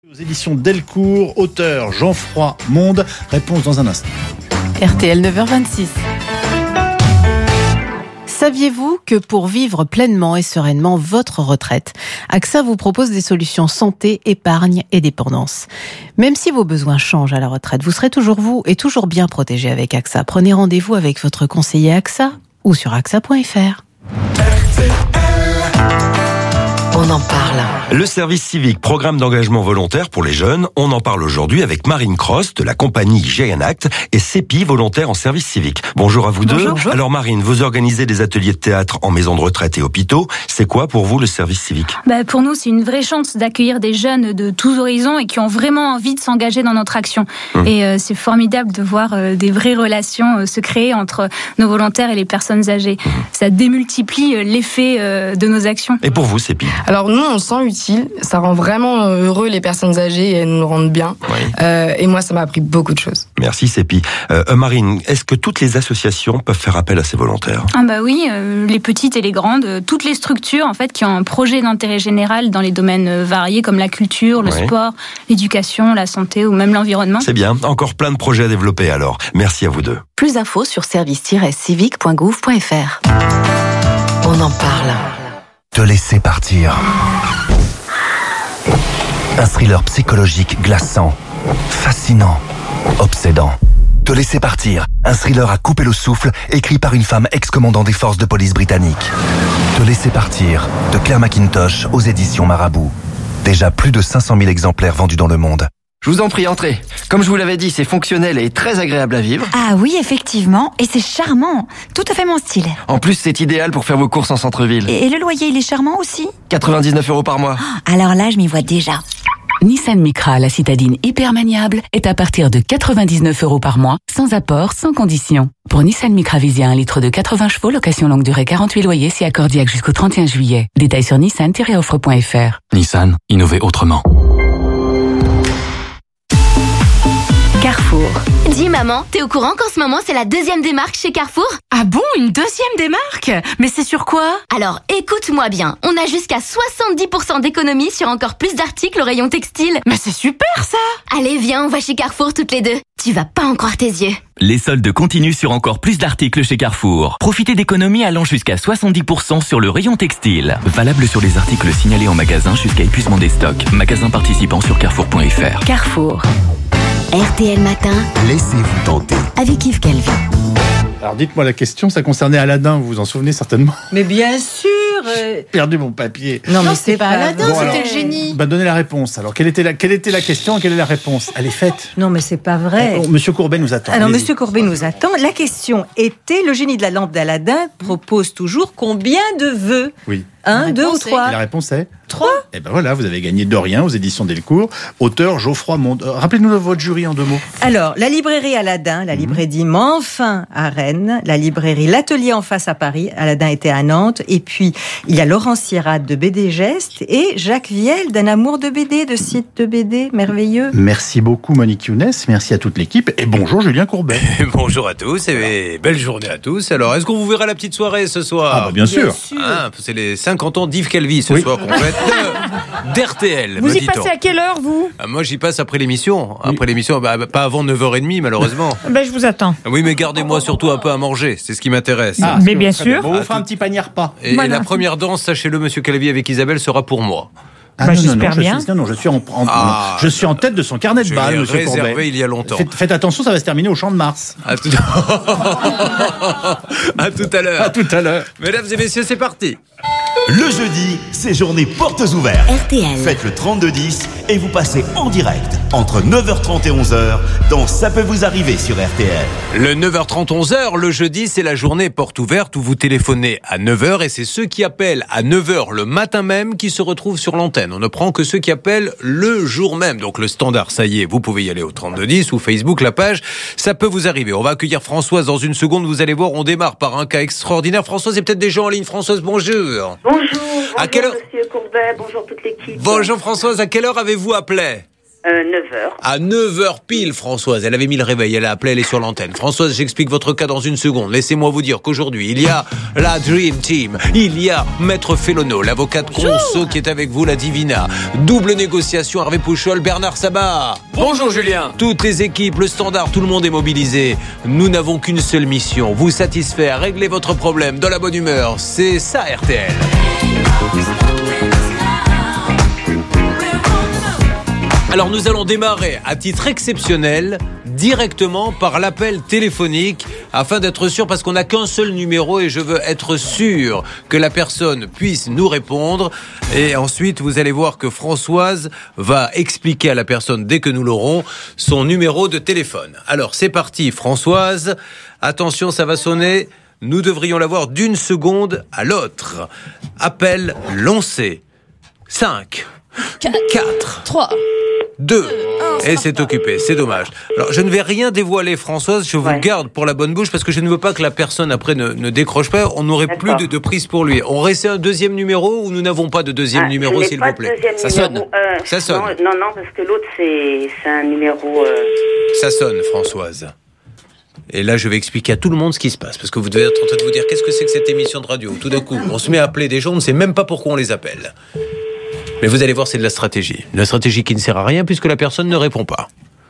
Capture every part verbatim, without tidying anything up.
Aux éditions Delcourt, auteur Geoffroy Monde. Réponse dans un instant. R T L neuf heures vingt-six. Saviez-vous que pour vivre pleinement et sereinement votre retraite, AXA vous propose des solutions santé, épargne et dépendance. Même si vos besoins changent à la retraite, vous serez toujours vous et toujours bien protégé avec AXA. Prenez rendez-vous avec votre conseiller AXA ou sur A X A point F R. On en parle. Le service civique, programme d'engagement volontaire pour les jeunes. On en parle aujourd'hui avec Marine Cross de la compagnie G N Act et CEPI, volontaire en service civique. Bonjour à vous deux. Bonjour. Alors Marine, vous organisez des ateliers de théâtre en maison de retraite et hôpitaux. C'est quoi pour vous le service civique ? Bah pour nous, c'est une vraie chance d'accueillir des jeunes de tous horizons et qui ont vraiment envie de s'engager dans notre action. Mmh. Et euh, c'est formidable de voir euh, des vraies relations euh, se créer entre nos volontaires et les personnes âgées. Mmh. Ça démultiplie euh, l'effet euh, de nos actions. Et pour vous, CEPI ? Alors nous, on se sent utile. Ça rend vraiment heureux les personnes âgées et elles nous rendent bien. Oui. Euh, et moi, ça m'a appris beaucoup de choses. Merci CEPI. Euh, Marine, est-ce que toutes les associations peuvent faire appel à ces volontaires ? Ah bah oui, euh, les petites et les grandes, euh, toutes les structures en fait qui ont un projet d'intérêt général dans les domaines euh, variés comme la culture, le oui. sport, l'éducation, la santé ou même l'environnement. C'est bien. Encore plein de projets à développer alors. Merci à vous deux. Plus d'infos sur service tiret civique point gouv point F R. On en parle. Te laisser partir. Un thriller psychologique glaçant, fascinant, obsédant. Te laisser partir. Un thriller à couper le souffle, écrit par une femme ex-commandant des forces de police britanniques. Te laisser partir, de Claire McIntosh aux éditions Marabout. Déjà plus de cinq cent mille exemplaires vendus dans le monde. Je vous en prie, entrez. Comme je vous l'avais dit, c'est fonctionnel et très agréable à vivre. Ah oui, effectivement. Et c'est charmant. Tout à fait mon style. En plus, c'est idéal pour faire vos courses en centre-ville. Et, et le loyer, il est charmant aussi ? quatre-vingt-dix-neuf euros par mois. Alors là, je m'y vois déjà. Nissan Micra, la citadine hyper maniable, est à partir de quatre-vingt-dix-neuf euros par mois, sans apport, sans condition. Pour Nissan Micra Visia, un litre de quatre-vingts chevaux, location longue durée quarante-huit loyers, si accordiaque jusqu'au trente et un juillet. Détails sur nissan tiret offre point F R. Nissan, innover autrement. Carrefour. Dis maman, t'es au courant qu'en ce moment c'est la deuxième démarque chez Carrefour ? Ah bon, une deuxième démarque ? Mais c'est sur quoi ? Alors écoute-moi bien, on a jusqu'à soixante-dix pour cent d'économie sur encore plus d'articles au rayon textile. Mais c'est super ça ! Allez viens, on va chez Carrefour toutes les deux. Tu vas pas en croire tes yeux. Les soldes continuent sur encore plus d'articles chez Carrefour. Profitez d'économies allant jusqu'à soixante-dix pour cent sur le rayon textile. Valable sur les articles signalés en magasin jusqu'à épuisement des stocks. Magasin participant sur carrefour point F R. Carrefour. R T L Matin. Laissez-vous tenter. Avec Yves Calvi. Alors dites-moi la question, ça concernait Aladdin, vous vous en souvenez certainement ? Mais bien sûr euh... J'ai perdu mon papier. Non, non mais c'est pas Aladdin, bon, c'était alors, le génie. Bah donnez la réponse. Alors quelle était la, quelle était la question et quelle est la réponse ? Elle est faite. Non mais c'est pas vrai. Oh, Monsieur Courbet nous attend. Alors Monsieur Courbet nous attend. La question était, le génie de la lampe d'Aladin propose toujours combien de vœux ? Oui. Un, deux ou trois ? La réponse est trois. Et ben voilà, vous avez gagné de rien aux éditions Delcourt. Auteur Geoffroy Monde. Euh, rappelez-nous votre jury en deux mots. Alors, la librairie Aladin, la librairie mmh. Enfin à Rennes, la librairie L'Atelier en face à Paris, Aladin était à Nantes, et puis il y a Laurent Sierrade de B D Geste et Jacques Viel d'Un amour de B D, de site de B D merveilleux. Merci beaucoup Monique Younes, merci à toute l'équipe et bonjour Julien Courbet. Et bonjour à tous et belle journée à tous. Alors, est-ce qu'on vous verra la petite soirée ce soir ? Ah bah bien sûr. Bien sûr. Ah, c'est les cinquante ans d'Yves Calvi ce oui. soir qu'on fête d'R T L. Vous y passez à quelle heure, vous ? ah, Moi, j'y passe après l'émission. Après oui. l'émission, bah, pas avant neuf heures trente, malheureusement. ben, je vous attends. Oui, mais gardez-moi surtout un peu à manger. C'est ce qui m'intéresse. Ah, mais bien sûr. Bon, on fera un petit panier repas. Et, voilà. et la première danse, sachez-le, Monsieur Calvi, avec Isabelle, sera pour moi. Ah, bah, non, j'espère non, bien. Je suis, non, non, je suis en, en, ah, je suis en tête de son carnet de balles, Monsieur Courbet. Réservé il y a longtemps. Faites, faites attention, ça va se terminer au Champ de Mars. À tout à, tout à l'heure. À tout à l'heure. Mesdames et messieurs, c'est parti. Le jeudi, c'est journée portes ouvertes. R T L. Faites le trente-deux dix et vous passez en direct entre neuf heures trente et onze heures dans Ça peut vous arriver sur R T L. Le neuf heures trente, onze heures, le jeudi, c'est la journée portes ouvertes où vous téléphonez à neuf heures et c'est ceux qui appellent à neuf heures le matin même qui se retrouvent sur l'antenne. On ne prend que ceux qui appellent le jour même. Donc le standard, ça y est, vous pouvez y aller au trente-deux dix ou Facebook, la page Ça peut vous arriver. On va accueillir Françoise dans une seconde. Vous allez voir, on démarre par un cas extraordinaire. Françoise, il y a peut-être des gens en ligne. Françoise, bonjour. Bonjour, à quelle heure... Monsieur Courbet, bonjour toute l'équipe. Bonjour Françoise, à quelle heure avez-vous appelé ? Euh, neuf heures. À neuf heures pile, Françoise. Elle avait mis le réveil, elle a appelé, elle est sur l'antenne. Françoise, j'explique votre cas dans une seconde. Laissez-moi vous dire qu'aujourd'hui, il y a la Dream Team. Il y a Maître Fellono, l'avocate conso qui est avec vous, la Divina. Double négociation, Hervé Pouchol, Bernard Sabat. Bonjour Julien. Toutes les équipes, le standard, tout le monde est mobilisé. Nous n'avons qu'une seule mission, vous satisfaire, régler votre problème dans la bonne humeur. C'est ça R T L. Alors nous allons démarrer à titre exceptionnel directement par l'appel téléphonique afin d'être sûr, parce qu'on n'a qu'un seul numéro et je veux être sûr que la personne puisse nous répondre. Et ensuite vous allez voir que Françoise va expliquer à la personne, dès que nous l'aurons, son numéro de téléphone. Alors c'est parti Françoise, attention ça va sonner, nous devrions l'avoir d'une seconde à l'autre. Appel lancé. cinq, quatre, trois, deux, et c'est occupé, c'est dommage. Alors je ne vais rien dévoiler Françoise, je vous ouais. garde pour la bonne bouche parce que je ne veux pas que la personne après ne, ne décroche pas, on n'aurait plus de, de prise pour lui. On restait un deuxième numéro ou nous n'avons pas de deuxième ah, numéro s'il vous plaît? Ça sonne. Euh, Ça sonne. Non, non, non, parce que l'autre c'est, c'est un numéro... Euh... Ça sonne Françoise. Et là, je vais expliquer à tout le monde ce qui se passe. Parce que vous devez être en train de vous dire, qu'est-ce que c'est que cette émission de radio? Tout d'un coup, on se met à appeler des gens, on ne sait même pas pourquoi on les appelle. Mais vous allez voir, c'est de la stratégie. De la stratégie qui ne sert à rien puisque la personne ne répond pas.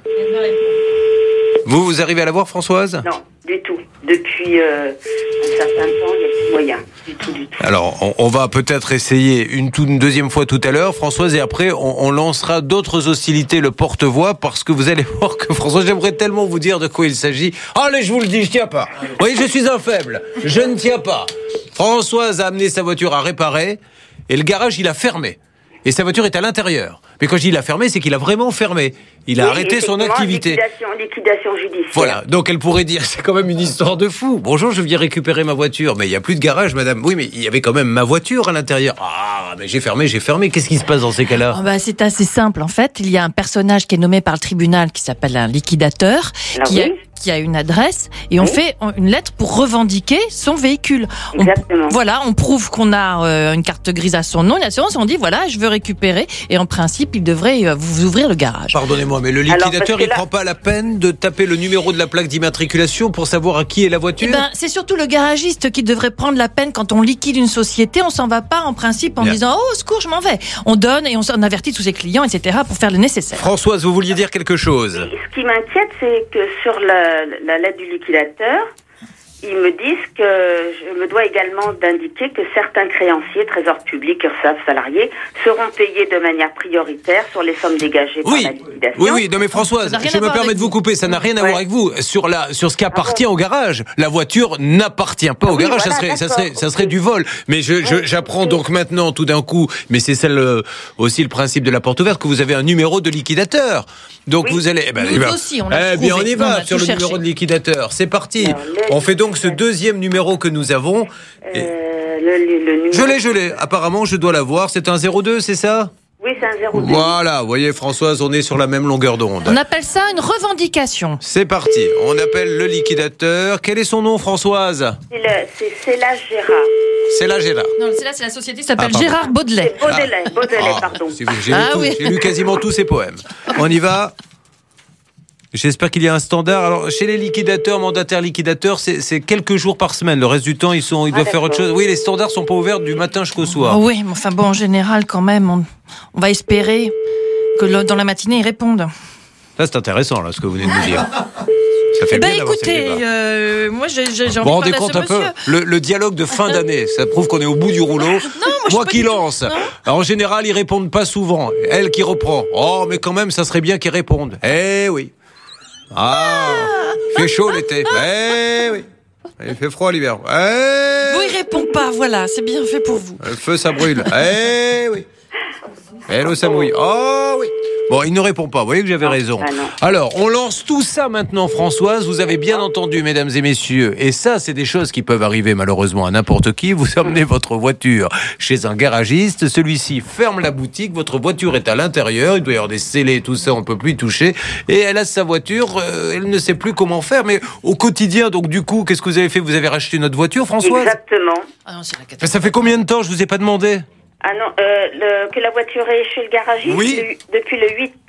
Vous, vous arrivez à la voir, Françoise? Non, du tout. Depuis euh, un certain temps, il n'y a plus moyen. Du tout, du tout. Alors, on, on va peut-être essayer une, une deuxième fois tout à l'heure, Françoise, et après, on, on lancera d'autres hostilités, le porte-voix, parce que vous allez voir que, Françoise, j'aimerais tellement vous dire de quoi il s'agit. Allez, je vous le dis, je tiens pas. Vous voyez, je suis un faible. Je ne tiens pas. Françoise a amené sa voiture à réparer, et le garage, il a fermé. Et sa voiture est à l'intérieur. Mais quand je dis il a fermé, c'est qu'il a vraiment fermé. Il a oui, arrêté son activité. Liquidation, liquidation judiciaire. Voilà, donc elle pourrait dire, c'est quand même une histoire de fou. Bonjour, je viens récupérer ma voiture. Mais il n'y a plus de garage, madame. Oui, mais il y avait quand même ma voiture à l'intérieur. Ah, mais j'ai fermé, j'ai fermé. Qu'est-ce qui se passe dans ces cas-là? oh bah, C'est assez simple, en fait. Il y a un personnage qui est nommé par le tribunal qui s'appelle un liquidateur, ah, qui, oui. a, qui a une adresse, et on oui. fait une lettre pour revendiquer son véhicule. Exactement. On, voilà, on prouve qu'on a euh, une carte grise à son nom, une assurance, on dit, voilà, je veux récupérer, et en principe, il devrait euh, vous ouvrir le garage. Pardonnez-moi, mais le liquidateur, il ne là... prend pas la peine de taper le numéro de la plaque d'immatriculation pour savoir à qui est la voiture? Eh ben, c'est surtout le garagiste qui devrait prendre la peine quand on liquide une société. On s'en va pas en principe en Bien. disant oh, au secours, je m'en vais. On donne et on, on avertit tous ses clients, et cetera pour faire le nécessaire. Françoise, vous vouliez dire quelque chose? Ce qui m'inquiète, c'est que sur la, la lettre du liquidateur, ils me disent que je me dois également d'indiquer que certains créanciers, trésor public, URSSAF, salariés, seront payés de manière prioritaire sur les sommes dégagées oui. par la liquidation. Oui, oui, non mais Françoise, je me permets de vous couper, ça n'a rien à ouais. voir avec vous. Sur, la, sur ce qui appartient ah bon. au garage, la voiture n'appartient pas ah au oui, garage, voilà, ça, serait, ça, serait, ça serait du vol. Mais je, je, j'apprends donc maintenant, tout d'un coup, mais c'est celle, euh, aussi le principe de la porte ouverte, que vous avez un numéro de liquidateur. Donc oui. vous allez... Eh ben, Nous eh ben, aussi, on l'a eh bien, on y va on sur le cherché. numéro de liquidateur. C'est parti. Alors, on fait donc ce deuxième numéro que nous avons. Euh, le, le, le numéro... Je l'ai, je l'ai. Apparemment, je dois l'avoir. C'est un zéro deux, c'est ça? Oui, c'est un zéro deux. Voilà, vous voyez, Françoise, on est sur la même longueur d'onde. On appelle ça une revendication. C'est parti. On appelle le liquidateur. Quel est son nom, Françoise? C'est, le, c'est, c'est la Gérard. C'est la Gérard. Non, c'est là, c'est la société qui s'appelle ah, Gérard Baudelet. C'est Baudelet, Baudelet, ah, pardon. Si vous, j'ai, ah, lu tout, oui. j'ai lu quasiment tous ses poèmes. On y va. J'espère qu'il y a un standard. Alors, chez les liquidateurs, mandataires liquidateurs, c'est, c'est quelques jours par semaine. Le reste du temps, ils, sont, ils doivent ah, faire autre chose. Oui, les standards sont pas ouverts du matin jusqu'au soir. Oh oui, mais enfin bon, en général, quand même, on, on va espérer que le, dans la matinée, ils répondent. Ça, c'est intéressant, là, ce que vous venez de nous dire. Ça fait eh ben, bien écoutez, euh, moi, j'ai, j'ai envie bon, de parler à ce compte un monsieur. peu, le, le dialogue de fin d'année, ça prouve qu'on est au bout du rouleau. Non, moi, moi qui lance. Alors, en général, ils répondent pas souvent. Elle qui reprend. Oh, mais quand même, ça serait bien qu'ils répondent. Eh oui. Ah, il fait chaud l'été. Eh oui. Il fait froid l'hiver. Eh oui, il répond pas, voilà, c'est bien fait pour vous. Le feu, ça brûle. Eh oui. Et l'eau, ça mouille. Oh oui. Bon, il ne répond pas. Vous voyez que j'avais non, raison. Ah Alors, on lance tout ça maintenant, Françoise. Vous avez bien entendu, mesdames et messieurs. Et ça, c'est des choses qui peuvent arriver malheureusement à n'importe qui. Vous emmenez votre voiture chez un garagiste. Celui-ci ferme la boutique. Votre voiture est à l'intérieur. Il doit y avoir des scellés, tout ça. On ne peut plus y toucher. Et elle a sa voiture. Euh, elle ne sait plus comment faire. Mais au quotidien, donc du coup, qu'est-ce que vous avez fait? Vous avez racheté notre voiture, Françoise? Exactement. Ah non, c'est la Mais ça fait combien de temps? Je vous ai pas demandé. Ah non, euh, le, que la voiture est chez le garagiste oui. le, depuis le huit, euh,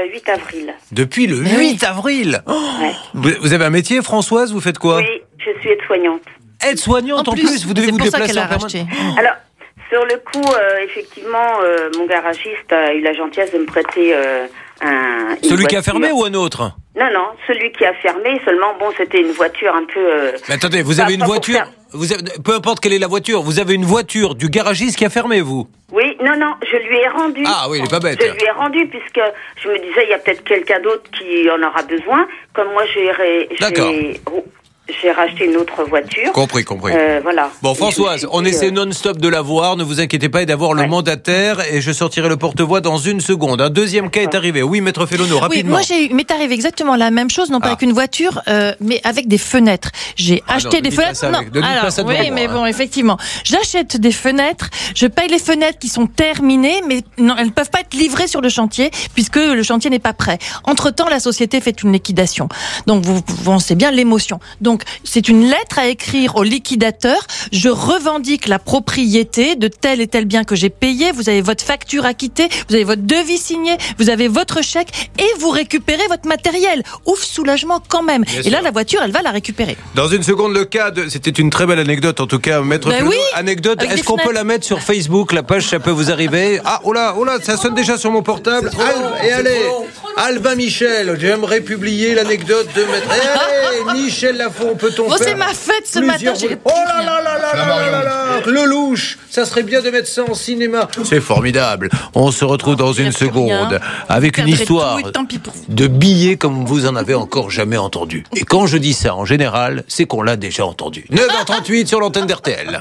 huit avril. Depuis le huit avril oh ouais. vous, vous avez un métier, Françoise? Vous faites quoi? Oui, je suis aide-soignante. Aide-soignante en, en plus, plus Vous devez vous déplacer en permanence. Alors, sur le coup, euh, effectivement, euh, mon garagiste a eu la gentillesse de me prêter euh, un... Celui voiture. qui a fermé ou un autre? Non, non, celui qui a fermé, seulement, bon, c'était une voiture un peu... Euh, Mais attendez, vous avez une voiture, vous avez, peu importe quelle est la voiture, vous avez une voiture du garagiste qui a fermé, vous? Oui, non, non, je lui ai rendu. Ah oui, il est pas bête. Je lui ai rendu, puisque je me disais, il y a peut-être quelqu'un d'autre qui en aura besoin. Comme moi, j'ai... Ré... D'accord. J'ai racheté une autre voiture. Compris, compris. Euh, voilà. Bon, Françoise, on dit, essaie euh... non-stop de la voir. Ne vous inquiétez pas et d'avoir ouais. le mandataire. Et je sortirai le porte-voix dans une seconde. Un deuxième cas est arrivé. Oui, Maître Fellono, rapidement. Oui, moi, j'ai, m'est arrivé exactement la même chose, non pas ah. avec une voiture, euh, mais avec des fenêtres. J'ai ah acheté non, des fenêtres. Non, avec, alors, oui, moi, mais hein. bon, effectivement. J'achète des fenêtres. Je paye les fenêtres qui sont terminées, mais non, elles ne peuvent pas être livrées sur le chantier, puisque le chantier n'est pas prêt. Entre-temps, la société fait une liquidation. Donc, vous, vous c'est bien l'émotion. Donc, c'est une lettre à écrire au liquidateur. Je revendique la propriété de tel et tel bien que j'ai payé. Vous avez votre facture acquittée, vous avez votre devis signé, vous avez votre chèque et vous récupérez votre matériel. Ouf, soulagement quand même. Bien et sûr. Là, la voiture, elle va la récupérer. Dans une seconde, le cas de... C'était une très belle anecdote, en tout cas, Maître ben Fellono. Oui, anecdote, est-ce qu'on peut la mettre sur Facebook? La page, ça peut vous arriver. Ah, oh là, oh là, ça sonne déjà sur mon portable. Al... Et allez, Albin Michel, j'aimerais publier l'anecdote de Maître... Et allez, Michel Lafont, peut-on bon, faire... c'est ma fête ce matin. J'ai... Oh là là là là là là là là le louche, ça serait bien de mettre ça en cinéma. C'est formidable. On se retrouve dans une seconde avec une histoire de billets comme vous en avez encore jamais entendu. Et quand je dis ça en général, c'est qu'on l'a déjà entendu. neuf heures trente-huit sur l'antenne d'R T L.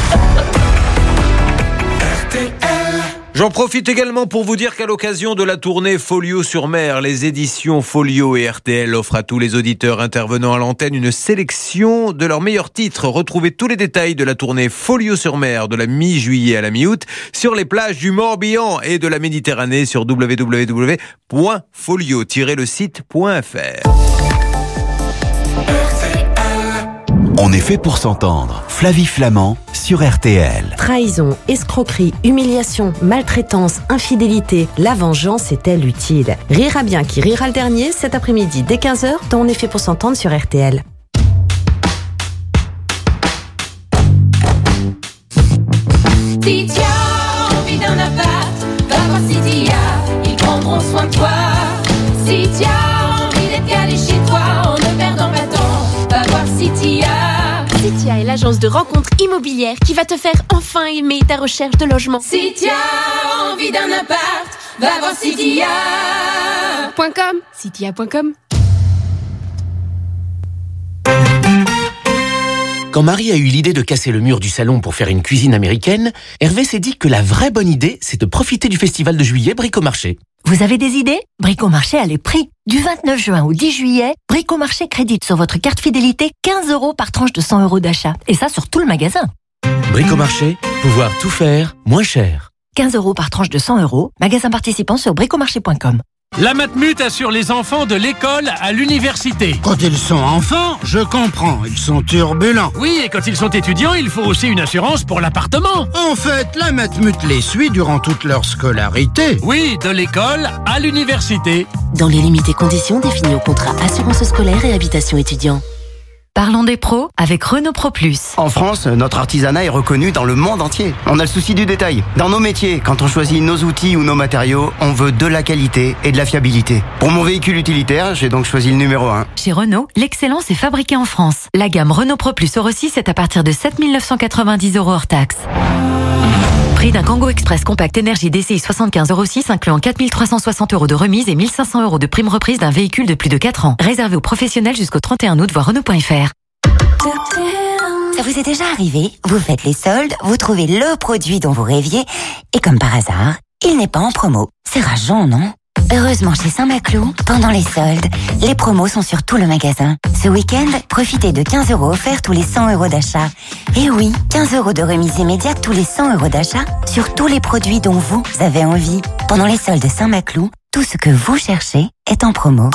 R T L. J'en profite également pour vous dire qu'à l'occasion de la tournée Folio sur mer, les éditions Folio et R T L offrent à tous les auditeurs intervenant à l'antenne une sélection de leurs meilleurs titres. Retrouvez tous les détails de la tournée Folio sur mer de la mi-juillet à la mi-août sur les plages du Morbihan et de la Méditerranée sur w w w point folio tiret le site point f r. On est fait pour s'entendre. Flavie Flamand sur R T L. Trahison, escroquerie, humiliation, maltraitance, infidélité. La vengeance est-elle utile? Rira bien qui rira le dernier cet après-midi dès quinze heures dans On est fait pour s'entendre sur R T L. Si tu as envie d'un appart, va voir Citia, ils prendront soin de toi. Si tu as envie d'être calé chez toi en ne perdant pas de temps, va voir Citia. Citia est l'agence de rencontres immobilières qui va te faire enfin aimer ta recherche de logement. Si tu as envie d'un appart, va voir Citia point com. Citia point com. Quand Marie a eu l'idée de casser le mur du salon pour faire une cuisine américaine, Hervé s'est dit que la vraie bonne idée, c'est de profiter du festival de juillet Bricomarché. Vous avez des idées? Bricomarché a les prix. Du vingt-neuf juin au dix juillet, Bricomarché crédite sur votre carte fidélité quinze euros par tranche de cent euros d'achat. Et ça sur tout le magasin. Bricomarché, pouvoir tout faire moins cher. quinze euros par tranche de cent euros, magasin participant sur bricomarché point com. La Matmut assure les enfants de l'école à l'université. Quand ils sont enfants, je comprends, ils sont turbulents. Oui, et quand ils sont étudiants, il faut aussi une assurance pour l'appartement. En fait, la Matmut les suit durant toute leur scolarité. Oui, de l'école à l'université. Dans les limites et conditions définies au contrat assurance scolaire et habitation étudiant. Parlons des pros avec Renault Pro Plus. En France, notre artisanat est reconnu dans le monde entier. On a le souci du détail. Dans nos métiers, quand on choisit nos outils ou nos matériaux, on veut de la qualité et de la fiabilité. Pour mon véhicule utilitaire, j'ai donc choisi le numéro un. Chez Renault, l'excellence est fabriquée en France. La gamme Renault Pro Plus Euro six est à partir de sept mille neuf cent quatre-vingt-dix euros hors taxe. Prix d'un Kangoo Express Compact Énergie D C I soixante-quinze Euro six incluant quatre mille trois cent soixante euros de remise et mille cinq cents euros de prime reprise d'un véhicule de plus de quatre ans. Réservé aux professionnels jusqu'au trente et un août, voir Renault point F R. Ça vous est déjà arrivé? Vous faites les soldes, vous trouvez le produit dont vous rêviez, et comme par hasard, il n'est pas en promo. C'est rageant, non? Heureusement, chez Saint-Maclou, pendant les soldes, les promos sont sur tout le magasin. Ce week-end, profitez de quinze euros offerts tous les cent euros d'achat. Et oui, quinze euros de remise immédiate tous les cent euros d'achat sur tous les produits dont vous avez envie. Pendant les soldes Saint-Maclou, tout ce que vous cherchez est en promo.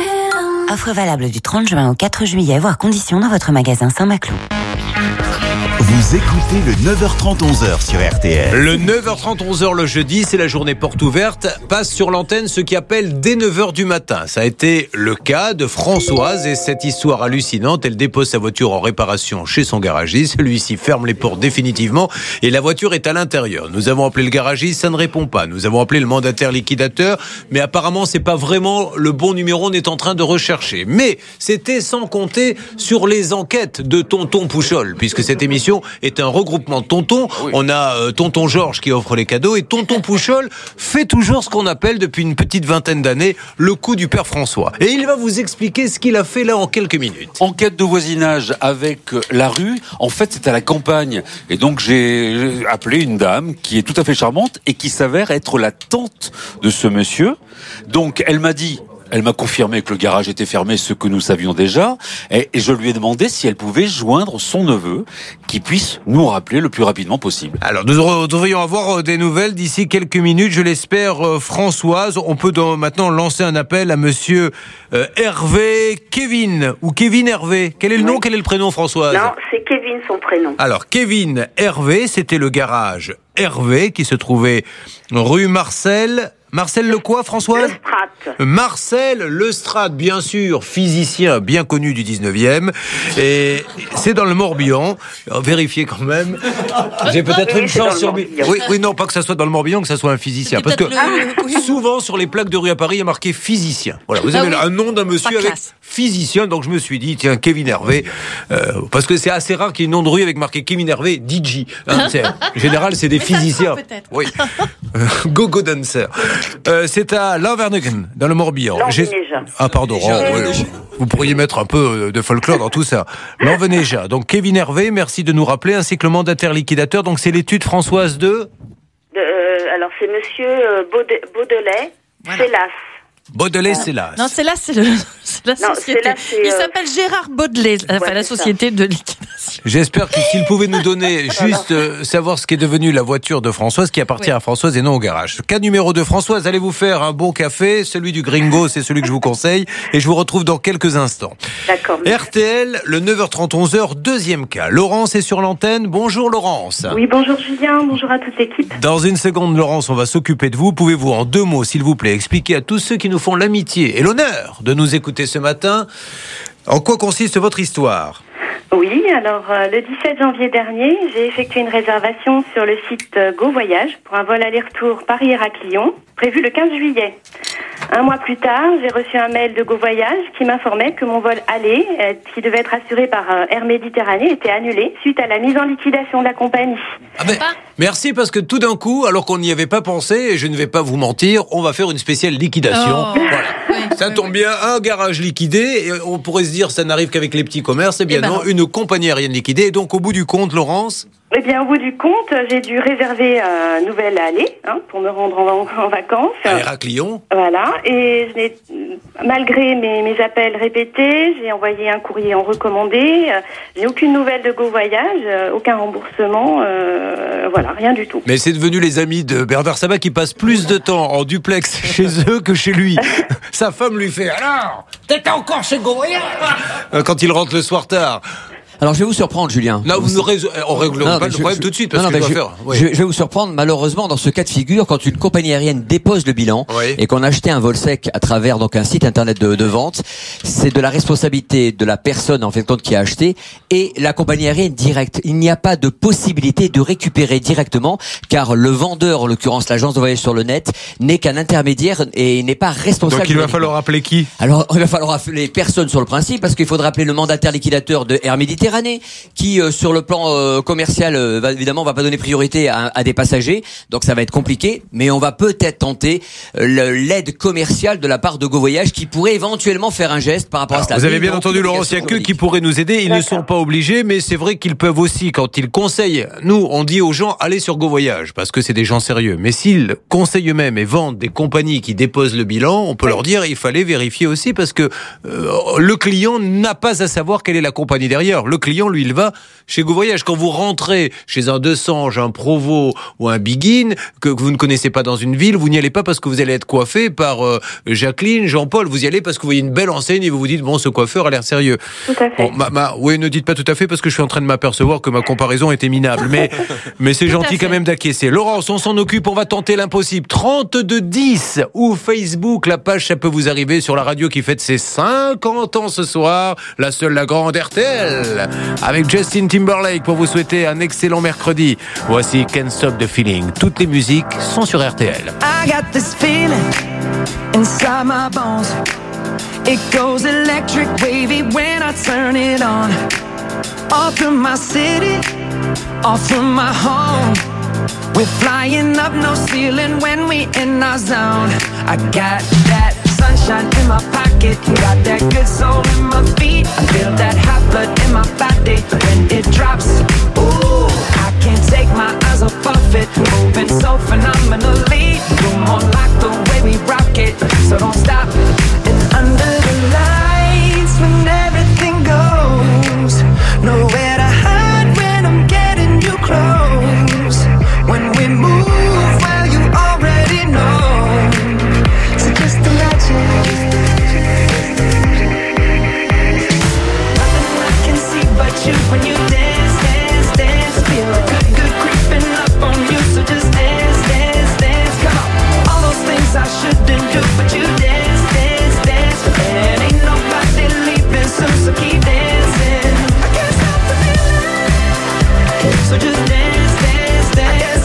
Offre valable du trente juin au quatre juillet, voire conditions dans votre magasin Saint-Maclou. Vous écoutez le neuf heures trente onze heures sur R T L. Le neuf heures trente onze heures le jeudi, c'est la journée porte ouverte. Passe sur l'antenne ce qui appelle dès neuf heures du matin. Ça a été le cas de Françoise et cette histoire hallucinante. Elle dépose sa voiture en réparation chez son garagiste. Celui-ci ferme les portes définitivement et la voiture est à l'intérieur. Nous avons appelé le garagiste, ça ne répond pas. Nous avons appelé le mandataire liquidateur, mais apparemment c'est pas vraiment le bon numéro. On est en train de rechercher. Mais c'était sans compter sur les enquêtes de Tonton Pouchol, puisque cette émission est un regroupement de tontons. Oui. On a euh, Tonton Georges qui offre les cadeaux et Tonton Pouchol fait toujours ce qu'on appelle depuis une petite vingtaine d'années le coup du père François. Et il va vous expliquer ce qu'il a fait là en quelques minutes. Enquête de voisinage avec la rue. En fait, c'est à la campagne. Et donc, j'ai appelé une dame qui est tout à fait charmante et qui s'avère être la tante de ce monsieur. Donc, elle m'a dit... Elle m'a confirmé que le garage était fermé, ce que nous savions déjà, et je lui ai demandé si elle pouvait joindre son neveu, qui puisse nous rappeler le plus rapidement possible. Alors, nous devrions avoir des nouvelles d'ici quelques minutes, je l'espère, euh, Françoise. On peut donc maintenant lancer un appel à monsieur euh, Hervé Kevin, ou Kevin Hervé. Quel est le oui. nom, quel est le prénom, Françoise? Non, c'est Kevin, son prénom. Alors, Kevin Hervé, c'était le garage Hervé, qui se trouvait rue Marcel... Marcel le quoi, Françoise? Lestrade. Marcel Lestrade, bien sûr, physicien bien connu du dix-neuvième. Et c'est dans le Morbihan. Vérifiez quand même. J'ai peut-être oui, une chance sur... Oui, oui, non, pas que ça soit dans le Morbihan, que ça soit un physicien. Parce que le... souvent, sur les plaques de rue à Paris, il y a marqué physicien. Voilà, vous avez ah, oui. un nom d'un monsieur avec physicien. Donc je me suis dit, tiens, Kevin Hervé. Euh, parce que c'est assez rare qu'il y ait un nom de rue avec marqué Kevin Hervé, D J. Hein, en général, c'est des physiciens. Oui. Go-go dancer. Euh, c'est à Lanvernegem, dans le Morbihan. Ah pardon, oh, oui. Vous pourriez mettre un peu de folklore dans tout ça. Lanveneja. Donc Kevin Hervé, merci de nous rappeler, ainsi que le mandataire liquidateur. Donc c'est l'étude, Françoise, de, de euh, Alors c'est monsieur euh, Baude- Baudelais, voilà. Célas. Baudelais, c'est là. Non, c'est là, c'est, le, c'est la non, société. C'est là, c'est, euh... Il s'appelle Gérard Baudelais, enfin ouais, la société ça. de liquidation. J'espère que s'il pouvait nous donner juste euh, savoir ce qu'est devenu la voiture de Françoise, qui appartient oui. à Françoise et non au garage. Cas numéro deux, Françoise, allez vous faire un bon café. Celui du Gringo, c'est celui que je vous conseille. Et je vous retrouve dans quelques instants. D'accord. R T L, le neuf heures trente, onze heures, deuxième cas. Laurence est sur l'antenne. Bonjour Laurence. Oui, bonjour Julien, bonjour à toute l'équipe. Dans une seconde, Laurence, on va s'occuper de vous. Pouvez-vous en deux mots, s'il vous plaît, expliquer à tous ceux qui nous font l'amitié et l'honneur de nous écouter ce matin, en quoi consiste votre histoire? Oui, alors euh, le dix-sept janvier dernier, j'ai effectué une réservation sur le site euh, Go Voyage pour un vol aller-retour Paris-Héraclion, prévu le quinze juillet. Un mois plus tard, j'ai reçu un mail de Go Voyage qui m'informait que mon vol aller, euh, qui devait être assuré par euh, Air Méditerranée, était annulé suite à la mise en liquidation de la compagnie. Ah ben, merci, parce que tout d'un coup, alors qu'on n'y avait pas pensé, et je ne vais pas vous mentir, on va faire une spéciale liquidation. Oh. Voilà. Oui, ça oui, tombe oui. bien, un garage liquidé, et on pourrait se dire ça n'arrive qu'avec les petits commerces. Eh bien, eh ben non, une compagnie aérienne liquidée. Et donc, au bout du compte, Laurence? Eh bien, au bout du compte, j'ai dû réserver un nouvel aller hein, pour me rendre en, en vacances. À Héraclion. Voilà. Et je n'ai, malgré mes, mes appels répétés, j'ai envoyé un courrier en recommandé. Euh, j'ai aucune nouvelle de Go Voyage, euh, aucun remboursement. Euh, voilà, rien du tout. Mais c'est devenu les amis de Bernard Sabat qui passent plus de temps en duplex chez eux que chez lui. Sa femme lui fait « Alors, t'étais encore chez Go Voyage ?» quand il rentre le soir tard. Alors je vais vous surprendre, Julien. Non, vous ne résol... on règle pas le problème je, tout de suite parce non, non, que je, je, faire. Oui. je, je vais vous surprendre. Malheureusement, dans ce cas de figure, quand une compagnie aérienne dépose le bilan oui. et qu'on a acheté un vol sec à travers donc un site internet de, de vente, c'est de la responsabilité de la personne en fait compte qui a acheté et la compagnie aérienne directe. Il n'y a pas de possibilité de récupérer directement, car le vendeur, en l'occurrence l'agence de voyage sur le net, n'est qu'un intermédiaire et n'est pas responsable. Donc il va falloir appeler qui? Alors il va falloir appeler personne sur le principe, parce qu'il faudra appeler le mandataire liquidateur de Air Méditerranée, qui euh, sur le plan euh, commercial euh, va, évidemment va pas donner priorité à, à des passagers, donc ça va être compliqué, mais on va peut-être tenter euh, le, l'aide commerciale de la part de Go Voyage, qui pourrait éventuellement faire un geste par rapport Alors, à cela. Vous avez bien entendu, Laurence, il n'y a que qui pourraient nous aider, ils D'accord. ne sont pas obligés, mais c'est vrai qu'ils peuvent aussi, quand ils conseillent, nous on dit aux gens allez sur Go Voyage parce que c'est des gens sérieux, mais s'ils conseillent eux-mêmes et vendent des compagnies qui déposent le bilan, on peut oui. leur dire il fallait vérifier aussi, parce que euh, le client n'a pas à savoir quelle est la compagnie derrière. Le client, lui, il va chez Go Voyage. Quand vous rentrez chez un Desange, un Provo ou un Biguine, que vous ne connaissez pas dans une ville, vous n'y allez pas parce que vous allez être coiffé par euh, Jacqueline, Jean-Paul. Vous y allez parce que vous voyez une belle enseigne et vous vous dites, bon, ce coiffeur a l'air sérieux. Tout à fait. Bon, ma, ma, oui, ne dites pas tout à fait parce que je suis en train de m'apercevoir que ma comparaison était minable. Mais, mais c'est gentil quand même d'acquiescer. Laurence, on s'en occupe, on va tenter l'impossible. trente-deux dix ou Facebook, la page, ça peut vous arriver sur la radio qui fête ses cinquante ans ce soir. La seule, la grande R T L. Avec Justin Timberlake pour vous souhaiter un excellent mercredi. Voici Can't Stop the Feeling. Toutes les musiques sont sur R T L. I got this feeling inside my bones. It goes electric wavy when I turn it on. Off from my city, off from my home. We're flying up no ceiling when we in our zone. I got that sunshine in my pocket, got that good soul in my feet. I feel that hot blood in my body when it drops. Ooh, I can't take my eyes off it, moving so phenomenally. You're more like the way we rock it, so don't stop. And under the lights when everything goes, nowhere to hide when I'm getting you close. When we move, well you already know. So just imagine. Nothing I can see but you when you dance, dance, dance. Feel good, good creeping up on you. So just dance, dance, dance. Come on. All those things I shouldn't do, but you dance, dance, dance. And ain't nobody leaving soon, so keep dancing. I can't stop the feeling. So just dance, dance, dance.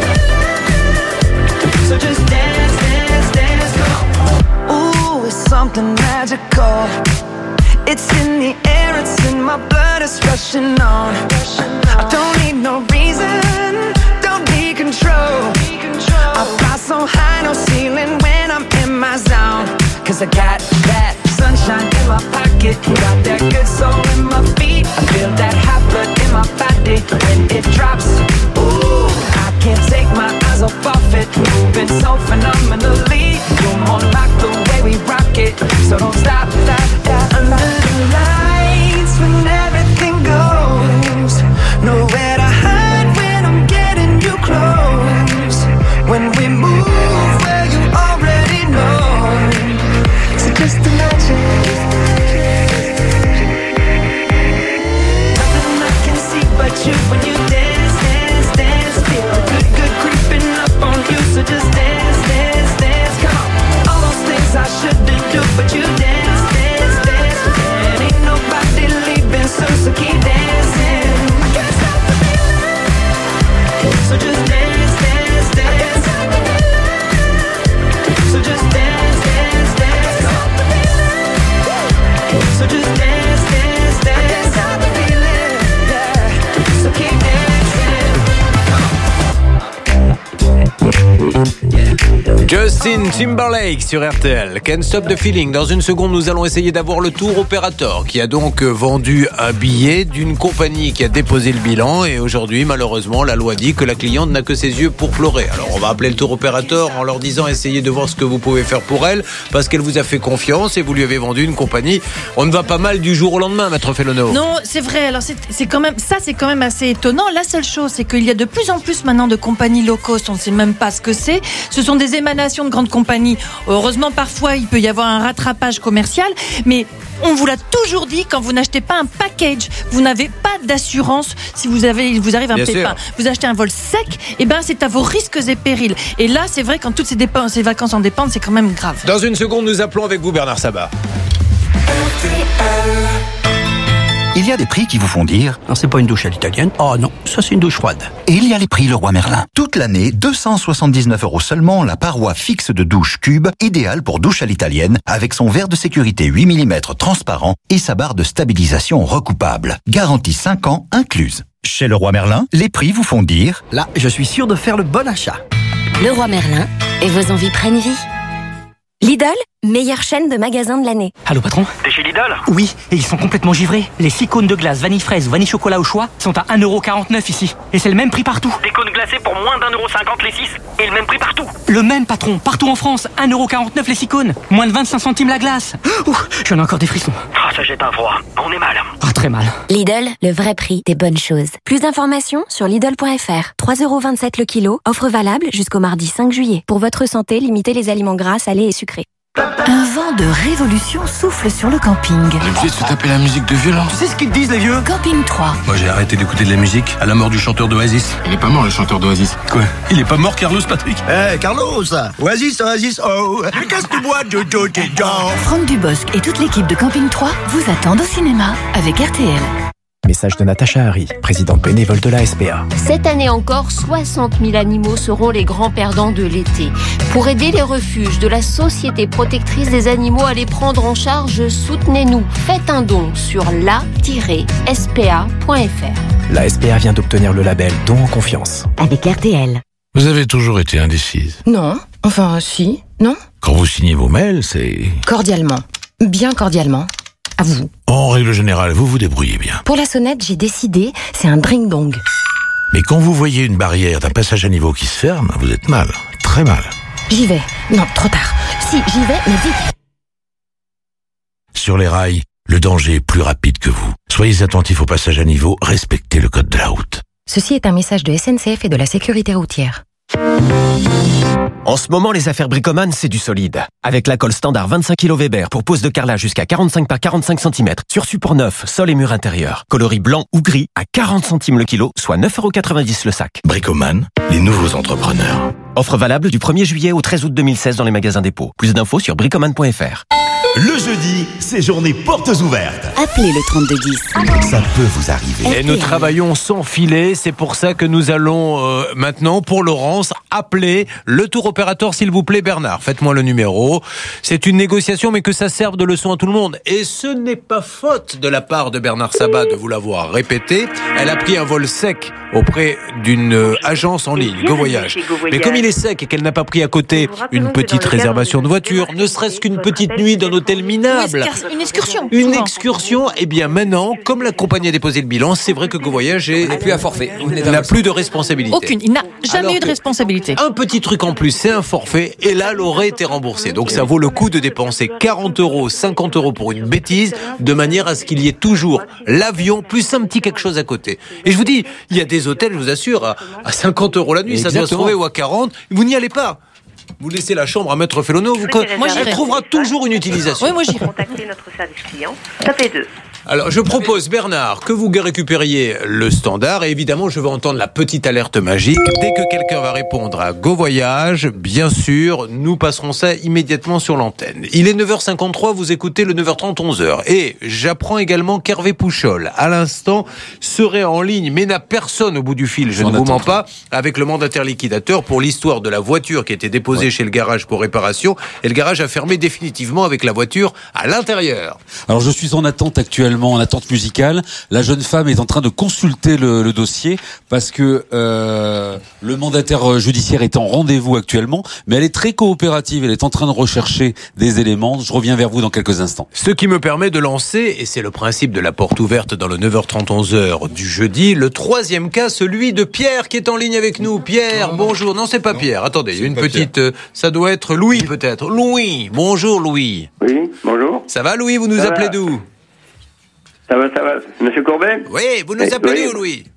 So just dance, dance, dance. Come on. Ooh, it's something magical. It's in the air, it's in my blood, it's rushing on. I don't need no reason, don't need control. I fly so high, no ceiling when I'm in my zone. Cause I got that sunshine in my pocket, got that good soul in my feet. I feel that hot blood in my body when it drops. Ooh, I can't take my eyes off of it, moving so phenomenally. You're more like the way we rock it, so don't stop, stop, stop. Under the lights when everything goes, nowhere to hide when I'm getting you close. When we move, well you already know. So just imagine. Nothing I can see but you when you dance, dance, dance. Feel good, good creeping up on you. So just dance, dance, dance. Come on. All those things I shouldn't do, but you dance, dance, dance. And ain't nobody leaving soon, so keep dancing. I can't stop the feeling. So just dance, dance, dance. So just dance, dance, dance. So just dance, dance, dance. I can't stop the feeling, yeah. So keep dancing. Justin Timberlake sur R T L. Can't Stop the Feeling. Dans une seconde, nous allons essayer d'avoir le tour opérateur qui a donc vendu un billet d'une compagnie qui a déposé le bilan. Et aujourd'hui, malheureusement, la loi dit que la cliente n'a que ses yeux pour pleurer. Alors, on va appeler le tour opérateur en leur disant essayez de voir ce que vous pouvez faire pour elle parce qu'elle vous a fait confiance et vous lui avez vendu une compagnie. On ne va pas mal du jour au lendemain, Maître Fellono. Non, c'est vrai. Alors c'est, c'est quand même ça, c'est quand même assez étonnant. La seule chose, c'est qu'il y a de plus en plus maintenant de compagnies low cost. On ne sait même pas ce que c'est. Ce sont des émanations de grandes compagnies. Heureusement, parfois, il peut y avoir un rattrapage commercial, mais on vous l'a toujours dit, quand vous n'achetez pas un package, vous n'avez pas d'assurance si vous avez, il vous arrive un Bien pépin. Sûr. Vous achetez un vol sec, et ben c'est à vos risques et périls. Et là, c'est vrai, quand toutes ces, dépenses, ces vacances en dépendent, c'est quand même grave. Dans une seconde, nous appelons avec vous Bernard Sabat. Il y a des prix qui vous font dire « Non, c'est pas une douche à l'italienne. Oh non, ça c'est une douche froide. » Et il y a les prix Leroy Merlin. Toute l'année, deux cent soixante-dix-neuf euros seulement la paroi fixe de douche Cube, idéale pour douche à l'italienne, avec son verre de sécurité huit millimètres transparent et sa barre de stabilisation recoupable. Garantie cinq ans incluse. Chez Leroy Merlin, les prix vous font dire « Là, je suis sûr de faire le bon achat. » Leroy Merlin, et vos envies prennent vie. Lidl, meilleure chaîne de magasins de l'année. Allô patron ? T'es chez Lidl ? Oui, et ils sont complètement givrés. Les six cônes de glace vanille fraise ou vanille chocolat au choix sont à un euro quarante-neuf ici. Et c'est le même prix partout. Des cônes glacés pour moins d'un euro cinquante les six et le même prix partout. Le même patron, partout en France, un euro quarante-neuf les six cônes. Moins de vingt-cinq centimes la glace. Ouh, j'en ai encore des frissons. Ah, ça jette un froid. On est mal. Ah, très mal. Lidl, le vrai prix des bonnes choses. Plus d'informations sur Lidl point F R. trois euros vingt-sept le kilo. Offre valable jusqu'au mardi cinq juillet. Pour votre santé, limitez les aliments gras, salés et sucrés. Un vent de révolution souffle sur le camping. On est obligé de se taper la musique de violence. Tu sais ce qu'ils disent, les vieux? Camping trois. Moi, j'ai arrêté d'écouter de la musique à la mort du chanteur d'Oasis. Il est pas mort, le chanteur d'Oasis. Quoi? Il est pas mort, Carlos Patrick? Eh, hey, Carlos! Oasis, Oasis, oh! Qu'est-ce que tu bois, Jojo, Jojo? Franck Dubosc et toute l'équipe de Camping trois vous attendent au cinéma avec R T L. Message de Natacha Harry, présidente bénévole de la S P A. Cette année encore, soixante mille animaux seront les grands perdants de l'été. Pour aider les refuges de la Société protectrice des animaux à les prendre en charge, soutenez-nous. Faites un don sur la tiret S P A point F R. La S P A vient d'obtenir le label Don en confiance. Avec R T L. Vous avez toujours été indécise. Non, enfin si, non. Quand vous signez vos mails, c'est... Cordialement, bien cordialement. À vous. En règle générale, vous vous débrouillez bien. Pour la sonnette, j'ai décidé, c'est un dring-dong. Mais quand vous voyez une barrière d'un passage à niveau qui se ferme, vous êtes mal, très mal. J'y vais. Non, trop tard. Si, j'y vais, mais vite. Sur les rails, le danger est plus rapide que vous. Soyez attentifs au passage à niveau, respectez le code de la route. Ceci est un message de S N C F et de la sécurité routière. En ce moment, les affaires Bricoman, c'est du solide. Avec la colle standard vingt-cinq kilos Weber pour pose de carrelage jusqu'à quarante-cinq par quarante-cinq centimètres, sur support neuf, sol et mur intérieur, coloris blanc ou gris à quarante centimes le kilo, soit neuf euros quatre-vingt-dix le sac. Bricoman, les nouveaux entrepreneurs. Offre valable du premier juillet au treize août deux mille seize dans les magasins dépôt. Plus d'infos sur bricoman point F R. Le jeudi, c'est journée portes ouvertes. Appelez le trente-deux dix. Ça peut vous arriver. Et nous travaillons sans filet, c'est pour ça que nous allons euh, maintenant, pour Laurence, appeler le tour opérateur, s'il vous plaît, Bernard. Faites-moi le numéro. C'est une négociation, mais que ça serve de leçon à tout le monde. Et ce n'est pas faute de la part de Bernard Sabat de vous l'avoir répété. Elle a pris un vol sec auprès d'une euh, agence en ligne, Go Voyage. Mais comme il est sec et qu'elle n'a pas pris à côté une petite réservation de voiture, ne serait-ce qu'une petite nuit dans hôtel minable. Oui, une excursion. Une excursion. Et bien maintenant, comme la compagnie a déposé le bilan, c'est vrai que Go Voyage n'a plus à forfait. n'a plus de responsabilité. Aucune. Il n'a jamais Alors eu de responsabilité. Un petit truc en plus, c'est un forfait. Et là, elle aurait été remboursée. Donc ça vaut le coup de dépenser quarante euros, cinquante euros pour une bêtise, de manière à ce qu'il y ait toujours l'avion plus un petit quelque chose à côté. Et je vous dis, il y a des hôtels, je vous assure, à, à cinquante euros la nuit, Exactement. ça doit se trouver, ou à quarante. Vous n'y allez pas. Vous laissez la chambre à Maître Félono, vous, Moi, elle j'irai. trouvera toujours une utilisation. Oui, moi j'irai. Contactez notre service client. Tapez deux. Alors, je propose, Bernard, que vous récupériez le standard. Et évidemment, je vais entendre la petite alerte magique. Dès que quelqu'un va répondre à Go Voyage, bien sûr, nous passerons ça immédiatement sur l'antenne. Il est neuf heures cinquante-trois, vous écoutez le neuf heures trente, onze heures. Et j'apprends également qu'Hervé Pouchol, à l'instant, serait en ligne, mais n'a personne au bout du fil, je ne vous mens pas, avec le mandataire liquidateur pour l'histoire de la voiture qui était déposée ouais. chez le garage pour réparation. Et le garage a fermé définitivement avec la voiture à l'intérieur. Alors, je suis en attente actuellement. En attente musicale, la jeune femme est en train de consulter le, le dossier parce que euh, le mandataire judiciaire est en rendez-vous actuellement, mais elle est très coopérative, elle est en train de rechercher des éléments. Je reviens vers vous dans quelques instants. Ce qui me permet de lancer, et c'est le principe de la porte ouverte dans le neuf heures trente, onze heures du jeudi, le troisième cas, celui de Pierre qui est en ligne avec nous. Pierre, non, bonjour. Non, c'est pas non, Pierre. Attendez, il y a une petite... Euh, ça doit être Louis peut-être. Louis, bonjour Louis. Oui, bonjour. Ça va Louis, vous nous ça appelez va. d'où? Ça va, ça va. Monsieur Courbet? Oui, vous nous appelez d'où, Louis?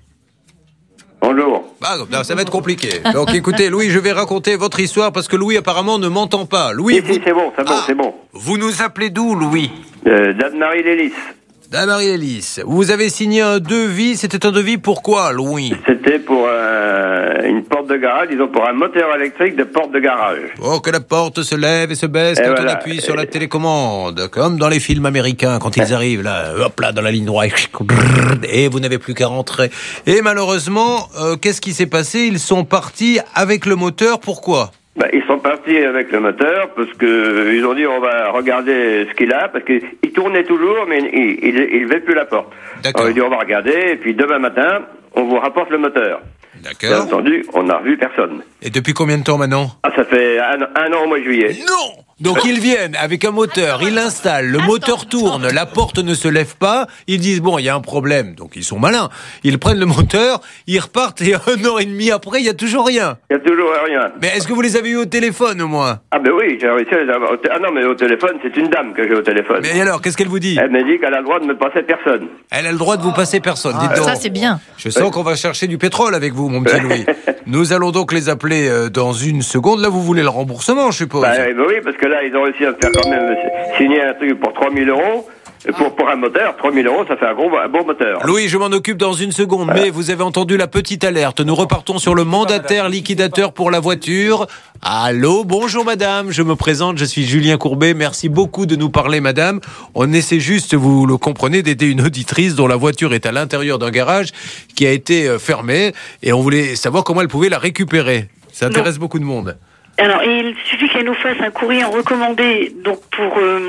Bonjour. Ah, non, ça va être compliqué. Donc écoutez, Louis, je vais raconter votre histoire parce que Louis apparemment ne m'entend pas. Louis, si, vous... si, c'est bon, c'est bon, ah, c'est bon. Vous nous appelez d'où, Louis? euh, D'Anne-Marie Lélis. D'Anne-Marie Lélis. Vous avez signé un devis. C'était un devis pourquoi, Louis? C'était pour euh, une porte de garage, disons pour un moteur électrique de porte de garage. Oh, que la porte se lève et se baisse et quand voilà. on appuie sur la télécommande, comme dans les films américains quand ils arrivent là, hop là, dans la ligne droite, et vous n'avez plus qu'à rentrer. Et malheureusement, euh, qu'est-ce qui s'est passé? Ils sont partis avec le moteur. Pourquoi? Ben, ils sont partis avec le moteur parce que ils ont dit on va regarder ce qu'il a parce qu'il tournait toujours mais il il, il levait plus la porte. D'accord. Alors, il dit on va regarder et puis demain matin on vous rapporte le moteur. D'accord. Bien entendu, on n'a revu personne. Et depuis combien de temps maintenant? Ah, ça fait un, un an au mois de juillet. Non! Donc ils viennent avec un moteur, ils l'installent, le moteur tourne, la porte ne se lève pas, ils disent bon, il y a un problème, donc ils sont malins. Ils prennent le moteur, ils repartent et un an et demi après, il n'y a toujours rien. Il n'y a toujours rien. Mais est-ce que vous les avez eu au téléphone au moins? Ah ben oui, j'ai réussi à les avoir. Au t- ah non, mais au téléphone, c'est une dame que j'ai au téléphone. Mais alors, qu'est-ce qu'elle vous dit? Elle m'a dit qu'elle a le droit de me passer personne. Elle a le droit de vous passer personne, Ah, dites donc. ça, c'est bien. Je sens qu'on va chercher du pétrole avec vous, mon petit Louis. Nous allons donc les appeler euh, dans une seconde. Là, vous voulez le remboursement, je suppose? Bah, bah oui, parce que là, ils ont réussi à me faire quand même signer un truc pour trois mille euros. Et pour, pour un moteur, trois mille euros, ça fait un, gros, un bon moteur. Louis, je m'en occupe dans une seconde, voilà. Mais vous avez entendu la petite alerte. Nous repartons sur le mandataire liquidateur pour la voiture. Allô, bonjour madame, je me présente, je suis Julien Courbet. Merci beaucoup de nous parler, madame. On essaie juste, vous le comprenez, d'aider une auditrice dont la voiture est à l'intérieur d'un garage qui a été fermé. Et on voulait savoir comment elle pouvait la récupérer. Ça intéresse non. beaucoup de monde. Alors, il suffit qu'elle nous fasse un courrier en recommandé, donc pour... Euh,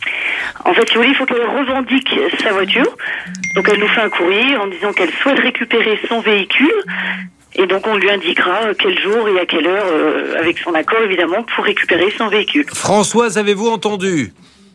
en fait, si vous voulez, il faut qu'elle revendique sa voiture. Donc, elle nous fait un courrier en disant qu'elle souhaite récupérer son véhicule. Et donc, on lui indiquera quel jour et à quelle heure, euh, avec son accord, évidemment, pour récupérer son véhicule. Françoise, avez-vous entendu ?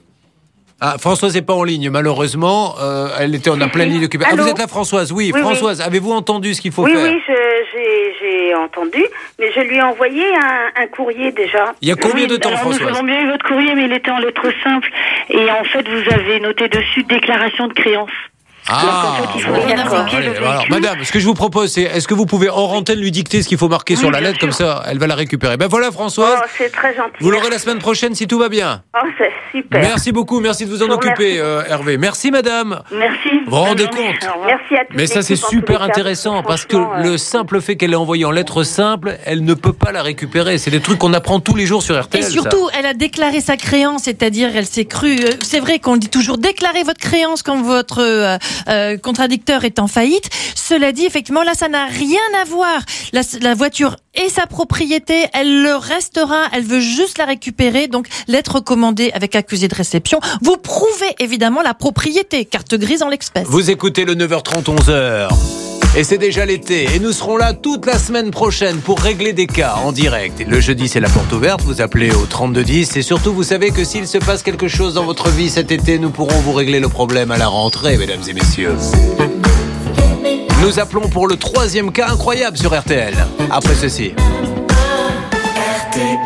Ah, Françoise n'est pas en ligne, malheureusement. Euh, elle était en a pleine ligne occupée. Ah, vous êtes là, Françoise? Oui, oui Françoise, oui. Avez-vous entendu ce qu'il faut oui, faire? Oui, oui, j'ai, j'ai entendu, mais je lui ai envoyé un, un courrier déjà. Il y a combien oui, de temps, alors, Françoise? Nous avons bien eu votre courrier, mais il était en lettres simples. Et en fait, vous avez noté dessus déclaration de créance. Ah, alors, en fait, il faut bon, allez, alors, madame, ce que je vous propose, c'est est-ce que vous pouvez hors antenne lui dicter ce qu'il faut marquer oui, sur la lettre, sûr. Comme ça, elle va la récupérer. Ben voilà, Françoise. Oh, c'est très gentil. Vous l'aurez la semaine prochaine si tout va bien. Oh, c'est super. Merci beaucoup, merci de vous en je occuper, euh, Hervé. Merci, madame. Merci. Vous vous rendez compte? Merci à tous. Mais ça, c'est super intéressant cas, parce que euh... le simple fait qu'elle l'ait envoyé en lettres simples, elle ne peut pas la récupérer. C'est des trucs qu'on apprend tous les jours sur R T L. Et surtout, ça. elle a déclaré sa créance, c'est-à-dire, elle s'est crue. Euh, c'est vrai qu'on dit toujours déclarez votre créance quand votre euh, euh, contradicteur est en faillite. Cela dit, effectivement, là, ça n'a rien à voir. La, la voiture est sa propriété, elle le restera, elle veut juste la récupérer, donc lettre recommandée avec accusé de réception. Vous prouvez évidemment la propriété, carte grise en l'espèce. Vous écoutez le neuf heures trente, onze heures. Et c'est déjà l'été, et nous serons là toute la semaine prochaine pour régler des cas en direct. Et le jeudi, c'est la porte ouverte, vous appelez au trente-deux dix, et surtout, vous savez que s'il se passe quelque chose dans votre vie cet été, nous pourrons vous régler le problème à la rentrée, mesdames et messieurs. Nous appelons pour le troisième cas incroyable sur R T L, après ceci. R T L.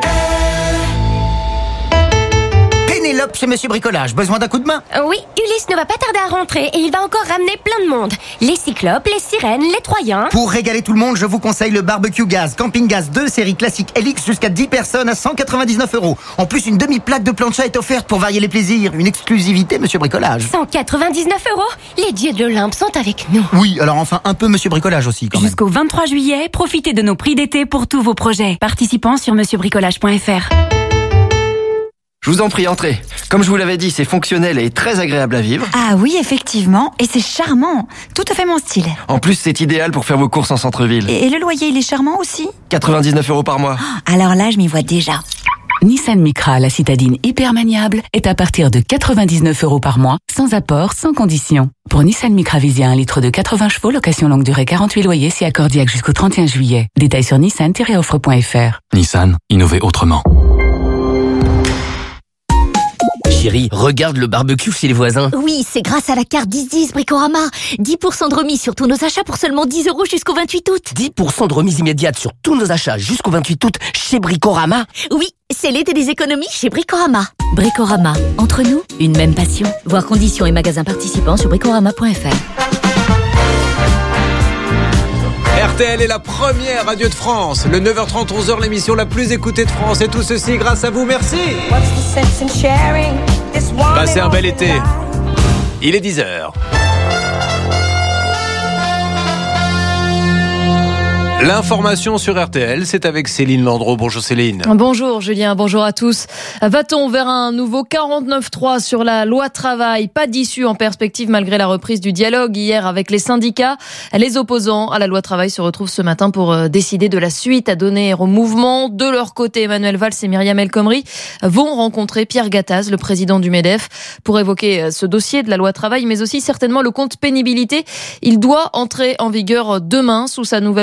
Pénélope chez Monsieur Bricolage, besoin d'un coup de main? Oui, Ulysse ne va pas tarder à rentrer et il va encore ramener plein de monde. Les cyclopes, les sirènes, les troyens. Pour régaler tout le monde, je vous conseille le barbecue gaz, camping gaz deux, série classique L X jusqu'à dix personnes à cent quatre-vingt-dix-neuf euros. En plus, une demi-plaque de plancha est offerte pour varier les plaisirs. Une exclusivité, Monsieur Bricolage. cent quatre-vingt-dix-neuf euros? Les dieux de l'Olympe sont avec nous. Oui, alors enfin, un peu Monsieur Bricolage aussi, quand même. Jusqu'au vingt-trois juillet, profitez de nos prix d'été pour tous vos projets. Participants sur monsieur bricolage point f r. Je vous en prie, entrez. Comme je vous l'avais dit, c'est fonctionnel et très agréable à vivre. Ah oui, effectivement. Et c'est charmant. Tout à fait mon style. En plus, c'est idéal pour faire vos courses en centre-ville. Et, et le loyer, il est charmant aussi? quatre-vingt-dix-neuf euros par mois. Oh, alors là, je m'y vois déjà. Nissan Micra, la citadine hyper maniable, est à partir de quatre-vingt-dix-neuf euros par mois, sans apport, sans condition. Pour Nissan Micra Visia, un litre de quatre-vingts chevaux, location longue durée, quarante-huit loyers, si accordiaque jusqu'au trente et un juillet. Détails sur nissan tiret offre point f r. Nissan, innover autrement. Chérie, regarde le barbecue chez les voisins. Oui, c'est grâce à la carte dix dix Bricorama. dix pour cent de remise sur tous nos achats pour seulement dix euros jusqu'au vingt-huit août. dix pour cent de remise immédiate sur tous nos achats jusqu'au vingt-huit août chez Bricorama. Oui, c'est l'été des économies chez Bricorama. Bricorama, entre nous, une même passion. Voir conditions et magasins participants sur bricorama point f r. R T L est la première radio de France. Le neuf heures trente, onze heures, l'émission la plus écoutée de France. Et tout ceci grâce à vous. Merci. Passez un bel été. Il est dix heures. L'information sur R T L, c'est avec Céline Landreau. Bonjour Céline. Bonjour Julien, bonjour à tous. Va-t-on vers un nouveau quarante-neuf trois sur la loi travail? Pas d'issue en perspective malgré la reprise du dialogue hier avec les syndicats. Les opposants à la loi travail se retrouvent ce matin pour décider de la suite à donner au mouvement. De leur côté, Emmanuel Valls et Myriam El Khomri vont rencontrer Pierre Gattaz, le président du MEDEF, pour évoquer ce dossier de la loi travail, mais aussi certainement le compte pénibilité. Il doit entrer en vigueur demain sous sa nouvelle formule.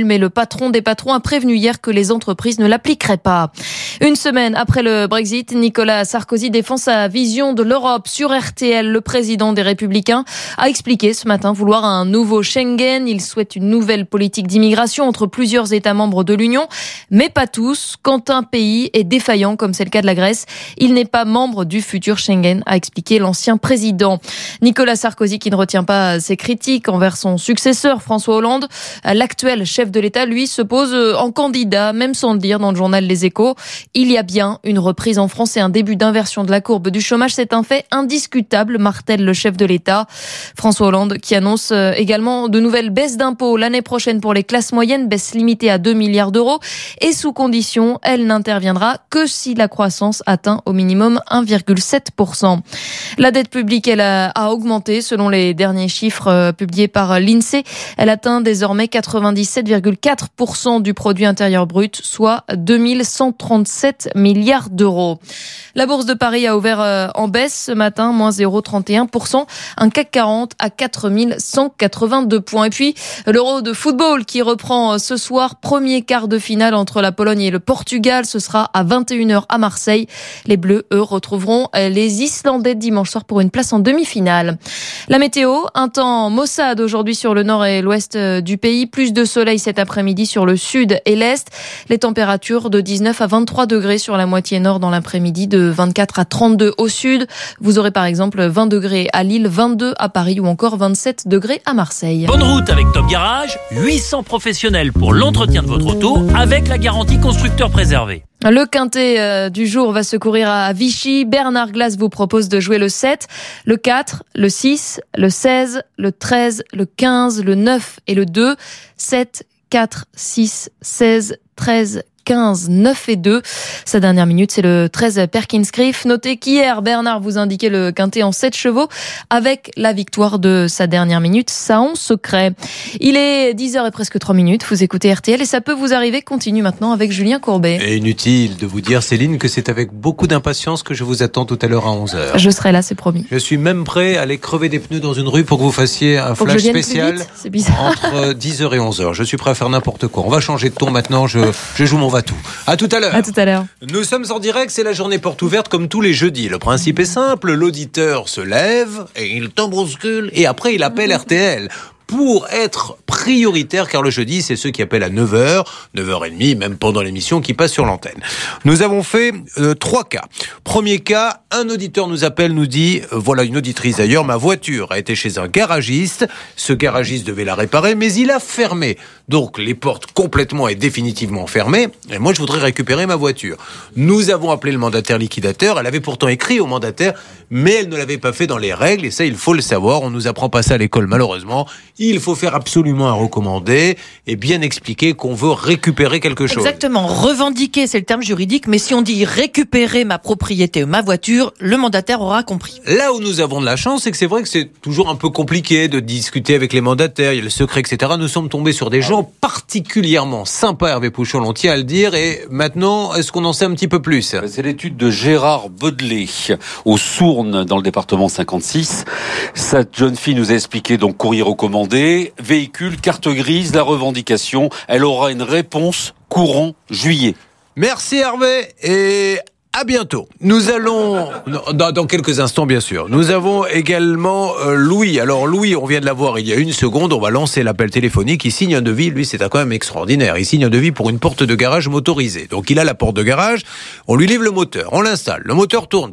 mais le patron des patrons a prévenu hier que les entreprises ne l'appliqueraient pas. Une semaine après le Brexit, Nicolas Sarkozy défend sa vision de l'Europe sur R T L. Le président des Républicains a expliqué ce matin vouloir un nouveau Schengen. Il souhaite une nouvelle politique d'immigration entre plusieurs États membres de l'Union, mais pas tous. Quand un pays est défaillant, comme c'est le cas de la Grèce, il n'est pas membre du futur Schengen, a expliqué l'ancien président. Nicolas Sarkozy qui ne retient pas ses critiques envers son successeur François Hollande. L'actuel chef de l'État, lui, se pose en candidat, même sans le dire dans le journal Les Échos. Il y a bien une reprise en France et un début d'inversion de la courbe du chômage. C'est un fait indiscutable, martèle le chef de l'État. François Hollande qui annonce également de nouvelles baisses d'impôts l'année prochaine pour les classes moyennes, baisse limitée à deux milliards d'euros. Et sous condition, elle n'interviendra que si la croissance atteint au minimum un virgule sept pour cent. La dette publique, elle a, a augmenté selon les derniers chiffres publiés par l'INSEE. Elle atteint désormais quatre-vingt-dix-sept virgule quatre pour cent du produit intérieur brut, soit deux mille cent trente-sept milliards d'euros. La bourse de Paris a ouvert en baisse ce matin, moins zéro virgule trente et un pour cent. Un C A C quarante à quatre mille cent quatre-vingt-deux points. Et puis, l'Euro de football qui reprend ce soir. Premier quart de finale entre la Pologne et le Portugal. Ce sera à vingt et une heures à Marseille. Les Bleus, eux, retrouveront les Islandais dimanche soir pour une place en demi-finale. La météo, un temps maussade aujourd'hui sur le nord et l'ouest du pays. Plus de soleil cet après-midi sur le sud et l'est. Les températures de dix-neuf à vingt-trois degrés sur la moitié nord dans l'après-midi, de vingt-quatre à trente-deux au sud. Vous aurez par exemple vingt degrés à Lille, vingt-deux à Paris ou encore vingt-sept degrés à Marseille. Bonne route avec Top Garage, huit cents professionnels pour l'entretien de votre auto avec la garantie constructeur préservée. Le quintet euh, du jour va se courir à Vichy. Bernard Glass vous propose de jouer le sept, le quatre, le six, le seize, le treize, le quinze, le neuf et le deux. sept, quatre, six, seize, treize, quinze, neuf et deux. Sa dernière minute, c'est le treize Perkins Griff. Notez qu'hier, Bernard vous indiquait le quintet en sept chevaux avec la victoire de sa dernière minute, ça en secret. Il est dix heures et presque trois minutes. Vous écoutez R T L et ça peut vous arriver. Continue maintenant avec Julien Courbet. Et inutile de vous dire, Céline, que c'est avec beaucoup d'impatience que je vous attends tout à l'heure à onze heures. Je serai là, c'est promis. Je suis même prêt à aller crever des pneus dans une rue pour que vous fassiez un pour flash spécial c'est bizarre. entre dix heures et onze heures. Je suis prêt à faire n'importe quoi. On va changer de ton maintenant. Je, je joue mon va-tout. À tout à l'heure. À tout à l'heure. Nous sommes en direct, c'est la journée porte ouverte comme tous les jeudis. Le principe est simple, l'auditeur se lève et il t'embouscule et après il appelle R T L. Pour être prioritaire, car le jeudi, c'est ceux qui appellent à neuf heures, neuf heures trente, même pendant l'émission, qui passe sur l'antenne. Nous avons fait euh, trois cas. Premier cas, un auditeur nous appelle, nous dit, euh, voilà une auditrice d'ailleurs, ma voiture a été chez un garagiste, ce garagiste devait la réparer, mais il a fermé. Donc les portes complètement et définitivement fermées, et moi je voudrais récupérer ma voiture. Nous avons appelé le mandataire liquidateur, elle avait pourtant écrit au mandataire, mais elle ne l'avait pas fait dans les règles, et ça il faut le savoir, on nous apprend pas ça à l'école malheureusement. Il faut faire absolument un recommandé et bien expliquer qu'on veut récupérer quelque chose. Exactement. Revendiquer, c'est le terme juridique, mais si on dit récupérer ma propriété ou ma voiture, le mandataire aura compris. Là où nous avons de la chance, c'est que c'est vrai que c'est toujours un peu compliqué de discuter avec les mandataires, il y a le secret, et cetera. Nous sommes tombés sur des gens particulièrement sympas, Hervé Pouchon, on tient à le dire, et maintenant, est-ce qu'on en sait un petit peu plus ? C'est l'étude de Gérard Baudelet, au Sournes, dans le département cinquante-six. Cette jeune fille nous a expliqué, donc, courrier recommandé, véhicule, carte grise, la revendication. Elle aura une réponse courant juillet. Merci Hervé et à bientôt. Nous allons, dans, dans quelques instants bien sûr, nous avons également euh, Louis. Alors Louis, on vient de l'avoir il y a une seconde, on va lancer l'appel téléphonique. Il signe un devis, lui c'est quand même extraordinaire. Il signe un devis pour une porte de garage motorisée. Donc il a la porte de garage, on lui livre le moteur, on l'installe, le moteur tourne.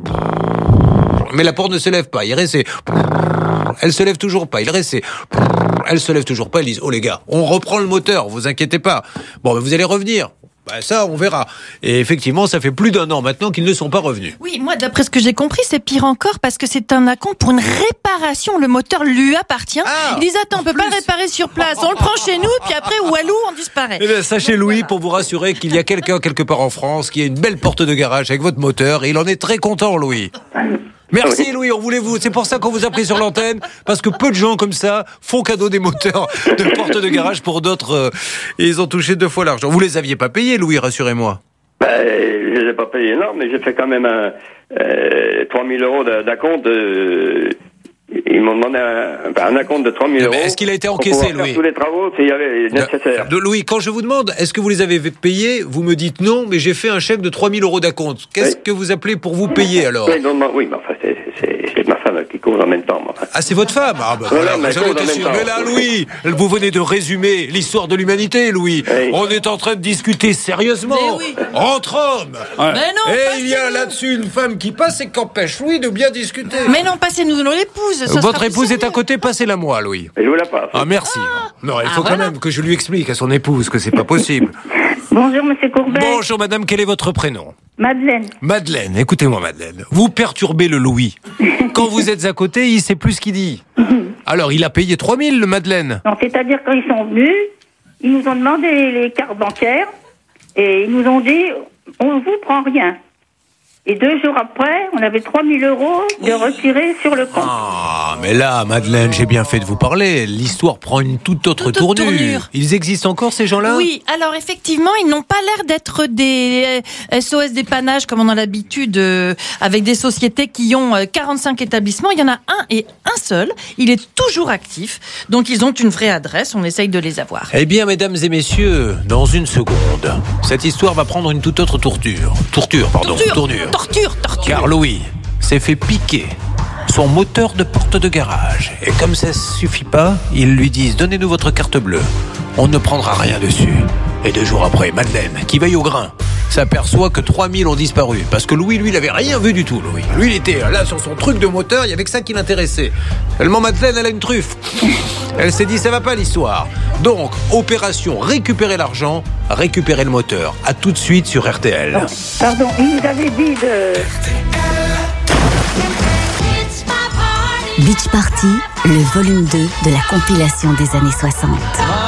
Mais la porte ne se lève pas, il reste... Elle se lève toujours pas, il reste... Elle se lève toujours pas, ils disent, oh les gars, on reprend le moteur, vous inquiétez pas. Bon, ben, vous allez revenir. Ben, ça, on verra. Et effectivement, ça fait plus d'un an maintenant qu'ils ne sont pas revenus. Oui, moi, d'après ce que j'ai compris, c'est pire encore parce que c'est un acompte pour une réparation. Le moteur lui appartient. Ah, ils disent, attends, on peut plus. Pas le réparer sur place. On le prend chez nous, puis après, Walou, on disparaît. Eh bien, sachez, Louis, pour vous rassurer qu'il y a quelqu'un quelque part en France qui a une belle porte de garage avec votre moteur et il en est très content, Louis. Merci Louis, on voulait vous. C'est pour ça qu'on vous a pris sur l'antenne, parce que peu de gens comme ça font cadeau des moteurs de porte de garage pour d'autres. Euh, et ils ont touché deux fois l'argent. Vous les aviez pas payés, Louis, rassurez-moi. Ben, je les ai pas payés, non, mais j'ai fait quand même un, euh, trois mille euros d'acompte. Euh, et ils m'ont demandé un, ben, un acompte de trois mille euros. Est-ce qu'il a été encaissé, Louis? Tous les travaux, s'il y avait nécessaire. De, Louis, quand je vous demande, est-ce que vous les avez payés? Vous me dites non, mais j'ai fait un chèque de trois mille euros d'acompte. Qu'est-ce oui. que vous appelez pour vous payer, alors? Oui, non, non, oui, mais enfin, c'est, c'est, c'est ma femme qui cause en même temps. Enfin. Ah, c'est votre femme? Ah, bah, voilà, voilà, j'en étais sûr. Mais là, Louis, vous venez de résumer l'histoire de l'humanité, Louis. Oui. On est en train de discuter sérieusement. Oui. Entre hommes. Ouais. Mais non, et il y a là-dessus une femme qui passe et qui empêche Louis de bien discuter. Mais non, passez-nous l'épouse. Votre épouse est à côté, passez-la moi, Louis. Je vous la passe. Ah, merci. Ah. Non, il faut ah, quand voilà. même que je lui explique à son épouse que c'est pas possible. Bonjour, monsieur Courbet. Bonjour, madame, quel est votre prénom? Madeleine. Madeleine, écoutez-moi, Madeleine. Vous perturbez le Louis. Quand vous êtes à côté, il sait plus ce qu'il dit. Alors, il a payé trois mille, le Madeleine. Non, c'est-à-dire, quand ils sont venus, ils nous ont demandé les cartes bancaires et ils nous ont dit, on ne vous prend rien. Et deux jours après, on avait trois mille euros de retirés sur le compte. Ah, mais là, Madeleine, j'ai bien fait de vous parler. L'histoire prend une toute autre toute tournure. tournure. Ils existent encore, ces gens-là? Oui, alors effectivement, ils n'ont pas l'air d'être des S O S dépannage comme on a l'habitude euh, avec des sociétés qui ont euh, quarante-cinq établissements. Il y en a un et un seul. Il est toujours actif. Donc, ils ont une vraie adresse. On essaye de les avoir. Eh bien, mesdames et messieurs, dans une seconde, cette histoire va prendre une toute autre tournure. Tourture, pardon. Torture. Tournure. Torture, torture. Car Louis s'est fait piquer son moteur de porte de garage. Et comme ça ne suffit pas, ils lui disent « Donnez-nous votre carte bleue. On ne prendra rien dessus. » Et deux jours après, Madeleine, qui veille au grain, s'aperçoit que trois mille ont disparu. Parce que Louis, lui, il avait rien vu du tout, Louis. Lui, il était là sur son truc de moteur, il y avait que ça qui l'intéressait. Seulement Madeleine, elle a une truffe. Elle s'est dit, ça va pas l'histoire. Donc, opération récupérer l'argent, récupérer le moteur. À tout de suite sur R T L. Oh, pardon, il nous avait dit de... Beach Party, le volume deux de la compilation des années soixante.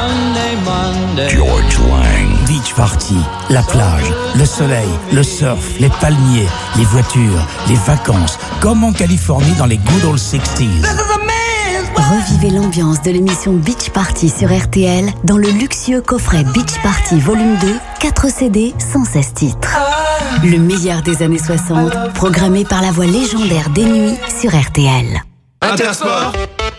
George Lang. Beach Party, la plage, le soleil, le surf, les palmiers, les voitures, les vacances, comme en Californie dans les good old sixties. Revivez l'ambiance de l'émission Beach Party sur R T L dans le luxueux coffret Beach Party volume deux, quatre C D, cent seize titres. Le meilleur des années soixante, programmé par la voix légendaire des nuits sur R T L. Intersport.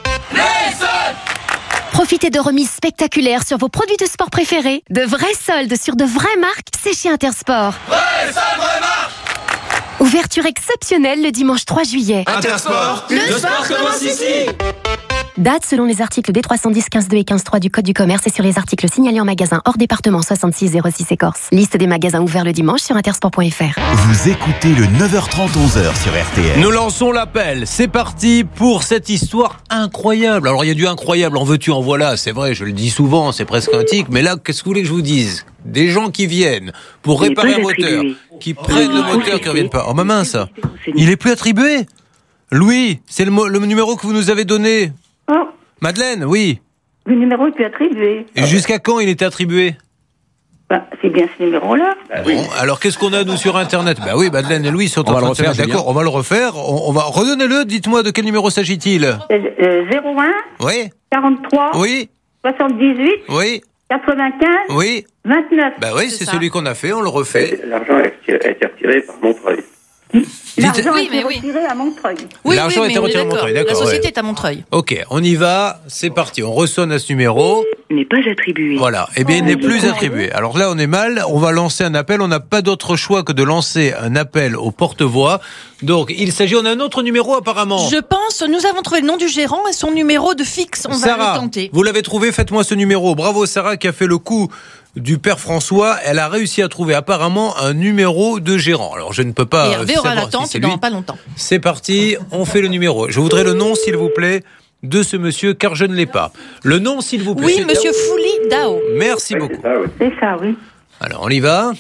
Profitez de remises spectaculaires sur vos produits de sport préférés. De vrais soldes sur de vraies marques, c'est chez Intersport. Vraies soldes, vraies marques. Ouverture exceptionnelle le dimanche trois juillet. Intersport, le, le sport commence ici. Date selon les articles D trois cent dix, quinze deux et quinze trois du Code du commerce et sur les articles signalés en magasin hors département soixante-six zéro six Écorce. Liste des magasins ouverts le dimanche sur intersport point f r. Vous écoutez le neuf heures trente, onze heures sur R T L. Nous lançons l'appel. C'est parti pour cette histoire incroyable. Alors il y a du incroyable, en veux-tu, en voilà. C'est vrai, je le dis souvent, c'est presque un tic. Mais là, qu'est-ce que vous voulez que je vous dise? Des gens qui viennent pour réparer un moteur, qui prennent le moteur, qui ne reviennent pas. Oh ma main, ça. Il est plus attribué. Louis, c'est le, mo- le numéro que vous nous avez donné. Oh. Madeleine, oui. Le numéro est plus attribué. Et jusqu'à quand il était attribué? Bah, c'est bien ce numéro-là. Bon, oui. Alors qu'est-ce qu'on a nous sur Internet? Bah oui, Madeleine et Louis sont en train de se mettre d'accord. On va le refaire. On, on va redonnez-le. Dites-moi de quel numéro s'agit-il? euh, zéro un. Oui. quarante-trois. Oui. soixante-dix-huit. Oui. quatre-vingt-quinze. Oui. vingt-neuf. Bah oui, c'est, c'est celui qu'on a fait. On le refait. L'argent a été retiré par Montreuil. L'argent oui, a été mais retiré oui. à Montreuil. Oui, L'argent oui, a été retiré à Montreuil, d'accord. La société ouais. est à Montreuil. Ok, on y va, c'est parti. On ressonne à ce numéro. N'est pas attribué. Voilà, eh bien il n'est plus attribué. Alors là, on est mal, on va lancer un appel. On n'a pas d'autre choix que de lancer un appel au porte-voix. Donc, il s'agit, on a un autre numéro apparemment. Je pense, nous avons trouvé le nom du gérant et son numéro de fixe. On Sarah, va le tenter. Vous l'avez trouvé, faites-moi ce numéro. Bravo Sarah qui a fait le coup du père François. Elle a réussi à trouver apparemment un numéro de gérant. Alors je ne peux pas. Et Hervé aura l'attente si dans pas longtemps. C'est parti, on fait le numéro. Je voudrais le nom, s'il vous plaît, de ce monsieur, car je ne l'ai pas. Le nom, s'il vous plaît. Oui, monsieur Fouli Dao. Merci beaucoup. C'est ça, oui. Alors on y va.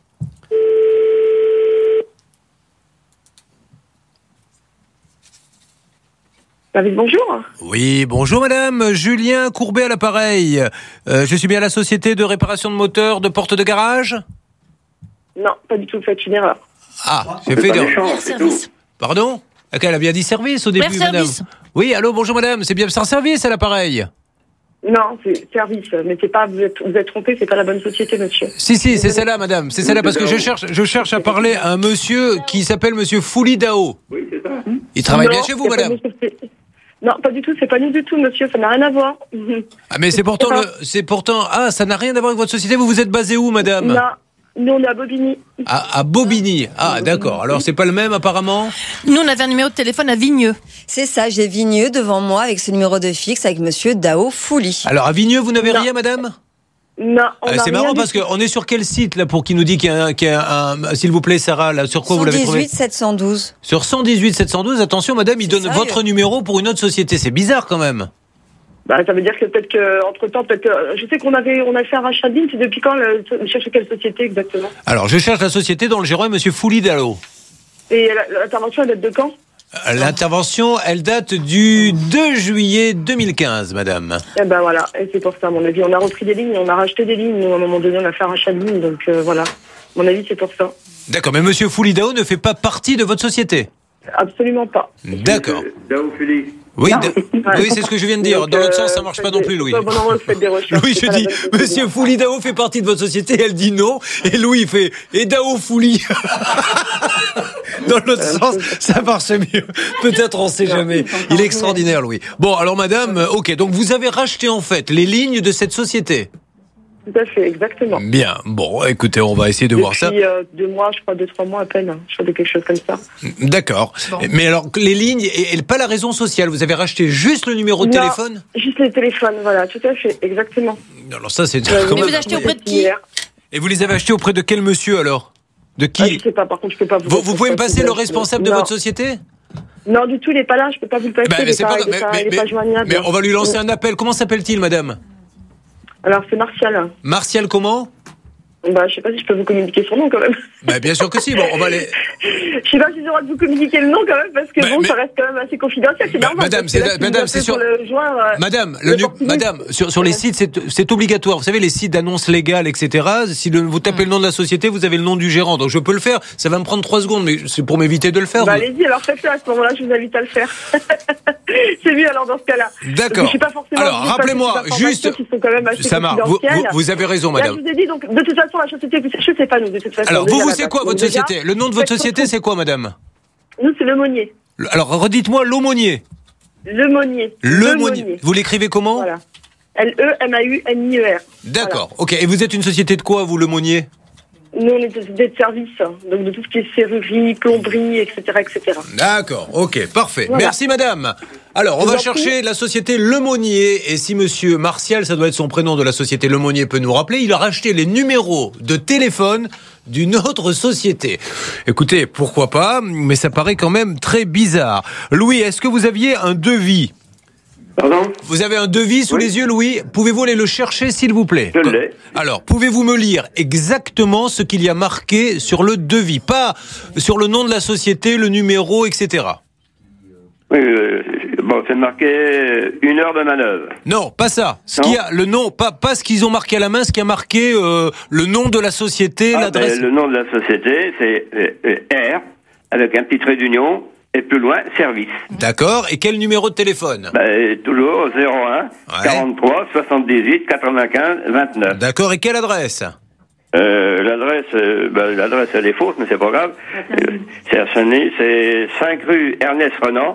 David, bonjour. Oui, bonjour madame. Julien Courbet à l'appareil. Euh, je suis bien à la société de réparation de moteurs de porte de garage? Non, pas du tout, vous faites une erreur. Ah, j'ai fait d'erreur. Pardon? Elle a bien dit service au début, Père madame. Service. Oui, allô, bonjour madame. C'est bien un service à l'appareil? Non, c'est service, mais c'est pas, vous êtes, vous êtes trompé, c'est pas la bonne société, monsieur. Si, si, c'est celle-là, madame. C'est celle-là, parce que je cherche, je cherche à parler à un monsieur qui s'appelle monsieur Fouli Dao. Oui, c'est ça. Il travaille non, bien chez vous, madame? Non, pas du tout, c'est pas nous du tout, monsieur, ça n'a rien à voir. Ah, mais c'est pourtant, le, c'est pourtant, ah, ça n'a rien à voir avec votre société. Vous vous êtes basé où, madame? Non, nous on est à Bobigny. À, à Bobigny. Ah, d'accord. Alors c'est pas le même apparemment? Nous on avait un numéro de téléphone à Vigneux. C'est ça, j'ai Vigneux devant moi avec ce numéro de fixe avec monsieur Dao Fouli. Alors à Vigneux, vous n'avez rien, madame? Non, on ah, a c'est rien marrant du parce tout. qu'on est sur quel site là pour qui nous dit qu'il y a un, qu'il y a un s'il vous plaît Sarah, là, sur quoi vous l'avez trouvé? cent dix-huit sept cent douze. Sur cent dix-huit sept cent douze, attention madame, il donne sérieux votre numéro pour une autre société. C'est bizarre quand même. Bah, ça veut dire que peut-être qu'entre temps, peut-être que, je sais qu'on avait, on a fait un rachat de ligne, c'est depuis quand, le, vous cherchez quelle société exactement? Alors je cherche la société dont le gérant est monsieur Fouli Dalo. Et la- l'intervention, elle date de quand? L'intervention, elle date du deux juillet deux mille quinze, madame. Eh ben voilà, et c'est pour ça, à mon avis, on a repris des lignes, on a racheté des lignes, nous, à un moment donné, on a fait un rachat de ligne, donc euh, voilà. À mon avis, c'est pour ça. D'accord, mais monsieur Fouli Dao ne fait pas partie de votre société? Absolument pas. D'accord. Dao Fouli. Oui, Non. d- oui, c'est ce que je viens de dire. Donc, Dans l'autre euh, sens, ça marche pas non plus, Louis. Bon, non, faites des recherches, Louis, c'est je pas la dis, bonne société. monsieur Fouli Dao fait partie de votre société, elle dit non, et Louis fait, et Dao Fouli. Dans l'autre sens, ça marche mieux. Peut-être, on sait jamais. Il est extraordinaire, Louis. Bon, alors madame, euh, ok, donc vous avez racheté en fait les lignes de cette société. Tout à fait, exactement. Bien, bon, écoutez, on va essayer de voir ça. Depuis euh, deux mois, je crois, deux, trois mois à peine, je crois de quelque chose comme ça. D'accord. Mais alors, les lignes, et, et pas la raison sociale, vous avez racheté juste le numéro de Non, téléphone? Juste les téléphones, voilà, tout à fait, exactement. Alors ça, c'est... Euh, quand mais même- vous achetez auprès de qui? Et vous les avez achetés auprès de quel monsieur alors? De qui? Ah, je sais pas, par contre, je peux pas vous... Vous, vous pouvez me passer le Non. responsable de votre société? Non, du tout, il est pas là, je peux pas vous le passer, Bah, il mais est c'est pas, pas- il est mais- pas- mais- il est mais- pas joignable. Mais on va lui lancer un appel. Comment s'appelle-t-il, madame? Alors, c'est Martial. Martial comment? Bah, je sais pas si je peux vous communiquer son nom, quand même. Bah, bien sûr que si. Bon, on va aller... Je sais pas si j'ai le droit de vous communiquer le nom, quand même, parce que Bah, bon, mais- ça reste quand même assez confidentiel, c'est Bah, normal. madame, parce que c'est- là, si madame, vous c'est appelez sur- pour le joindre, euh, Madame, le le nu- portugais. madame, sur, sur les sites, c'est, c'est obligatoire. Vous savez, les sites d'annonces légales, et cetera. Si le- vous tapez le nom de la société, vous avez le nom du gérant. Donc je peux le faire. Ça va me prendre trois secondes, mais c'est pour m'éviter de le faire. Bah, vous- allez-y, alors faites-le à ce moment-là, je vous invite à le faire. C'est mieux alors dans ce cas-là. D'accord. Je suis pas forcément Alors, obligée de passer rappelez-moi, des informations juste- qui sont quand même assez Ça marche. Vous, confidentielles. vous- vous avez raison, Là, madame. je vous ai dit, donc, de toute façon, la société, je sais pas nous, de toute façon. Alors, vous, déjà, vous, là, c'est quoi donc, votre déjà, société? Le nom de votre faites société, votre- c'est quoi, madame? Nous, c'est Lemonnier. Le- Alors, redites-moi l'aumônier. Lemonnier. Lemonnier. Vous l'écrivez comment? Voilà. L E M A U N I E R. D'accord. Ok. Et vous êtes une société de quoi, vous, l'aumônier? Nous, on est des des services, hein, donc de tout ce qui est serrurerie, plomberie, et cetera, et cetera. D'accord, ok, parfait. Voilà. Merci madame. Alors, on Je va vous en chercher la société Lemonnier, et si monsieur Martial, ça doit être son prénom de la société Lemonnier, peut nous rappeler, il a racheté les numéros de téléphone d'une autre société. Écoutez, pourquoi pas, mais ça paraît quand même très bizarre. Louis, est-ce que vous aviez un devis? Pardon? Vous avez un devis sous Oui. les yeux, Louis? Pouvez-vous aller le chercher, s'il vous plaît? Je l'ai. Alors, pouvez-vous me lire exactement ce qu'il y a marqué sur le devis? Pas sur le nom de la société, le numéro, et cetera. Oui, euh, bon, c'est marqué une heure de manœuvre. Non, pas ça. Ce Non. qu'il y a, le nom, pas, pas ce qu'ils ont marqué à la main, ce qui a marqué euh, le nom de la société, Ah, l'adresse. ben, le nom de la société, c'est euh, euh, R, avec un petit trait d'union, et plus loin, service. D'accord. Et quel numéro de téléphone? Ben, toujours zéro un, Ouais. quarante-trois, soixante-dix-huit, quatre-vingt-quinze, vingt-neuf. D'accord. Et quelle adresse? Euh, l'adresse, euh, ben, l'adresse elle est fausse, mais c'est pas grave. Euh, c'est à Saint-Denis, c'est cinq rue Ernest Renan,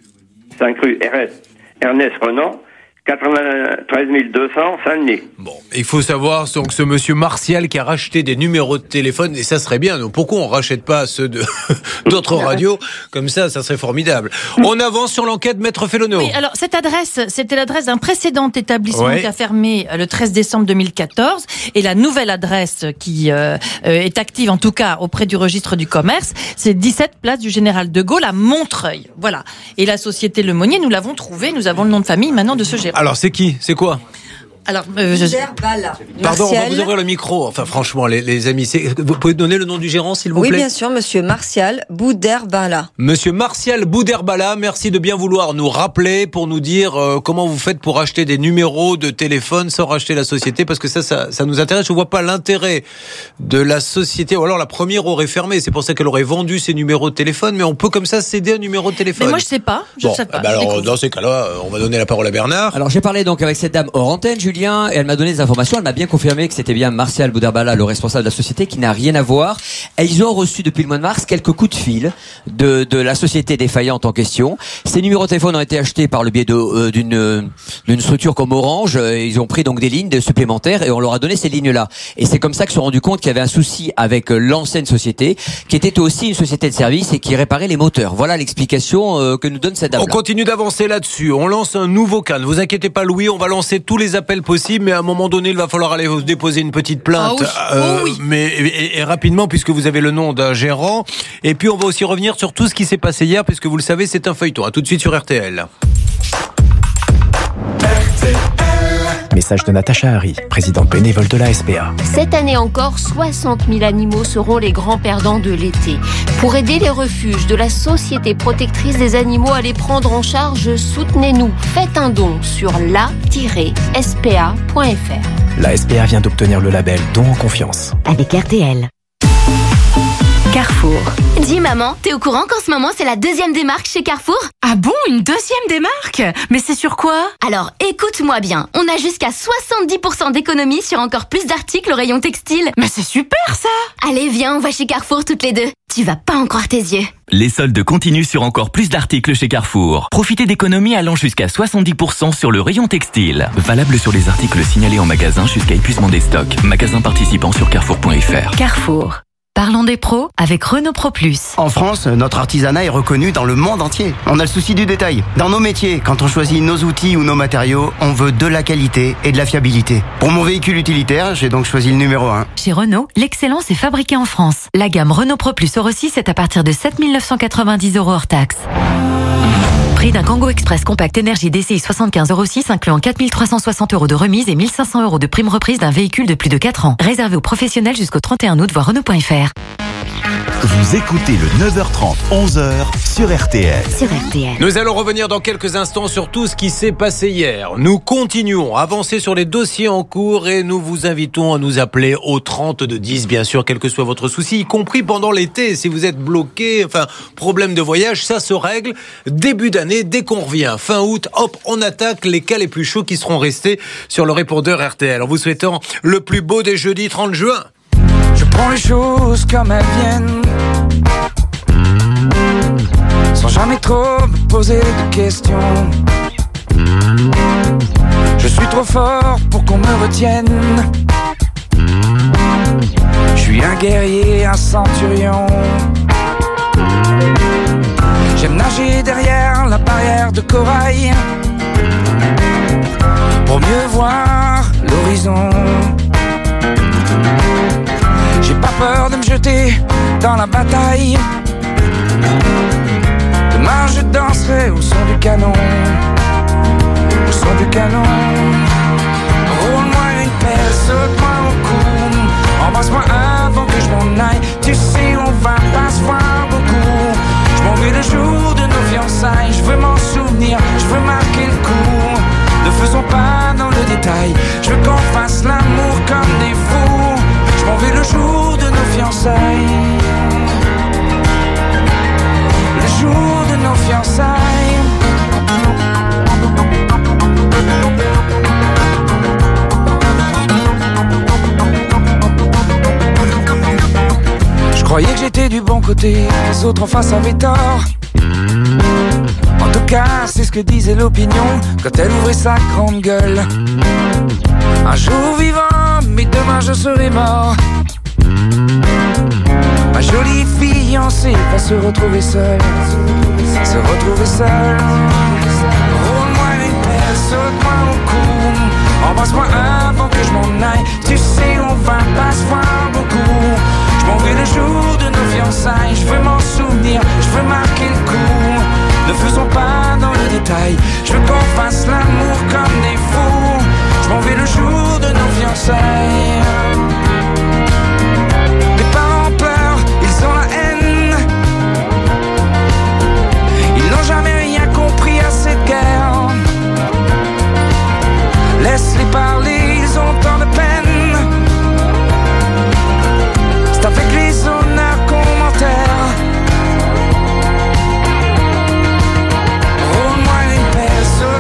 cinq rue Ernest, Ernest Renan, quatre-vingt-treize mille deux cents, Saint-Denis. Bon, il faut savoir donc ce monsieur Martial qui a racheté des numéros de téléphone, et ça serait bien. Donc pourquoi on rachète pas ceux de d'autres radios comme ça? Ça serait formidable. On avance sur l'enquête, maître Félono. Oui, alors cette adresse, c'était l'adresse d'un précédent établissement Ouais. qui a fermé euh, le treize décembre deux mille quatorze, et la nouvelle adresse qui euh, euh, est active en tout cas auprès du registre du commerce, c'est dix-sept place du Général de Gaulle à Montreuil. Voilà. Et la société Lemonnier, nous l'avons trouvée, nous avons le nom de famille maintenant de ce gérant. Alors c'est qui? C'est quoi? Alors, euh, je- Pardon, on va Martial. vous ouvrir le micro. Enfin, franchement, les, les amis, c'est- vous pouvez donner le nom du gérant, s'il vous Oui, plaît? bien sûr, monsieur Martial Bouderbala. Monsieur Martial Bouderbala, merci de bien vouloir nous rappeler pour nous dire euh, comment vous faites pour acheter des numéros de téléphone sans racheter la société, parce que ça, ça, ça nous intéresse. Je vois pas l'intérêt de la société, ou alors la première aurait fermé, c'est pour ça qu'elle aurait vendu ses numéros de téléphone, mais on peut comme ça céder un numéro de téléphone. mais moi je sais pas, je Bon, sais pas. eh ben je alors, découvre. dans ces cas-là, euh, on va donner la parole à Bernard. Alors j'ai parlé donc avec cette dame hors antenne, Julie. Julien et elle m'a donné des informations. Elle m'a bien confirmé que c'était bien Martial Bouderbala, le responsable de la société, qui n'a rien à voir. Et ils ont reçu depuis le mois de mars quelques coups de fil de, de la société défaillante en question. Ces numéros de téléphone ont été achetés par le biais de, euh, d'une, euh, d'une structure comme Orange. Ils ont pris donc des lignes supplémentaires et on leur a donné ces lignes-là. Et c'est comme ça qu'ils se sont rendus compte qu'il y avait un souci avec l'ancienne société, qui était aussi une société de service et qui réparait les moteurs. Voilà l'explication euh, que nous donne cette dame. On continue d'avancer là-dessus. On lance un nouveau cas. Ne vous inquiétez pas, Louis. On va lancer tous les appels possibles, mais à un moment donné, il va falloir aller déposer une petite plainte. Ah oui. Euh, Oh oui. Mais et, et rapidement, puisque vous avez le nom d'un gérant. Et puis, on va aussi revenir sur tout ce qui s'est passé hier, puisque vous le savez, c'est un feuilleton. À tout de suite sur R T L. Message de Natacha Harry, présidente bénévole de la S P A. Cette année encore, soixante mille animaux seront les grands perdants de l'été. Pour aider les refuges de la Société protectrice des animaux à les prendre en charge, soutenez-nous. Faites un don sur la tiret s p a point f r. La S P A vient d'obtenir le label Don en confiance. Avec R T L. Carrefour. Dis maman, t'es au courant qu'en ce moment c'est la deuxième démarque chez Carrefour? Ah bon, une deuxième démarque? Mais c'est sur quoi? Alors écoute-moi bien, on a jusqu'à soixante-dix pour cent d'économie sur encore plus d'articles au rayon textile. Mais c'est super ça! Allez viens, on va chez Carrefour toutes les deux. Tu vas pas en croire tes yeux. Les soldes continuent sur encore plus d'articles chez Carrefour. Profitez d'économies allant jusqu'à soixante-dix pour cent sur le rayon textile. Valable sur les articles signalés en magasin jusqu'à épuisement des stocks. Magasin participant sur carrefour point f r. Carrefour. Parlons des pros avec Renault Pro Plus. En France, notre artisanat est reconnu dans le monde entier. On a le souci du détail. Dans nos métiers, quand on choisit nos outils ou nos matériaux, on veut de la qualité et de la fiabilité. Pour mon véhicule utilitaire, j'ai donc choisi le numéro un. Chez Renault, l'excellence est fabriquée en France. La gamme Renault Pro Plus Euro six est à partir de sept mille neuf cent quatre-vingt-dix euros hors taxe. Prix d'un Kangoo Express compact énergie D C I soixante-quinze Euro six incluant quatre mille trois cent soixante euros de remise et mille cinq cents euros de prime reprise d'un véhicule de plus de quatre ans. Réservé aux professionnels jusqu'au trente et un août, voir Renault point f r. Vous écoutez le neuf heures trente, onze heures sur R T L. Sur R T L. Nous allons revenir dans quelques instants sur tout ce qui s'est passé hier. Nous continuons à avancer sur les dossiers en cours et nous vous invitons à nous appeler au trente de dix, bien sûr, quel que soit votre souci, y compris pendant l'été. Si vous êtes bloqué, enfin, problème de voyage, ça se règle début d'année, dès qu'on revient. Fin août, hop, on attaque les cas les plus chauds qui seront restés sur le répondeur R T L. En vous souhaitant le plus beau des jeudis trente juin. Je prends les choses comme elles viennent, sans jamais trop me poser de questions. Je suis trop fort pour qu'on me retienne. Je suis un guerrier, un centurion. J'aime nager derrière la barrière de corail pour mieux voir l'horizon. J'ai pas peur de me jeter dans la bataille. Demain je danserai au son du canon. Au son du canon. Roule-moi une pelle, saute-moi au cou. Embrasse-moi avant que je m'en aille. Tu sais on va pas se voir beaucoup. Je m'en vais le jour de nos fiançailles. Je veux m'en souvenir, je veux marquer le coup. Ne faisons pas dans le détail. Je veux qu'on fasse l'amour comme des fous. Je m'en vais le jour de nos fiançailles. Le jour de nos fiançailles. Je croyais que j'étais du bon côté, les autres en face avaient tort. En tout cas, c'est ce que disait l'opinion quand elle ouvrait sa grande gueule. Un jour vivant, mais demain je serai mort. Ma jolie fiancée va se retrouver seule. Se retrouver seule. Roule-moi une pelle, saute-moi au cou. Embrasse-moi avant que je m'en aille. Tu sais, on va pas se voir beaucoup. Je m'en vais le jour de nos fiançailles. Je veux m'en souvenir, je veux marquer le coup. Ne faisons pas dans le détail. Je veux qu'on fasse l'amour comme des fous. Je m'en vais le jour de nos fiançailles. Mes parents pleurent, ils ont la haine. Ils n'ont jamais rien compris à cette guerre. Laisse-les parler, ils ont tant de peine. C'est avec les honneurs qu'on m'enterre. Roule-moi une pelle,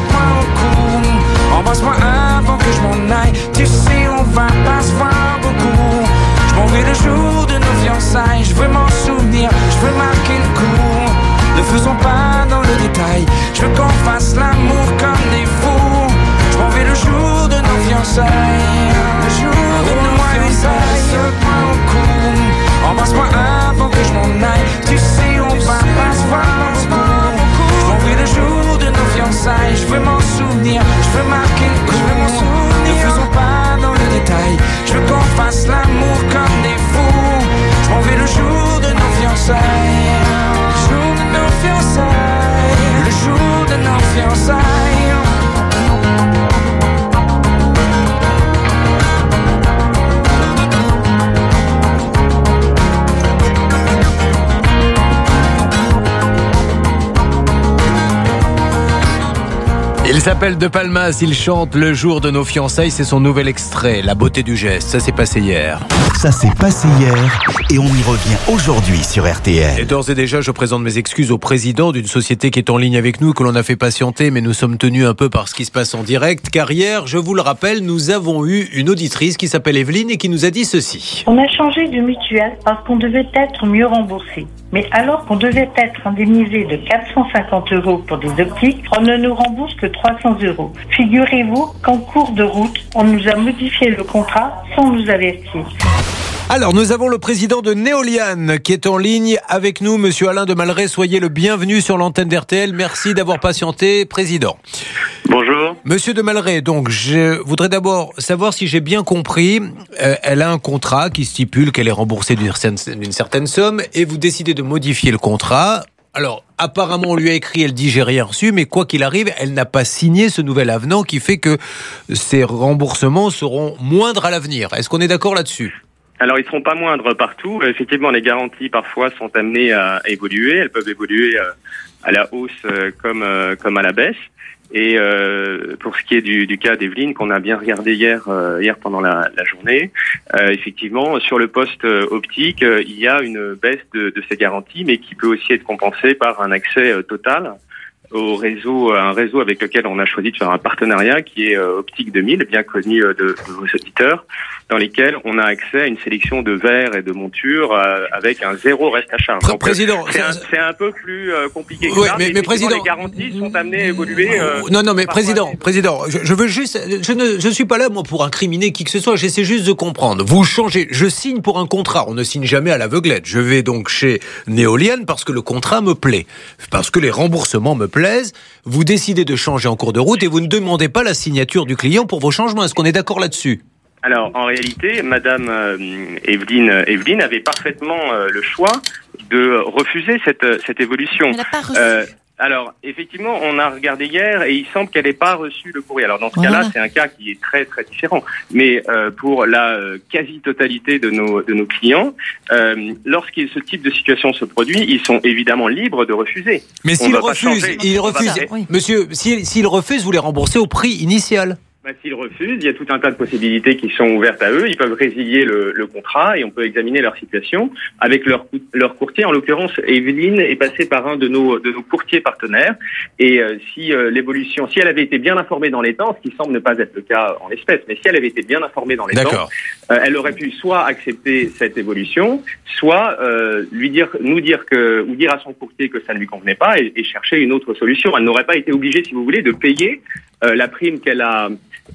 Il s'appelle De Palmas, il chante Le jour de nos fiançailles, c'est son nouvel extrait, La beauté du geste, ça s'est passé hier. Ça s'est passé hier et on y revient aujourd'hui sur R T L. Et d'ores et déjà, je présente mes excuses au président d'une société qui est en ligne avec nous, que l'on a fait patienter, mais nous sommes tenus un peu par ce qui se passe en direct, car hier, je vous le rappelle, nous avons eu une auditrice qui s'appelle Evelyne et qui nous a dit ceci. On a changé de mutuelle parce qu'on devait être mieux remboursé. Mais alors qu'on devait être indemnisé de quatre cent cinquante euros pour des optiques, on ne nous rembourse que trois cents euros. Figurez-vous qu'en cours de route, on nous a modifié le contrat sans nous avertir. Alors, nous avons le président de Néoliane qui est en ligne avec nous, monsieur Alain de Malray. Soyez le bienvenu sur l'antenne d'R T L. Merci d'avoir patienté, président. Bonjour. Monsieur de Malray, donc je voudrais d'abord savoir si j'ai bien compris. Euh, elle a un contrat qui stipule qu'elle est remboursée d'une certaine, d'une certaine somme et vous décidez de modifier le contrat. Alors, apparemment, on lui a écrit, elle dit j'ai rien reçu, mais quoi qu'il arrive, elle n'a pas signé ce nouvel avenant qui fait que ces remboursements seront moindres à l'avenir. Est-ce qu'on est d'accord là-dessus ? Alors, ils ne seront pas moindres partout. Effectivement, les garanties, parfois, sont amenées à évoluer. Elles peuvent évoluer à la hausse comme, comme à la baisse. Et euh, pour ce qui est du, du cas d'Evelyne, qu'on a bien regardé hier, euh, hier pendant la, la journée, euh, effectivement, sur le poste optique, euh, il y a une baisse de, de ces garanties, mais qui peut aussi être compensée par un accès euh, total au réseau, un réseau avec lequel on a choisi de faire un partenariat qui est euh, Optique deux mille, bien connu euh, de, de vos auditeurs, dans lesquels on a accès à une sélection de verres et de montures euh, avec un zéro reste à charge. Donc, président, c'est un, c'est un peu plus euh, compliqué que ouais, ça, mais, mais, mais président, les garanties sont amenées à évoluer. Euh, non, non, mais président, président, je, je veux juste, je ne, je suis pas là moi pour incriminer qui que ce soit. J'essaie juste de comprendre. Vous changez, je signe pour un contrat. On ne signe jamais à l'aveuglette. Je vais donc chez Néoliane parce que le contrat me plaît, parce que les remboursements me plaisent. Vous décidez de changer en cours de route et vous ne demandez pas la signature du client pour vos changements. Est-ce qu'on est d'accord là-dessus ? Alors, en réalité, Madame euh, Evelyne, Evelyne avait parfaitement euh, le choix de refuser cette, cette évolution. Elle n'a pas reçu. Euh, alors, effectivement, on a regardé hier et il semble qu'elle n'ait pas reçu le courrier. Alors, dans ce voilà. cas-là, c'est un cas qui est très, très différent. Mais euh, pour la euh, quasi-totalité de nos, de nos clients, euh, lorsque ce type de situation se produit, ils sont évidemment libres de refuser. Mais s'ils refusent, ils refusent. Oui. Monsieur, s'ils s'ils refusent, vous les remboursez au prix initial. Bah, s'ils refusent, il y a tout un tas de possibilités qui sont ouvertes à eux. Ils peuvent résilier le, le contrat et on peut examiner leur situation avec leur, leur courtier. En l'occurrence, Evelyne est passée par un de nos, de nos courtiers partenaires. Et euh, si euh, l'évolution, si elle avait été bien informée dans les temps, ce qui semble ne pas être le cas en l'espèce, mais si elle avait été bien informée dans les D'accord. temps, euh, elle aurait pu soit accepter cette évolution, soit euh, lui dire, nous dire que, ou dire à son courtier que ça ne lui convenait pas et, et chercher une autre solution. Elle n'aurait pas été obligée, si vous voulez, de payer euh, la prime qu'elle a.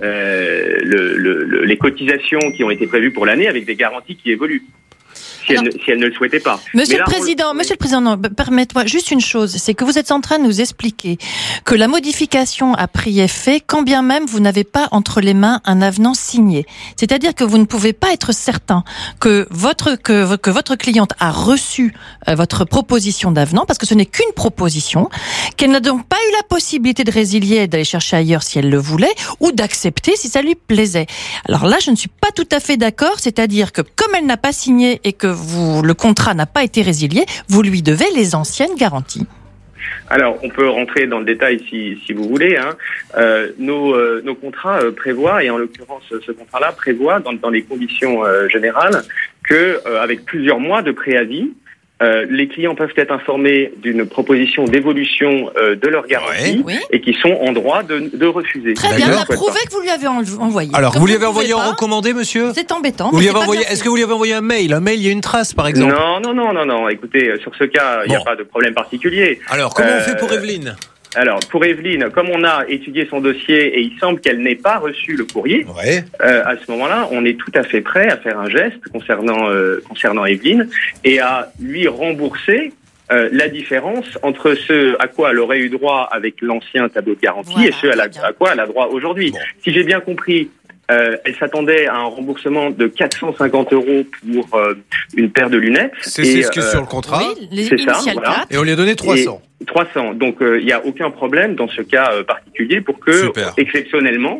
Euh, le, le, le, les cotisations qui ont été prévues pour l'année avec des garanties qui évoluent. Si, Alors, elle ne, si elle ne le souhaitait pas. Monsieur là, le Président, on... Monsieur le Président, non, permettez-moi juste une chose, c'est que vous êtes en train de nous expliquer que la modification a pris effet quand bien même vous n'avez pas entre les mains un avenant signé. C'est-à-dire que vous ne pouvez pas être certain que votre que, que votre cliente a reçu euh, votre proposition d'avenant parce que ce n'est qu'une proposition, qu'elle n'a donc pas eu la possibilité de résilier et d'aller chercher ailleurs si elle le voulait ou d'accepter si ça lui plaisait. Alors là, je ne suis pas tout à fait d'accord, c'est-à-dire que comme elle n'a pas signé et que vous, le contrat n'a pas été résilié, vous lui devez les anciennes garanties. Alors, on peut rentrer dans le détail si, si vous voulez. Hein. Euh, nos, euh, nos contrats euh, prévoient, et en l'occurrence, ce contrat-là prévoit, dans, dans les conditions euh, générales, que euh, avec plusieurs mois de préavis, Euh, les clients peuvent être informés d'une proposition d'évolution euh, de leur garantie oui. et qui sont en droit de, de refuser. Très bien, on a prouvé que vous lui avez envoyé. Alors, Comme vous lui avez envoyé pas, en recommandé, monsieur ? C'est embêtant. Vous lui avez envoyé, est-ce que vous lui avez envoyé un mail ? Un mail, il y a une trace, par exemple ? Non, non, non, non, non. Écoutez, sur ce cas, il bon. n'y a pas de problème particulier. Alors, comment euh, on fait pour Evelyne ? Alors, pour Evelyne, comme on a étudié son dossier et il semble qu'elle n'ait pas reçu le courrier, ouais. euh, à ce moment-là, on est tout à fait prêt à faire un geste concernant euh, concernant Evelyne et à lui rembourser euh, la différence entre ce à quoi elle aurait eu droit avec l'ancien tableau de garantie voilà, et ce à, la, à quoi elle a droit aujourd'hui. Bon. Si j'ai bien compris, Euh, elle s'attendait à un remboursement de quatre cent cinquante euros pour euh, une paire de lunettes. C'est, c'est ce qui est euh, sur le contrat. Oui, les c'est ça, voilà. Et on lui a donné trois cents. Et trois cents. Donc, il euh, n'y a aucun problème dans ce cas euh, particulier pour que, Super. exceptionnellement,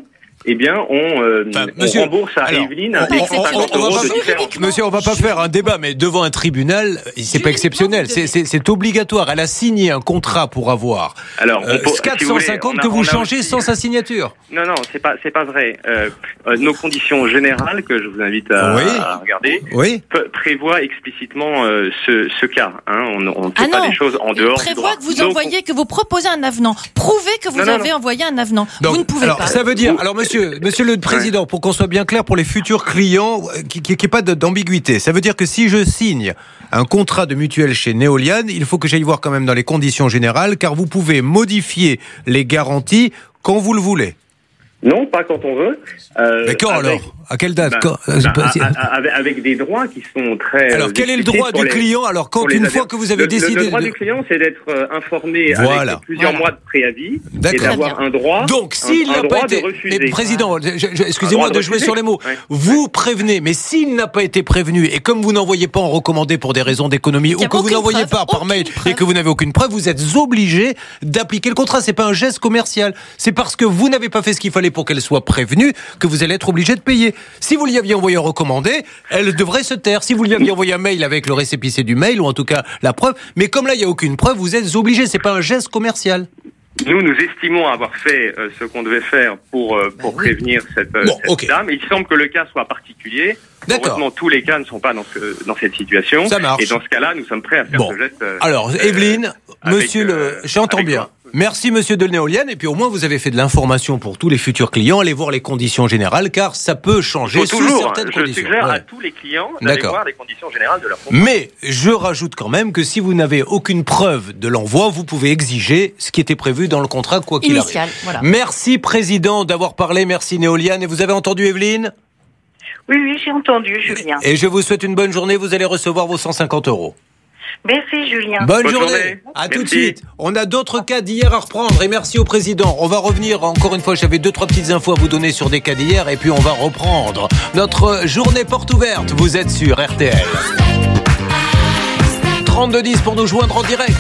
eh bien, on, euh, Enfin, on monsieur, rembourse à alors, Evelyne on- les on- cent cinquante on- on va euros pas- de différence. Monsieur, on va pas faire un débat, mais devant un tribunal, c'est pas exceptionnel, c'est, c'est, c'est obligatoire. Elle a signé un contrat pour avoir Alors, on euh, peut- si vous quatre cent voulez, cinquante on a- que on vous a changez aussi- sans sa signature. Non, non, c'est pas, c'est pas vrai. Euh, euh, nos conditions générales, que je vous invite à, Oui. à regarder, Oui. p- prévoient explicitement euh, ce, ce cas. Hein. On on ne fait Ah pas non, des choses en dehors il du droit. prévoit que vous Nos envoyez, que vous proposez un avenant. Prouvez que vous Non, non, avez non. envoyé un avenant. Donc, vous ne pouvez alors, pas. ça veut dire, alors monsieur, monsieur le président, pour qu'on soit bien clair pour les futurs clients, euh, qu'il n'y ait pas de- d'ambiguïté, ça veut dire que si je signe un contrat de mutuelle chez Neolian, il faut que j'aille voir quand même dans les conditions générales, car vous pouvez modifier les garanties quand vous le voulez. Non, pas quand on veut. Euh, Mais quand avec- alors À quelle date bah, Quand- bah, euh, c'est pas- à- à- avec, avec des droits qui sont très. Alors, euh, quel est le explicites droit pour du les- client alors quand pour les une fois adhérents. que vous avez Le- le- décidé Le droit de- du client, c'est d'être euh, informé Voilà. avec plusieurs Voilà. mois de préavis et D'accord. d'avoir un droit. Donc, un- s'il un n'a droit pas été. de refuser. Mais président, je- je- Un droit excusez-moi de de jouer refuser. sur les mots. Ouais. Vous prévenez, mais s'il n'a pas été prévenu et comme vous n'envoyez pas en recommandé pour des raisons d'économie ou a que vous aucune n'envoyez preuve, pas par mail et que vous n'avez aucune preuve, vous êtes obligé d'appliquer le contrat. C'est pas un geste commercial. C'est parce que vous n'avez pas fait ce qu'il fallait pour qu'elle soit prévenue que vous allez être obligé de payer. Si vous lui aviez envoyé un recommandé, elle devrait se taire. Si vous lui aviez envoyé un mail avec le récépissé du mail ou en tout cas la preuve, mais comme là il n'y a aucune preuve, vous êtes obligé. C'est pas un geste commercial. Nous, nous estimons avoir fait euh, ce qu'on devait faire pour, euh, pour prévenir cette, euh, Bon, cette ok. dame. Il semble que le cas soit particulier. D'accord. Heureusement, tous les cas ne sont pas dans, ce, dans cette situation. Ça marche. Et dans ce cas-là, nous sommes prêts à faire Bon. ce geste. euh, Alors, euh, Evelyne, avec, monsieur le. euh, J'entends avec bien. toi. Merci, monsieur de Néolienne. Et puis, au moins, vous avez fait de l'information pour tous les futurs clients. Allez voir les conditions générales, car ça peut Il changer faut sous toujours, certaines je conditions. suggère Ouais. à tous les clients d'aller D'accord. voir les conditions générales de leur contrat. Mais je rajoute quand même que si vous n'avez aucune preuve de l'envoi, vous pouvez exiger ce qui était prévu dans le contrat, quoi qu'il Initial, arrive. voilà. Merci, président, d'avoir parlé. Merci, Néoliane. Et vous avez entendu, Evelyne ? Oui, oui, j'ai entendu, Julien. Et je vous souhaite une bonne journée. Vous allez recevoir vos cent cinquante euros. Merci, Julien. Bonne, Bonne journée. journée. À tout de Merci. suite. On a d'autres cas d'hier à reprendre et merci au président. On va revenir encore une fois. J'avais deux trois petites infos à vous donner sur des cas d'hier et puis on va reprendre notre journée porte ouverte. Vous êtes sur R T L. trente-deux dix pour nous joindre en direct.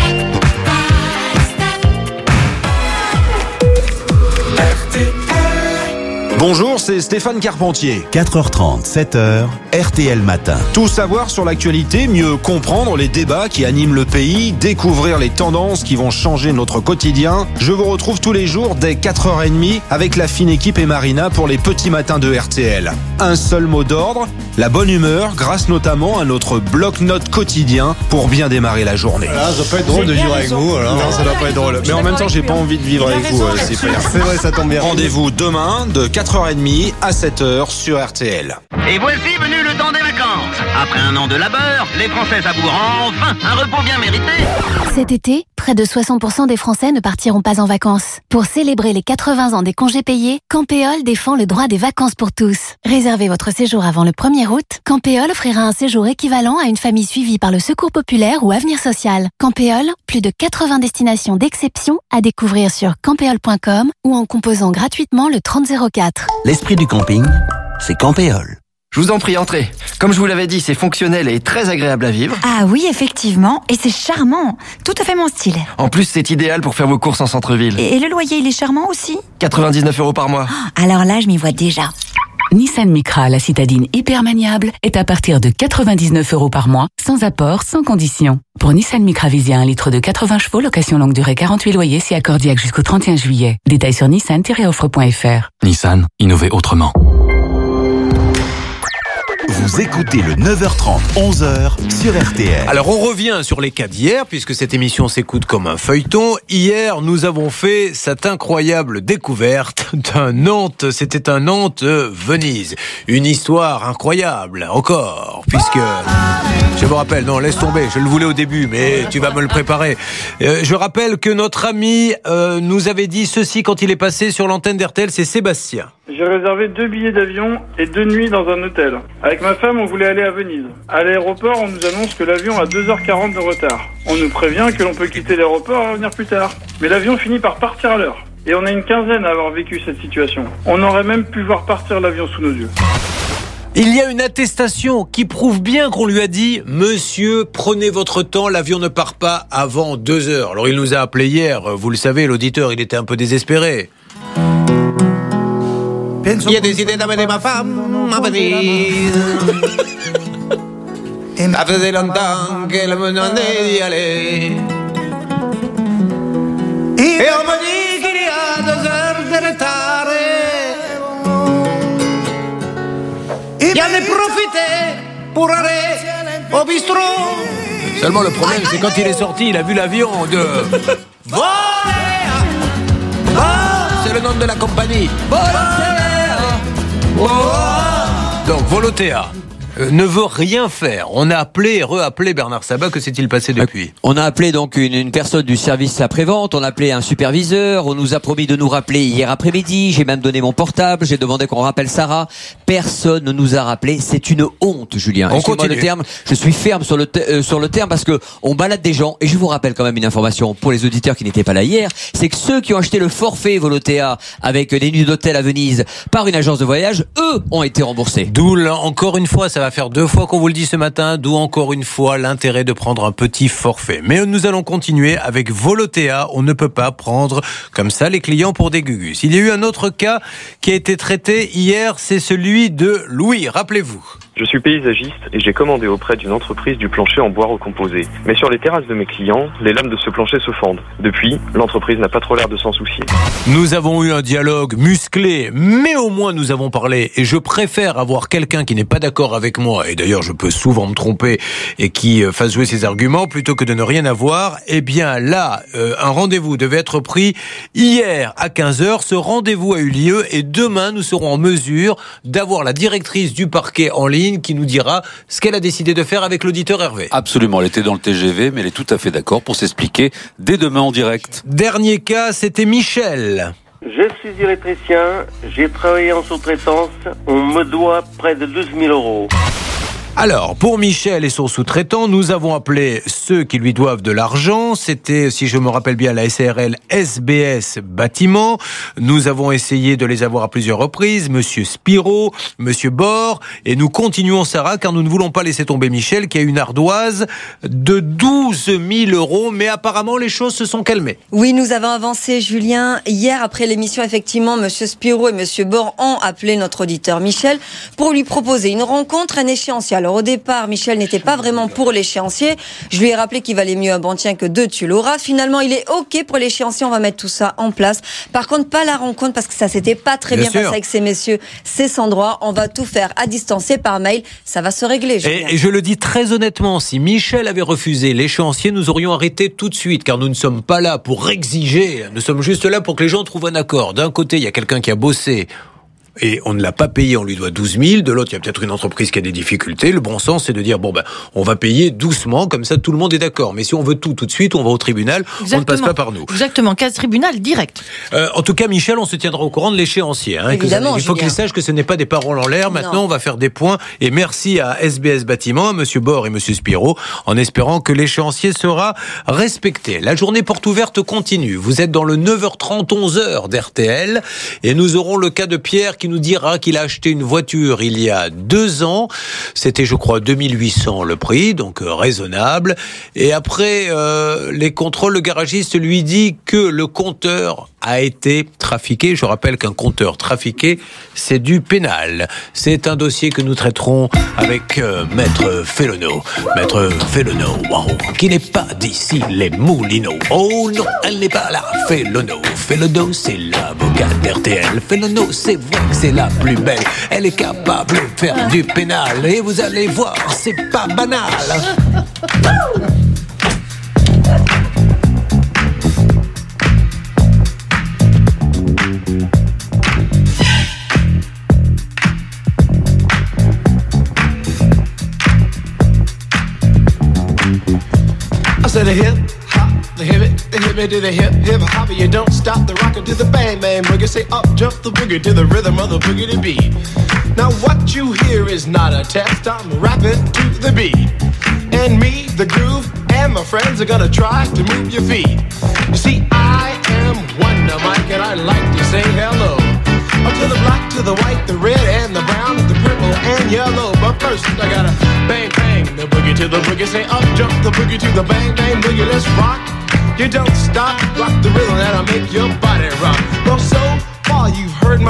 Bonjour, c'est Stéphane Carpentier. quatre heures trente, sept heures, R T L Matin. Tout savoir sur l'actualité, mieux comprendre les débats qui animent le pays, découvrir les tendances qui vont changer notre quotidien. Je vous retrouve tous les jours dès quatre heures trente avec la fine équipe et Marina pour les petits matins de R T L. Un seul mot d'ordre, la bonne humeur, grâce notamment à notre bloc-notes quotidien pour bien démarrer la journée. Voilà, ça doit pas être drôle de vivre avec vous. Alors. Non, ça doit pas être drôle. Mais en même temps, j'ai pas envie de vivre avec vous, euh, Cyprien. C'est vrai, ça tombe bien. Rendez-vous demain de quatre heures trente à sept heures sur R T L. Et voici venu le temps des vacances. Après un an de labeur, les Français savourent enfin un repos bien mérité. Cet été, près de soixante pour cent des Français ne partiront pas en vacances. Pour célébrer les quatre-vingts ans des congés payés, Campéol défend le droit des vacances pour tous. Réservez votre séjour avant le premier août. Campéol offrira un séjour équivalent à une famille suivie par le Secours populaire ou Avenir social. Campéol, plus de quatre-vingts destinations d'exception à découvrir sur campéol point com ou en composant gratuitement le trente zéro quatre. L'esprit du camping, c'est Campéol. Je vous en prie, entrez. Comme je vous l'avais dit, c'est fonctionnel et très agréable à vivre. Ah oui, effectivement. Et c'est charmant. Tout à fait mon style. En plus, c'est idéal pour faire vos courses en centre-ville. Et le loyer, il est charmant aussi. quatre-vingt-dix-neuf euros par mois. Alors là, je m'y vois déjà. Nissan Micra, la citadine hyper maniable, est à partir de quatre-vingt-dix-neuf euros par mois, sans apport, sans condition. Pour Nissan Micra Visia, un litre de quatre-vingts chevaux, location longue durée quarante-huit loyers, si accordiaque jusqu'au trente et un juillet. Détails sur nissan tiret offre point f r. Nissan, innover autrement. Vous écoutez le neuf heures trente, onze heures sur R T L. Alors on revient sur les cas d'hier, puisque cette émission s'écoute comme un feuilleton. Hier, nous avons fait cette incroyable découverte d'un Nantes. C'était un Nantes-Venise. Une histoire incroyable, encore, puisque... Je me rappelle, non, laisse tomber, je le voulais au début, mais tu vas me le préparer. Euh, je rappelle que notre ami euh, nous avait dit ceci quand il est passé sur l'antenne d'R T L, c'est Sébastien. J'ai réservé deux billets d'avion et deux nuits dans un hôtel. Avec ma femme, on voulait aller à Venise. À l'aéroport, on nous annonce que l'avion a deux heures quarante de retard. On nous prévient que l'on peut quitter l'aéroport et revenir plus tard. Mais l'avion finit par partir à l'heure. Et on a une quinzaine à avoir vécu cette situation. On aurait même pu voir partir l'avion sous nos yeux. Il y a une attestation qui prouve bien qu'on lui a dit « Monsieur, prenez votre temps, l'avion ne part pas avant deux heures ». Alors il nous a appelé hier, vous le savez, l'auditeur, il était un peu désespéré. J'ai décidé d'amener ma femme à Venise. Ça faisait longtemps qu'elle me demandait d'y aller. Et on me dit qu'il y a deux heures de retard. J'en ai profité pour aller au bistrot. Seulement le problème, c'est quand il est sorti, il a vu l'avion de Volotea. Oh, c'est le nom de la compagnie. Volotea. Oh. Donc Volotea Euh, ne veut rien faire. On a appelé et re-appelé Bernard Sabat. Que s'est-il passé depuis ? On a appelé donc une, une personne du service après-vente, on a appelé un superviseur, on nous a promis de nous rappeler hier après-midi, j'ai même donné mon portable, j'ai demandé qu'on rappelle Sarah. Personne ne nous a rappelé. C'est une honte, Julien. On continue. Le terme, je suis ferme sur le, te- euh, sur le terme parce que on balade des gens. Et je vous rappelle quand même une information pour les auditeurs qui n'étaient pas là hier, c'est que ceux qui ont acheté le forfait Volotea avec des nuits d'hôtel à Venise par une agence de voyage, eux ont été remboursés. D'où, là, encore une fois, ça va faire deux fois qu'on vous le dit ce matin, d'où encore une fois l'intérêt de prendre un petit forfait. Mais nous allons continuer avec Volotea. On ne peut pas prendre comme ça les clients pour des gugus. Il y a eu un autre cas qui a été traité hier, c'est celui de Louis. Rappelez-vous. Je suis paysagiste et j'ai commandé auprès d'une entreprise du plancher en bois recomposé. Mais sur les terrasses de mes clients, les lames de ce plancher se fendent. Depuis, l'entreprise n'a pas trop l'air de s'en soucier. Nous avons eu un dialogue musclé, mais au moins nous avons parlé. Et je préfère avoir quelqu'un qui n'est pas d'accord avec moi, et d'ailleurs je peux souvent me tromper, et qui fasse jouer ses arguments, plutôt que de ne rien avoir. Eh bien là, euh, un rendez-vous devait être pris hier à quinze heures. Ce rendez-vous a eu lieu et demain nous serons en mesure d'avoir la directrice du parquet en ligne qui nous dira ce qu'elle a décidé de faire avec l'auditeur Hervé. Absolument, elle était dans le T G V, mais elle est tout à fait d'accord pour s'expliquer dès demain en direct. Dernier cas, c'était Michel. Je suis électricien, j'ai travaillé en sous-traitance, on me doit près de douze mille euros. Alors, pour Michel et son sous-traitant, nous avons appelé ceux qui lui doivent de l'argent. C'était, si je me rappelle bien, la S A R L S B S Bâtiment. Nous avons essayé de les avoir à plusieurs reprises. Monsieur Spiro, Monsieur Bord. Et nous continuons, Sarah, car nous ne voulons pas laisser tomber Michel, qui a une ardoise de douze mille euros. Mais apparemment, les choses se sont calmées. Oui, nous avons avancé, Julien. Hier, après l'émission, effectivement, Monsieur Spiro et Monsieur Bord ont appelé notre auditeur Michel pour lui proposer une rencontre, un échéancier. Alors au départ, Michel n'était pas vraiment pour l'échéancier. Je lui ai rappelé qu'il valait mieux un bon tien que deux, tu l'auras. Finalement, il est OK pour l'échéancier. On va mettre tout ça en place. Par contre, pas la rencontre parce que ça s'était pas très bien, bien passé avec ces messieurs. C'est sans droit. On va tout faire à distance et par mail. Ça va se régler. Et, et je le dis très honnêtement, si Michel avait refusé l'échéancier, nous aurions arrêté tout de suite, car nous ne sommes pas là pour exiger. Nous sommes juste là pour que les gens trouvent un accord. D'un côté, il y a quelqu'un qui a bossé et on ne l'a pas payé, on lui doit douze mille. De l'autre, il y a peut-être une entreprise qui a des difficultés. Le bon sens, c'est de dire, bon ben, on va payer doucement, comme ça tout le monde est d'accord. Mais si on veut tout tout de suite, on va au tribunal. Exactement. On ne passe pas par nous. Exactement, cas tribunal direct. Euh, en tout cas, Michel, on se tiendra au courant de l'échéancier. Hein, Évidemment, il faut qu'il sache que ce n'est pas des paroles en l'air. Maintenant, non. On va faire des points. Et merci à S B S Bâtiment, à Monsieur Bord et Monsieur Spiro, en espérant que l'échéancier sera respecté. La journée porte ouverte continue. Vous êtes dans le neuf heures trente, onze heures d'R T L. Et nous aurons le cas de Pierre qui nous dira qu'il a acheté une voiture il y a deux ans. C'était, je crois, deux mille huit cents le prix, donc euh, raisonnable. Et après euh, les contrôles, le garagiste lui dit que le compteur a été trafiqué. Je rappelle qu'un compteur trafiqué, c'est du pénal. C'est un dossier que nous traiterons avec euh, Maître Fellono. Maître Fellono, wow, qui n'est pas d'ici les Moulineaux. Oh non, elle n'est pas là. Fellono, Fellono, c'est l'avocat d'R T L. Fellono, c'est vrai que c'est la plus belle. Elle est capable de faire du pénal. Et vous allez voir, c'est pas banal. I said a hip hop, the hip it, the hip it to the hip hip hop. You don't stop the rocker to the bang bang boogie. Say up jump the boogie to the rhythm of the boogie to beat. Now what you hear is not a test. I'm rapping to the beat, and me, the groove, and my friends are gonna try to move your feet. You see, I am Wonder Mike, and I like to say hello. Up to the black, to the white, the red, and the brown, the purple, and yellow. But first, I gotta bang, bang, the boogie to the boogie. Say up, jump the boogie to the bang, bang, boogie. Let's rock. You don't stop, rock the rhythm that'll make your body rock. Well, so far you've heard my voice.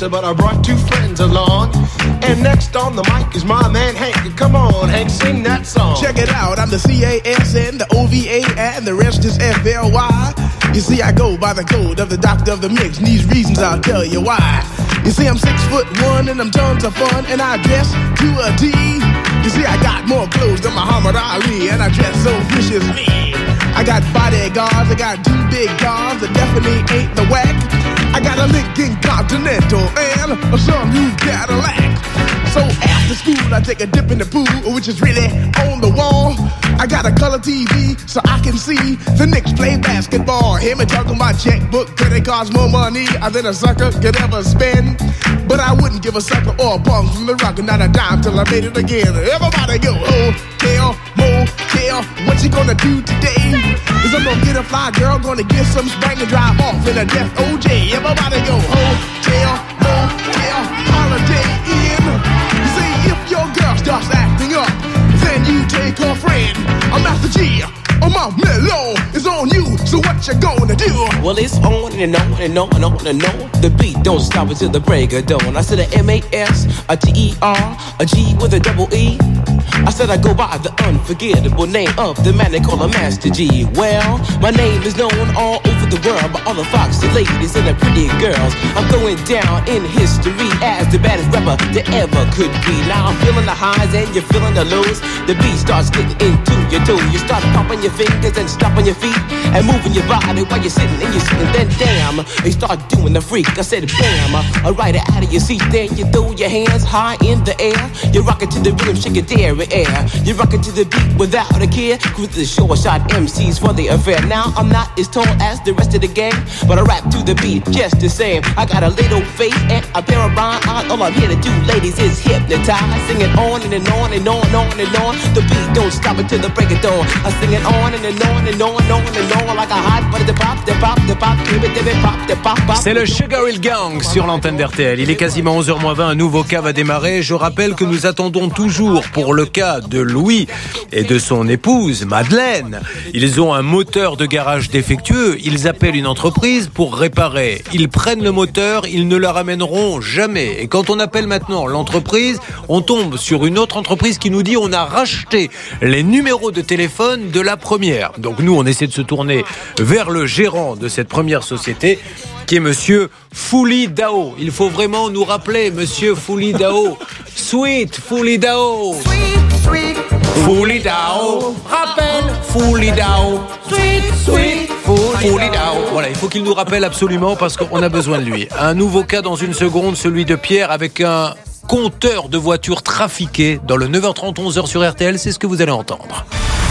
producer, but I brought two friends along. And next on the mic is my man Hank. Come on, Hank, sing that song. Check it out, I'm the C A S N, the O V A, and the rest is F L Y. You see, I go by the code of the doctor of the mix, and these reasons I'll tell you why. You see, I'm six foot one, and I'm tons of fun, and I dress to a T. You see, I got more clothes than Muhammad Ali, and I dress so viciously. I got bodyguards, I got two big cars that definitely ain't the whack. I got a Lincoln Continental and a some new Cadillac. So after school, I take a dip in the pool, which is really on the wall. I got a color T V so I can see the Knicks play basketball. Hear me talking my checkbook, cause it costs more money than a sucker could ever spend. But I wouldn't give a sucker or a punk from the rock, not a dime till I made it again. Everybody go, hotel, motel, what you gonna do today? Is I'm gonna get a fly girl, gonna get some spank and drive off in a death O J. Everybody go, hotel, motel, holiday in. You see, if your girl starts acting up, then you take her friend. I'm Master G, oh my mellow is on you, so what you gonna do? Well, it's on and on and on and on and on. The beat don't stop until the break of dawn. I said a M A S, a T E R, a G with a double E. I said I go by the unforgettable name of the man they call a Master G. Well, my name is known all over the world by all the foxy ladies and the pretty girls. I'm going down in history as the baddest rapper that ever could be. Now I'm feeling the highs and you're feeling the lows. The beat starts getting into your toe. You start popping your fingers and stomping your feet and moving your body while you're sitting and you're sitting. Then damn, they start doing the freak. I said bam, I ride it out of your seat. Then you throw your hands high in the air. You're rocking to the rhythm, shake your dairy air. You're rocking to the beat without a care. Cruise the short shot M Cs for the affair. Now I'm not as tall as the rest of the gang, but I rap to the beat just the same. I got a little face and a pair of rhyme eyes. All I'm here to do, ladies, is hypnotize. Sing it on and, and on and on and on and on. The beat don't stop until the break of dawn. I sing it on and, and on and on and on and on like a hot butter. The pop, the pop, the pop, the pop, the pop, pop. C'est le Sugar Hill Gang sur l'antenne d'R T L. Il est quasiment onze heures moins vingt, un nouveau cas va démarrer. Je rappelle que nous attendons toujours pour le cas de Louis et de son épouse Madeleine. Ils ont un moteur de garage défectueux, ils appellent une entreprise pour réparer. Ils prennent le moteur, ils ne le ramèneront jamais. Et quand on appelle maintenant l'entreprise, on tombe sur une autre entreprise qui nous dit on a racheté les numéros de téléphone de la première. Donc nous, on essaie de se tourner vers le gérant de cette première société, qui est monsieur Fouli Dao. Il faut vraiment nous rappeler, monsieur Fouli Dao. Sweet Fouli Dao. Sweet, sweet. Fouli Dao. Rappelle Fouli Dao. Sweet, sweet. Fouli Dao. Voilà, il faut qu'il nous rappelle absolument parce qu'on a besoin de lui. Un nouveau cas dans une seconde, celui de Pierre avec un compteur de voitures trafiquées dans le neuf heures trente, onze heures sur R T L. C'est ce que vous allez entendre.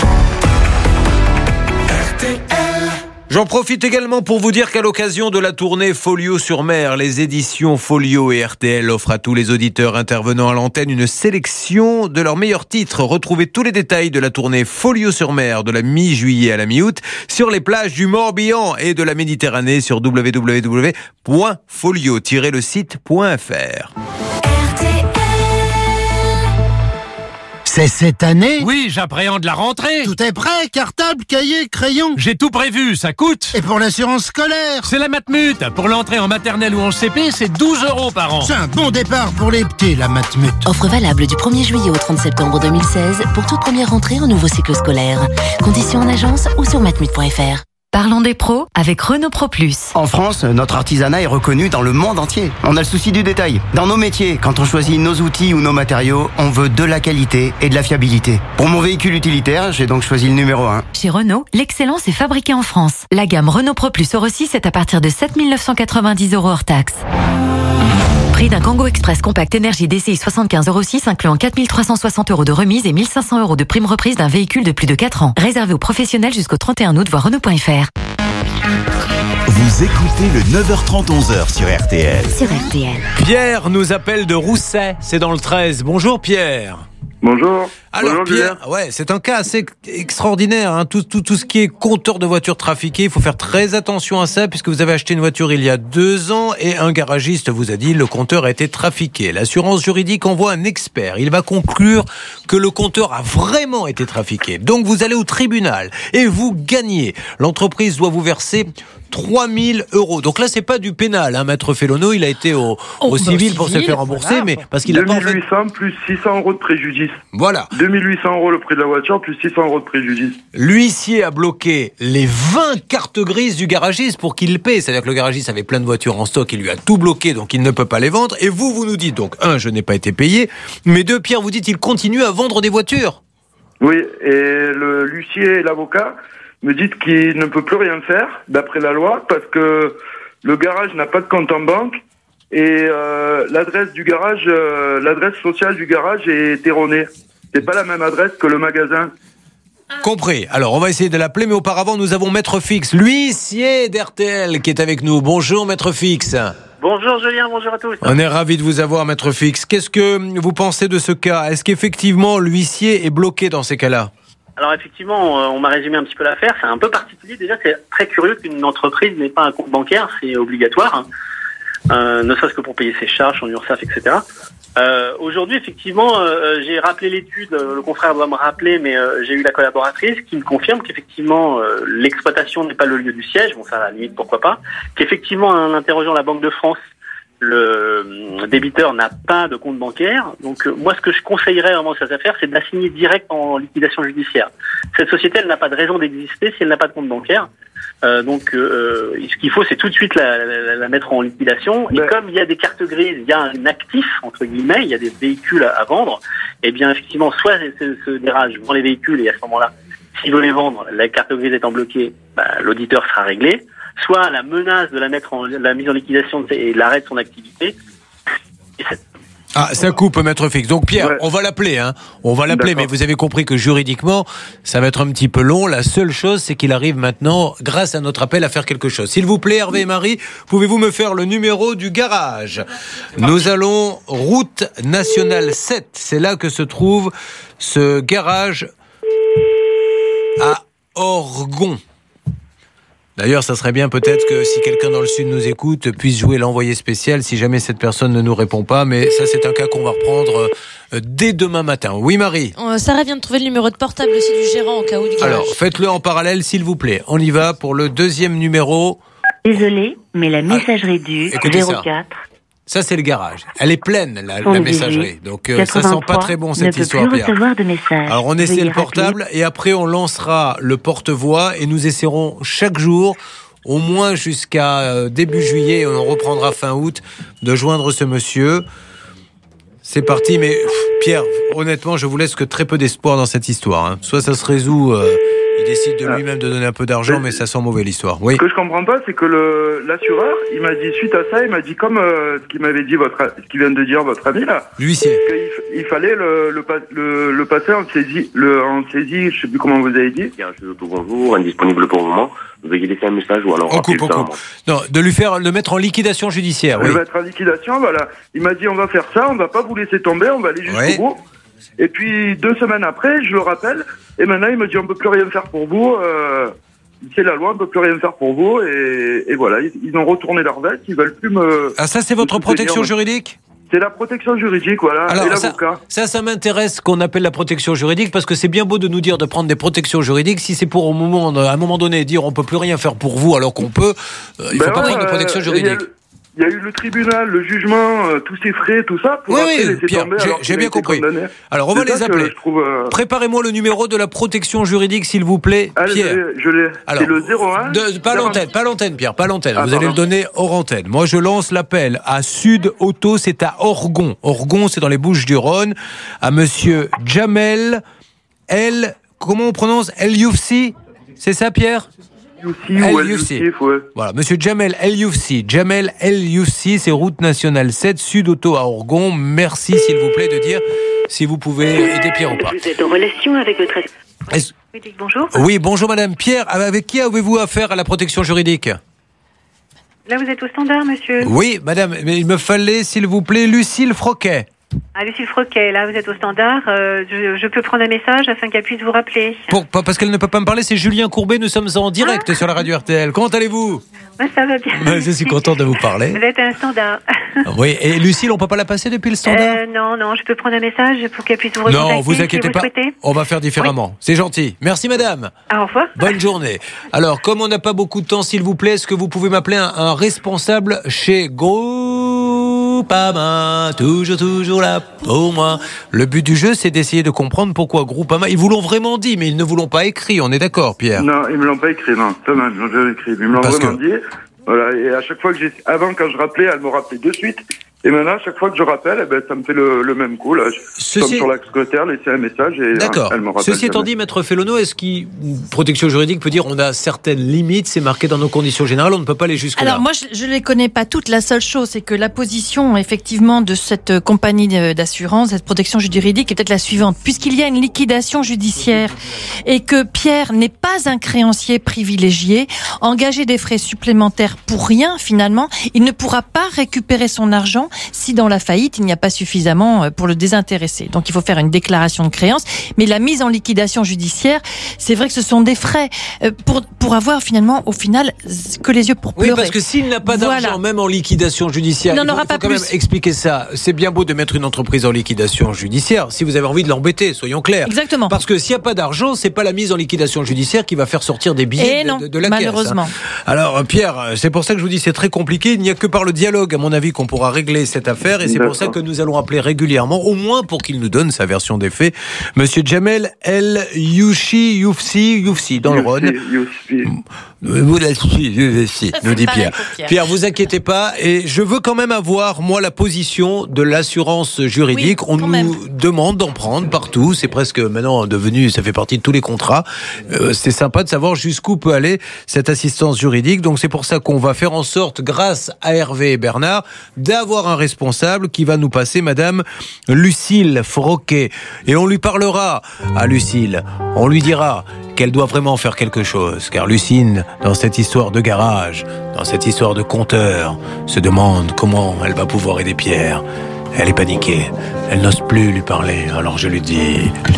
R T L. J'en profite également pour vous dire qu'à l'occasion de la tournée Folio sur mer, les éditions Folio et R T L offrent à tous les auditeurs intervenant à l'antenne une sélection de leurs meilleurs titres. Retrouvez tous les détails de la tournée Folio sur mer de la mi-juillet à la mi-août sur les plages du Morbihan et de la Méditerranée sur w w w point folio tiret le site point f r. C'est cette année? Oui, j'appréhende la rentrée. Tout est prêt, cartable, cahier, crayon. J'ai tout prévu, ça coûte. Et pour l'assurance scolaire? C'est la Matmut. Pour l'entrée en maternelle ou en C P, c'est douze euros par an. C'est un bon départ pour les petits, la Matmut. Offre valable du premier juillet au trente septembre deux mille seize pour toute première entrée en nouveau cycle scolaire. Conditions en agence ou sur matmut point f r. Parlons des pros avec Renault Pro Plus. En France, notre artisanat est reconnu dans le monde entier. On a le souci du détail. Dans nos métiers, quand on choisit nos outils ou nos matériaux, on veut de la qualité et de la fiabilité. Pour mon véhicule utilitaire, j'ai donc choisi le numéro un. Chez Renault, l'excellence est fabriquée en France. La gamme Renault Pro Plus Euro six est à partir de sept mille neuf cent quatre-vingt-dix euros hors taxe. Prix d'un Kangoo Express Compact Énergie D C I soixante-quinze Euro six incluant quatre mille trois cent soixante euros de remise et mille cinq cents euros de prime reprise d'un véhicule de plus de quatre ans. Réservé aux professionnels jusqu'au trente et un août, voir Renault point f r. Vous écoutez le neuf heures trente, onze heures sur R T L. Sur R T L. Pierre nous appelle de Rousset, c'est dans le treize. Bonjour Pierre. Bonjour. Alors Bonjour, Pierre, ouais, c'est un cas assez extraordinaire. Hein. Tout, tout, tout ce qui est compteur de voitures trafiquées, il faut faire très attention à ça puisque vous avez acheté une voiture il y a deux ans et un garagiste vous a dit le compteur a été trafiqué. L'assurance juridique envoie un expert. Il va conclure que le compteur a vraiment été trafiqué. Donc vous allez au tribunal et vous gagnez. L'entreprise doit vous verser trois mille euros. Donc là, c'est pas du pénal, hein, Maître Fellono. Il a été au, Oh, au bah, civil pour civil, se faire rembourser, voilà. mais parce qu'il a pas en deux fait... mille huit cents plus six cents euros de préjudice. Voilà. deux mille huit cents euros le prix de la voiture plus six cents euros de préjudice. L'huissier a bloqué les vingt cartes grises du garagiste pour qu'il paie. C'est-à-dire que le garagiste avait plein de voitures en stock, il lui a tout bloqué, donc il ne peut pas les vendre. Et vous, vous nous dites, donc, un, je n'ai pas été payé, mais deux, Pierre, vous dites, il continue à vendre des voitures. Oui, et le l'huissier et l'avocat me disent qu'il ne peut plus rien faire, d'après la loi, parce que le garage n'a pas de compte en banque et euh, l'adresse du garage, euh, l'adresse sociale du garage est erronée. C'est pas la même adresse que le magasin. Compris. Alors, on va essayer de l'appeler, mais auparavant, nous avons Maître Fix, l'huissier d'R T L, qui est avec nous. Bonjour, Maître Fix. Bonjour Julien, bonjour à tous. On est ravis de vous avoir, Maître Fix. Qu'est-ce que vous pensez de ce cas? Est-ce qu'effectivement, l'huissier est bloqué dans ces cas-là? Alors effectivement, on m'a résumé un petit peu l'affaire. C'est un peu particulier. Déjà, c'est très curieux qu'une entreprise n'ait pas un compte bancaire. C'est obligatoire, hein. euh, ne serait-ce que pour payer ses charges, son URSSAF, et cetera. Euh, aujourd'hui, effectivement, euh, j'ai rappelé l'étude. Le confrère doit me rappeler, mais euh, j'ai eu la collaboratrice qui me confirme qu'effectivement, euh, l'exploitation n'est pas le lieu du siège. Bon, ça, à la limite, pourquoi pas. Qu'effectivement, en interrogeant la Banque de France, le débiteur n'a pas de compte bancaire. Donc euh, moi, ce que je conseillerais vraiment à cette affaire, c'est de l'assigner direct en liquidation judiciaire. Cette société, elle n'a pas de raison d'exister si elle n'a pas de compte bancaire. Euh, donc euh, ce qu'il faut, c'est tout de suite la, la, la mettre en liquidation. Et comme il y a des cartes grises, il y a un actif, entre guillemets, il y a des véhicules à, à vendre, et bien effectivement, soit ce, ce garage vend les véhicules et à ce moment-là, s'il veut les vendre, la carte grise étant bloquée, bah, l'auditeur sera réglé. Soit la menace de la mettre en la mise en liquidation et l'arrêt de son activité. Ah, ça coupe, Maître Fix. Donc Pierre, ouais. on va l'appeler, hein. On va l'appeler, mais vous avez compris que juridiquement, ça va être un petit peu long. La seule chose, c'est qu'il arrive maintenant, grâce à notre appel, à faire quelque chose. S'il vous plaît, Hervé et Marie, pouvez-vous me faire le numéro du garage? Nous allons route nationale sept. C'est là que se trouve ce garage à Orgon. D'ailleurs, ça serait bien peut-être que si quelqu'un dans le sud nous écoute, puisse jouer l'envoyé spécial si jamais cette personne ne nous répond pas. Mais ça, c'est un cas qu'on va reprendre dès demain matin. Oui, Marie? euh, Sarah vient de trouver le numéro de portable aussi du gérant au cas où du garage. Alors, faites-le en parallèle, s'il vous plaît. On y va pour le deuxième numéro. Désolé, mais la messagerie du zéro quatre... Ça, c'est le garage. Elle est pleine, la, la messagerie. Donc, euh, ça sent pas très bon, cette histoire, Pierre. De message. Alors, on essaie le portable et après, on lancera le porte-voix et nous essaierons chaque jour, au moins jusqu'à euh, début juillet, et on reprendra fin août, de joindre ce monsieur. C'est parti, mais pff, Pierre, honnêtement, je vous laisse que très peu d'espoir dans cette histoire. Hein. Soit ça se résout... Euh, il décide de lui-même de donner un peu d'argent, mais ça sent mauvais l'histoire. Oui. Ce que je comprends pas, c'est que le, l'assureur, il m'a dit, suite à ça, il m'a dit, comme euh, ce qu'il m'avait dit, votre, ce qu'il vient de dire votre ami là, l'huissier, qu'il il fallait le, le, le, le passer en saisie, le, en saisie, je sais plus comment vous avez dit. Bonjour, indisponible pour le moment. Veuillez laisser un message ou alors. On coupe, on coupe. Non, de lui faire, le mettre en liquidation judiciaire. Le oui. mettre en liquidation, voilà. Il m'a dit, on va faire ça, on va pas vous laisser tomber, on va aller jusqu'au oui. bout. Et puis deux semaines après, je le rappelle, et maintenant il me dit on peut plus rien faire pour vous, euh, c'est la loi, on peut plus rien faire pour vous, et, et voilà, ils, ils ont retourné leur veste, ils veulent plus me... Ah ça c'est votre protection juridique ? C'est la protection juridique, voilà, alors, et l'avocat. Ça, ça, ça m'intéresse qu'on appelle la protection juridique, parce que c'est bien beau de nous dire de prendre des protections juridiques, si c'est pour au moment, à un moment donné dire on peut plus rien faire pour vous alors qu'on peut, euh, il ne ben faut pas ouais, prendre de protection euh, juridique. Il y a eu le tribunal, le jugement, euh, tous ces frais, tout ça, pour oui, après oui, laisser Pierre, tomber. J'ai, j'ai bien compris. Condamné. Alors, on va les appeler. Trouve, euh... Préparez-moi le numéro de la protection juridique, s'il vous plaît, Allez, Pierre. Je l'ai. Alors, c'est le zéro un. De, pas l'antenne, pas l'antenne, Pierre, pas l'antenne. Ah, vous pardon. allez le donner hors antenne. Moi, je lance l'appel à Sud Auto, c'est à Orgon. Orgon, c'est dans les Bouches-du-Rhône, à monsieur Jamel El, comment on prononce El Youfsi? C'est ça, Pierre? El Youfsi. Ouais. Voilà, monsieur Jamel El Youfsi. Jamel El Youfsi, c'est route nationale sept, Sud Auto à Orgon. Merci, s'il vous plaît, de dire si vous pouvez aider Pierre ou pas. Vous êtes en relation avec votre... Est-ce... Bonjour. Oui, bonjour madame. Pierre, avec qui avez-vous affaire à la protection juridique? Là, vous êtes au standard, monsieur. Oui, madame, mais il me fallait, s'il vous plaît, Lucille Froquet. Ah, Lucille Froquet, là, vous êtes au standard. Euh, je, je peux prendre un message afin qu'elle puisse vous rappeler. Pour, parce qu'elle ne peut pas me parler, c'est Julien Courbet. Nous sommes en direct ah. sur la radio R T L. Comment allez-vous? Ouais, ça va bien. Ouais, je suis content de vous parler. Vous êtes un standard. Oui, et Lucille, on peut pas la passer depuis le standard? euh, Non, non, je peux prendre un message pour qu'elle puisse vous recontacter. Non, vous inquiétez vous pas. Souhaitez. On va faire différemment. Oui. C'est gentil. Merci, madame. Au revoir. Bonne journée. Alors, comme on n'a pas beaucoup de temps, s'il vous plaît, est-ce que vous pouvez m'appeler un, un responsable chez Groupama? Toujours, toujours là pour moi. Le but du jeu, c'est d'essayer de comprendre pourquoi Groupama. Ils vous l'ont vraiment dit, mais ils ne vous l'ont pas écrit. On est d'accord, Pierre? Non, ils me l'ont pas écrit. Non, Thomas, ils me l'ont jamais écrit. Ils me l'ont Parce vraiment que... dit. Voilà. Et à chaque fois que j'ai, avant quand je rappelais, elle me rappelait de suite. Et maintenant, à chaque fois que je rappelle, eh ben, ça me fait le, le même coup. Là. Je Ceci... tombe sur la secrétaire, laisser un message et D'accord. elle me rappelle. Ceci étant dit, Maître Fellono, est-ce que protection juridique peut dire on a certaines limites, c'est marqué dans nos conditions générales, on ne peut pas aller jusque-là? Alors moi, je ne les connais pas toutes. La seule chose, c'est que la position, effectivement, de cette compagnie d'assurance, cette protection juridique, est peut-être la suivante. Puisqu'il y a une liquidation judiciaire et que Pierre n'est pas un créancier privilégié, engager des frais supplémentaires pour rien, finalement, il ne pourra pas récupérer son argent si dans la faillite, il n'y a pas suffisamment pour le désintéresser. Donc il faut faire une déclaration de créance. Mais la mise en liquidation judiciaire, c'est vrai que ce sont des frais pour, pour avoir finalement, au final, que les yeux pour pleurer. Oui, parce que s'il n'a pas d'argent, voilà. même en liquidation judiciaire, il, il faut, il faut pas quand plus. même expliquer ça. C'est bien beau de mettre une entreprise en liquidation judiciaire, si vous avez envie de l'embêter, soyons clairs. Exactement. Parce que s'il n'y a pas d'argent, c'est pas la mise en liquidation judiciaire qui va faire sortir des billets Et de, non, de, de la malheureusement. caisse. Hein. Alors Pierre, c'est pour ça que je vous dis c'est très compliqué. Il n'y a que par le dialogue, à mon avis, qu'on pourra régler cette affaire. Et c'est pour ça que nous allons appeler régulièrement, au moins pour qu'il nous donne sa version des faits, Monsieur Jamel El Youchi Youfsi Youfsi dans le Rhône. Vous l'avez nous dit Pierre. Pierre, vous inquiétez pas, et je veux quand même avoir moi la position de l'assurance juridique. Oui, on nous même. demande d'en prendre partout. C'est presque maintenant devenu, ça fait partie de tous les contrats. Euh, c'est sympa de savoir jusqu'où peut aller cette assistance juridique. Donc c'est pour ça qu'on va faire en sorte, grâce à Hervé et Bernard, d'avoir un responsable qui va nous passer Madame Lucille Froquet. Et on lui parlera à Lucille. On lui dira qu'elle doit vraiment faire quelque chose. Car Lucine, dans cette histoire de garage, dans cette histoire de compteur, se demande comment elle va pouvoir aider Pierre. Elle est paniquée. Elle n'ose plus lui parler. Alors je lui dis...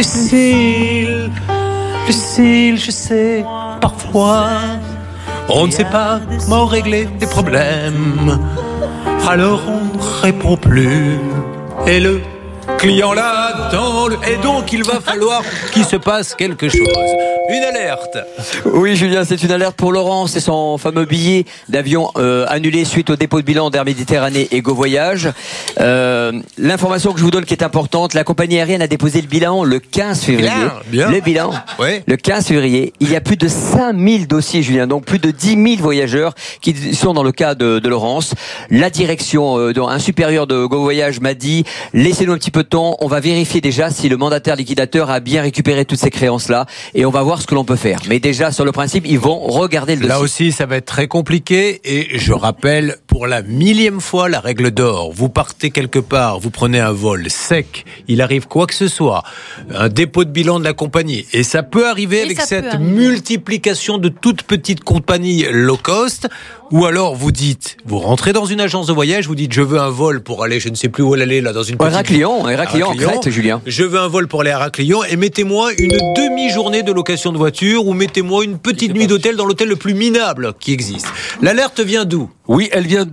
Lucille, Lucille, je sais, parfois, on ne sait pas comment régler des problèmes. Alors on ne répond plus. Et le client là dans le... Et donc il va falloir qu'il se passe quelque chose. Une alerte. Oui, Julien, c'est une alerte pour Laurent. C'est son fameux billet d'avion euh, annulé suite au dépôt de bilan d'Air Méditerranée et Go Voyage. Euh, l'information que je vous donne qui est importante, la compagnie aérienne a déposé le bilan le quinze février. Bien, bien. Le bilan, ouais. le quinze février. Il y a plus de cinq mille dossiers, Julien, donc plus de dix mille voyageurs qui sont dans le cas de, de Laurence. La direction, euh, un supérieur de Go Voyage m'a dit, laissez-nous un petit peu de temps, on va vérifier déjà si le mandataire liquidateur a bien récupéré toutes ces créances-là et on va voir ce que l'on peut faire. Mais déjà, sur le principe, ils vont regarder le dossier. Là aussi, ça va être très compliqué et je rappelle pour la millième fois la règle d'or. Vous partez quelque part, vous prenez un vol sec, il arrive quoi que ce soit, un dépôt de bilan de la compagnie et ça peut arriver et avec cette multiplication de toutes petites compagnies low cost. Ou alors vous dites, vous rentrez dans une agence de voyage, vous dites je veux un vol pour aller, je ne sais plus où elle allait là, dans une petite... Héraclion, Héraclion en Crète, Julien. Je veux un vol pour aller à Héraclion et mettez-moi une demi-journée de location de voiture ou mettez-moi une petite nuit d'hôtel dans l'hôtel le plus minable qui existe. L'alerte vient d'où ? Oui, elle vient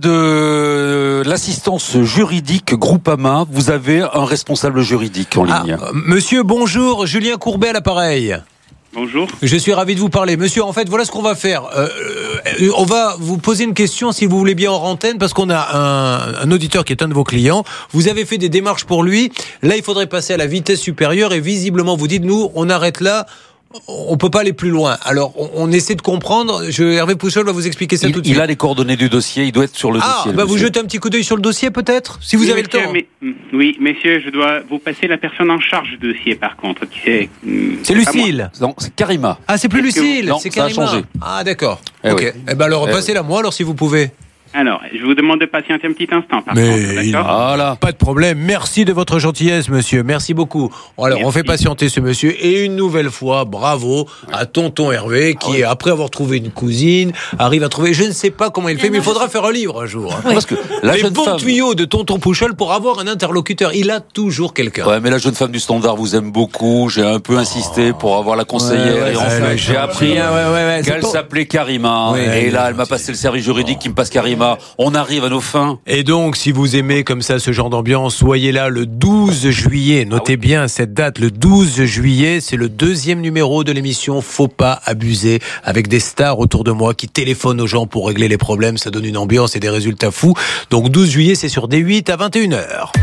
de l'assistance juridique Groupama. Vous avez un responsable juridique en ligne. Ah, monsieur, bonjour, Julien Courbet à l'appareil. Bonjour. Je suis ravi de vous parler. Monsieur, en fait, voilà ce qu'on va faire. Euh, euh, on va vous poser une question, si vous voulez bien, en antenne, parce qu'on a un, un auditeur qui est un de vos clients. Vous avez fait des démarches pour lui. Là, il faudrait passer à la vitesse supérieure et visiblement, vous dites, nous, on arrête là. On peut pas aller plus loin. Alors, on, on essaie de comprendre. Je, Hervé Pouchol va vous expliquer ça il, tout de il suite. Il a les coordonnées du dossier. Il doit être sur le ah, dossier. Ah, bah vous monsieur. jetez un petit coup d'œil sur le dossier, peut-être, si vous oui, avez monsieur, le temps. Mais, oui, messieurs, je dois vous passer la personne en charge du dossier, par contre. Qui c'est c'est Lucille. Non, c'est Karima. Ah, c'est plus Lucille. Non, c'est ça Karima. a changé. Ah, d'accord. Eh ok. oui. Eh ben alors, Eh passez-la moi, alors, si vous pouvez. Alors, je vous demande de patienter un petit instant, par Mais contre, il... d'accord ? voilà. Pas de problème. Merci de votre gentillesse, monsieur. Merci beaucoup. Alors, Merci. on fait patienter ce monsieur. Et une nouvelle fois, bravo à tonton Hervé, qui, ah oui. après avoir trouvé une cousine, arrive à trouver... Je ne sais pas comment il fait, mais il faudra faire un livre un jour. Hein. Oui. Parce que la Les jeune bons femme... tuyaux de tonton Pouchol pour avoir un interlocuteur. Il a toujours quelqu'un. Ouais, mais la jeune femme du Standard vous aime beaucoup. J'ai un peu insisté pour avoir la conseillère. Ouais, ouais, et enfin, ouais, j'ai appris ouais, ouais, ouais, qu'elle s'appelait Karima. Ouais, et là, elle m'a passé le service juridique qui me passe Karima. On arrive à nos fins. Et donc, si vous aimez comme ça ce genre d'ambiance, soyez là le douze juillet. Notez ah oui. bien cette date, le douze juillet. C'est le deuxième numéro de l'émission Faut pas abuser, avec des stars autour de moi qui téléphonent aux gens pour régler les problèmes. Ça donne une ambiance et des résultats fous. Donc, douze juillet, c'est sur D huit à vingt et une heures.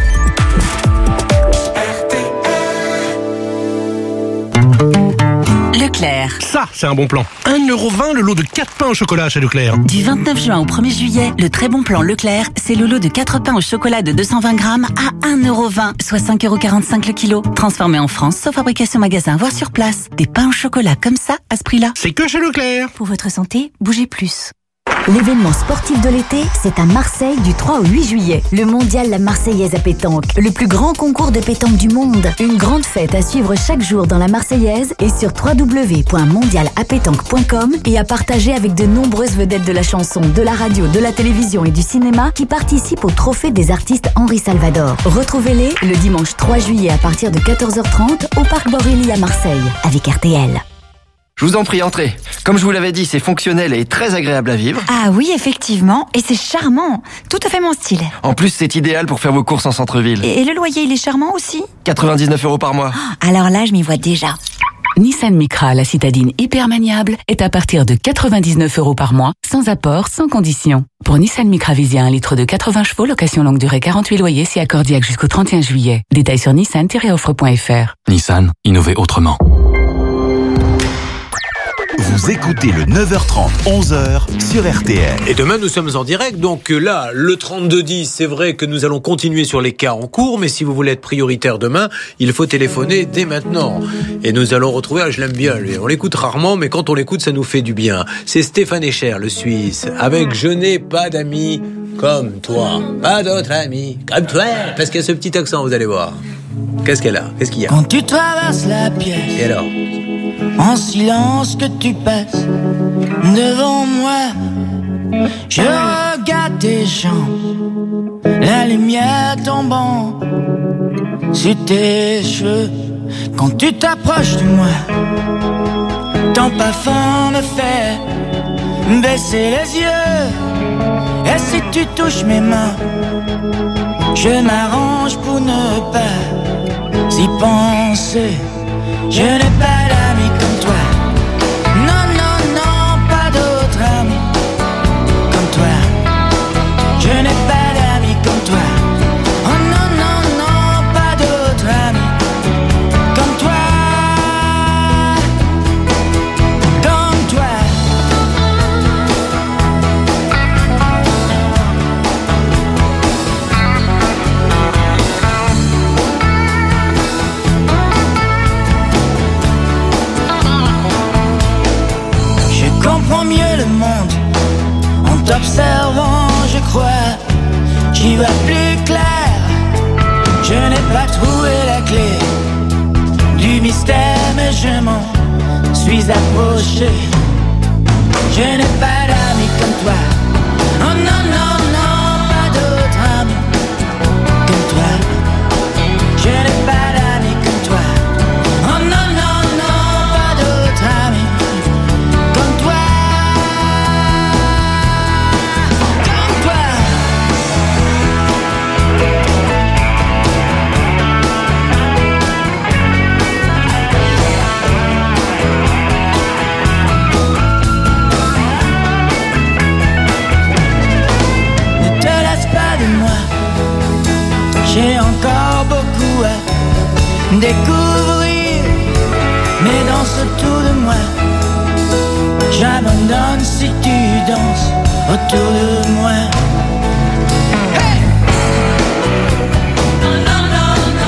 Leclerc. Ça, c'est un bon plan. un euro vingt le lot de quatre pains au chocolat chez Leclerc. Du vingt-neuf juin au premier juillet, le très bon plan Leclerc, c'est le lot de quatre pains au chocolat de deux cent vingt grammes à un euro vingt, soit cinq euros quarante-cinq le kilo. Transformé en France, sauf fabrication magasin, voire sur place. Des pains au chocolat comme ça, à ce prix-là. C'est que chez Leclerc. Pour votre santé, bougez plus. L'événement sportif de l'été, c'est à Marseille du trois au huit juillet. Le mondial La Marseillaise à pétanque. Le plus grand concours de pétanque du monde. Une grande fête à suivre chaque jour dans la Marseillaise et sur w w w point mondial a pétanque point com et à partager avec de nombreuses vedettes de la chanson, de la radio, de la télévision et du cinéma qui participent au trophée des artistes Henri Salvador. Retrouvez-les le dimanche trois juillet à partir de quatorze heures trente au Parc Borély à Marseille avec R T L. Je vous en prie, entrez. Comme je vous l'avais dit, c'est fonctionnel et très agréable à vivre. Ah oui, effectivement. Et c'est charmant. Tout à fait mon style. En plus, c'est idéal pour faire vos courses en centre-ville. Et le loyer, il est charmant aussi ? quatre-vingt-dix-neuf euros par mois. Alors là, je m'y vois déjà. Nissan Micra, la citadine hyper maniable, est à partir de quatre-vingt-dix-neuf euros par mois, sans apport, sans condition. Pour Nissan Micra Visia, un litre de quatre-vingts chevaux, location longue durée quarante-huit loyers, si accordiaque jusqu'au trente et un juillet. Détails sur nissan tiret offre point f r. Nissan, innover autrement. Vous écoutez le neuf heures trente, onze heures sur R T L. Et demain, nous sommes en direct. Donc là, le trente-deux dix, c'est vrai que nous allons continuer sur les cas en cours. Mais si vous voulez être prioritaire demain, il faut téléphoner dès maintenant. Et nous allons retrouver, ah, je l'aime bien, lui. On l'écoute rarement, mais quand on l'écoute, ça nous fait du bien. C'est Stéphane Echer, le Suisse, avec « Je n'ai pas d'amis comme toi ». Pas d'autres amis comme toi. Parce qu'il y a ce petit accent, vous allez voir. Qu'est-ce qu'elle a ? Qu'est-ce qu'il y a ? Quand tu traverses la pièce. Et alors ? En silence que tu passes devant moi, je regarde tes jambes, la lumière tombant sur tes cheveux. Quand tu t'approches de moi, ton parfum me fait baisser les yeux. Et si tu touches mes mains, je m'arrange pour ne pas y penser. Je n'ai pas d'amis comme toi. Non, non, non, pas d'autres amis comme toi. Je n'ai pas d'amis comme toi. Oh non, non, non, pas d'autres amis comme toi. Comme toi. Comprends mieux le monde en t'observant, je crois. J'y vois plus clair. Je n'ai pas trouvé la clé du mystère, mais je m'en suis approché. Je n'ai pas d'amis comme toi. Oh non, non, non, pas d'autres amis comme toi. Je n'ai pas d'amis comme toi. Oh non, non, non, pas d'autres amis. J'ai encore beaucoup à découvrir, mais dans ce tour de moi, j'abandonne si tu danses autour de moi. Et il s'appelle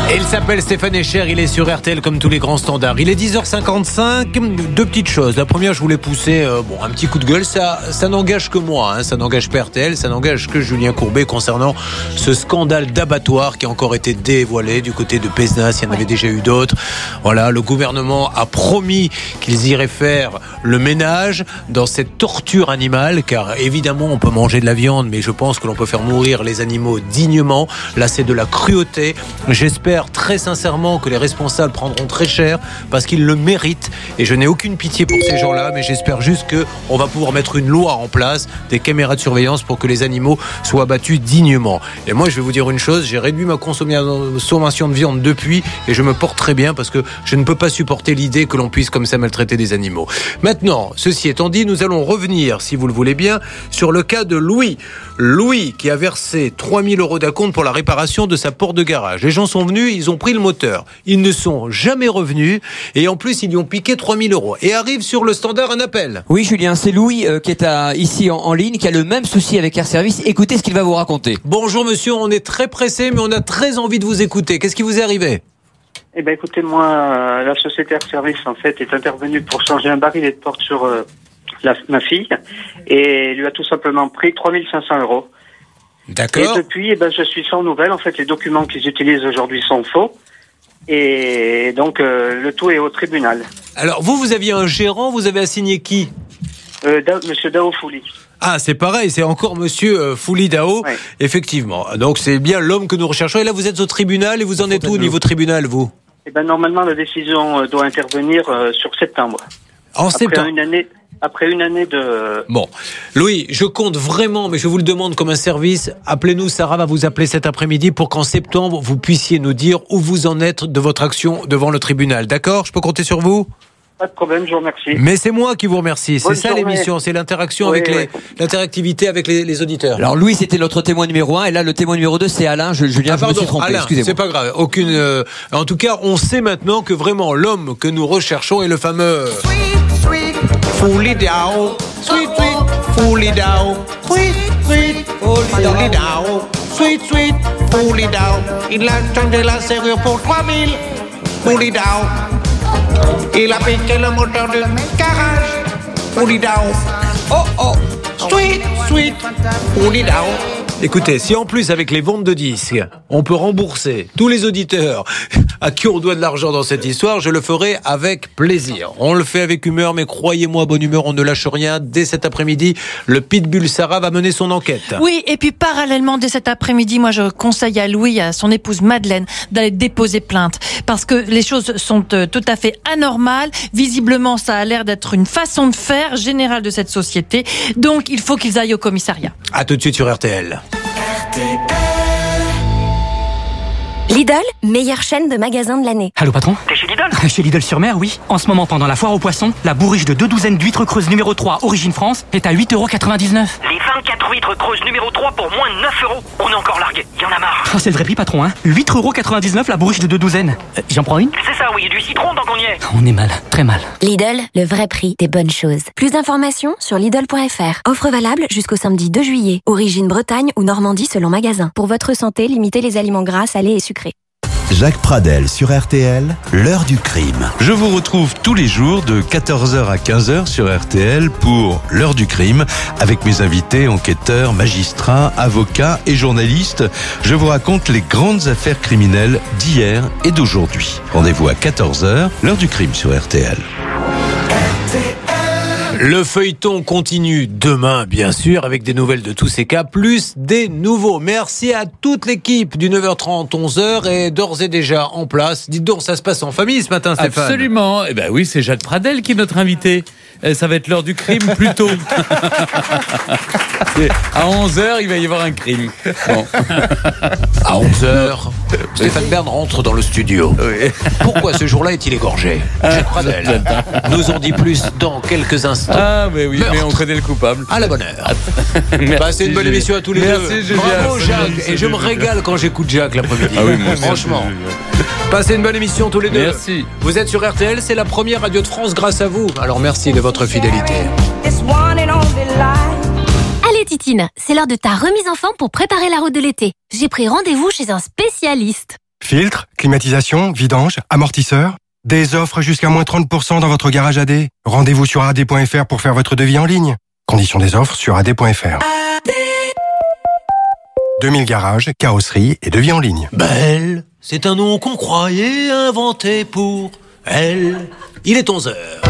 s'appelle Stéphane Echer, il est sur R T L comme tous les grands standards. Il est dix heures cinquante-cinq, deux petites choses. La première, je voulais pousser euh, bon, un petit coup de gueule, ça, ça n'engage que moi, hein, ça n'engage pas R T L, ça n'engage que Julien Courbet concernant ce scandale d'abattoir qui a encore été dévoilé du côté de Pézenas, il y en avait déjà eu d'autres. Voilà, le gouvernement a promis qu'ils iraient faire le ménage dans cette torture animale, car évidemment on peut manger de la viande, mais je pense que l'on peut faire mourir les animaux dignement. Là, c'est de la cruauté. J'espère très sincèrement que les responsables prendront très cher parce qu'ils le méritent et je n'ai aucune pitié pour ces gens-là, mais j'espère juste qu'on va pouvoir mettre une loi en place, des caméras de surveillance pour que les animaux soient abattus dignement. Et moi, je vais vous dire une chose, j'ai réduit ma consommation de viande depuis et je me porte très bien parce que je ne peux pas supporter l'idée que l'on puisse comme ça maltraiter des animaux. Maintenant, ceci étant dit, nous allons revenir, si vous le voulez bien, sur le cas de Louis. Louis qui a versé trois mille euros d'acompte pour la réparation de sa porte de garage. Les gens sont venus, ils ont pris le moteur. Ils ne sont jamais revenus et en plus, ils lui ont piqué trois mille euros. Et arrive sur le standard un appel. Oui, Julien, c'est Louis euh, qui est à, ici en, en ligne, qui a le même souci avec Air Service. Écoutez ce qu'il va vous raconter. Bonjour monsieur, on est très pressé, mais on a très envie de vous écouter. Qu'est-ce qui vous est arrivé ? Eh ben, écoutez, moi, euh, la société Air Service, en fait, est intervenue pour changer un barillet de porte sur euh, la, ma fille et lui a tout simplement pris trois mille cinq cents euros. D'accord. Et depuis, eh ben, je suis sans nouvelles. En fait, les documents qu'ils utilisent aujourd'hui sont faux. Et donc, euh, le tout est au tribunal. Alors, vous, vous aviez un gérant, vous avez assigné qui ? euh, da, Monsieur Dao Fouli. Ah, c'est pareil, c'est encore Monsieur euh, Fouli Dao, ouais. Effectivement. Donc, c'est bien l'homme que nous recherchons. Et là, vous êtes au tribunal et vous en êtes où au niveau tribunal, vous ? Eh ben, normalement, la décision doit intervenir euh, sur septembre. En Après septembre. Une année... Après une année de... Bon, Louis, je compte vraiment, mais je vous le demande comme un service, appelez-nous, Sarah va vous appeler cet après-midi pour qu'en septembre, vous puissiez nous dire où vous en êtes de votre action devant le tribunal. D'accord ? Je peux compter sur vous ? Pas de problème, je vous remercie. Mais c'est moi qui vous remercie. Bonne c'est ça journée. l'émission, c'est l'interaction Oui, avec oui. les, l'interactivité avec les, les auditeurs. Alors Louis, c'était notre témoin numéro un, et là le témoin numéro deux, c'est Alain. Je, Julien, ah, je pardon, me suis trompé. Alain, excusez-moi. c'est pas grave. Aucune. Euh, en tout cas, on sait maintenant que vraiment l'homme que nous recherchons est le fameux. Fouli Dao, sweet sweet, Fouli Dao, sweet sweet, Fouli Dao, sweet sweet, Fouli Dao. Il a changé la serrure pour trois mille, Fouli Dao. Il a piqué le moteur du garage, Fouli Dao. Oh oh, sweet sweet, Fouli Dao. Écoutez, si en plus avec les ventes de disques, on peut rembourser tous les auditeurs à qui on doit de l'argent dans cette histoire, je le ferai avec plaisir. On le fait avec humeur, mais croyez-moi, bonne humeur, on ne lâche rien. Dès cet après-midi, le Pitbull Sarah va mener son enquête. Oui, et puis parallèlement, dès cet après-midi, moi je conseille à Louis, à son épouse Madeleine, d'aller déposer plainte. Parce que les choses sont euh, tout à fait anormales. Visiblement, ça a l'air d'être une façon de faire générale de cette société. Donc, il faut qu'ils aillent au commissariat. À tout de suite sur R T L. Lidl, meilleure chaîne de magasins de l'année. Allô patron ? T'es chez Lidl ? Chez Lidl sur mer, oui. En ce moment, pendant la foire aux poissons, la bourriche de deux douzaines d'huîtres creuses numéro trois, origine France, est à huit euros quatre-vingt-dix-neuf. Les vingt-quatre huîtres creuses numéro trois pour moins de neuf euros. On est encore largué, y en a marre. Oh, c'est le vrai prix patron, hein. huit euros quatre-vingt-dix-neuf la bourriche de deux douzaines. Euh, j'en prends une ? C'est ça, oui, du citron tant qu'on y est. On est mal, très mal. Lidl, le vrai prix des bonnes choses. Plus d'informations sur Lidl point F R. Offre valable jusqu'au samedi deux juillet. Origine Bretagne ou Normandie selon magasin. Pour votre santé, limitez les aliments gras, salés et sucrés. Jacques Pradel sur R T L, l'heure du crime. Je vous retrouve tous les jours de quatorze heures à quinze heures sur R T L pour l'heure du crime avec mes invités, enquêteurs, magistrats, avocats et journalistes. Je vous raconte les grandes affaires criminelles d'hier et d'aujourd'hui. Rendez-vous à quatorze heures, l'heure du crime sur R T L. Le feuilleton continue demain, bien sûr, avec des nouvelles de tous ces cas, plus des nouveaux. Merci à toute l'équipe du neuf heures trente, onze heures, et d'ores et déjà en place. Dites donc, ça se passe en famille ce matin, Stéphane. Absolument. Eh ben oui, c'est Jacques Pradel qui est notre invité. Ça va être l'heure du crime plus tôt. À onze heures, il va y avoir un crime. Bon. À onze heures, Stéphane Bern rentre dans le studio. Oui. Pourquoi ce jour-là est-il égorgé ? Jacques Pradel nous en dit plus dans quelques instants. Ah, mais oui, Meurtre. mais on connaît le coupable. À la bonne heure. Merci, Passez une bonne Julien. émission à tous les Merci, deux. Julien. Bravo Salut, Jacques. salut, Et je me Julien. régale quand j'écoute Jacques l'après-midi. Ah oui, moi aussi. Franchement. Merci, Passez une bonne émission tous les deux. Merci. Vous êtes sur R T L, c'est la première radio de France grâce à vous. Alors merci de votre fidélité. Allez Titine, c'est l'heure de ta remise en forme pour préparer la route de l'été. J'ai pris rendez-vous chez un spécialiste. Filtre, climatisation, vidange, amortisseur. Des offres jusqu'à moins trente pour cent dans votre garage A D. Rendez-vous sur A D point F R pour faire votre devis en ligne. Conditions des offres sur A D point F R. deux mille garages, carrosserie et devis en ligne. Belle, c'est un nom qu'on croyait inventé pour elle. Il est onze heures.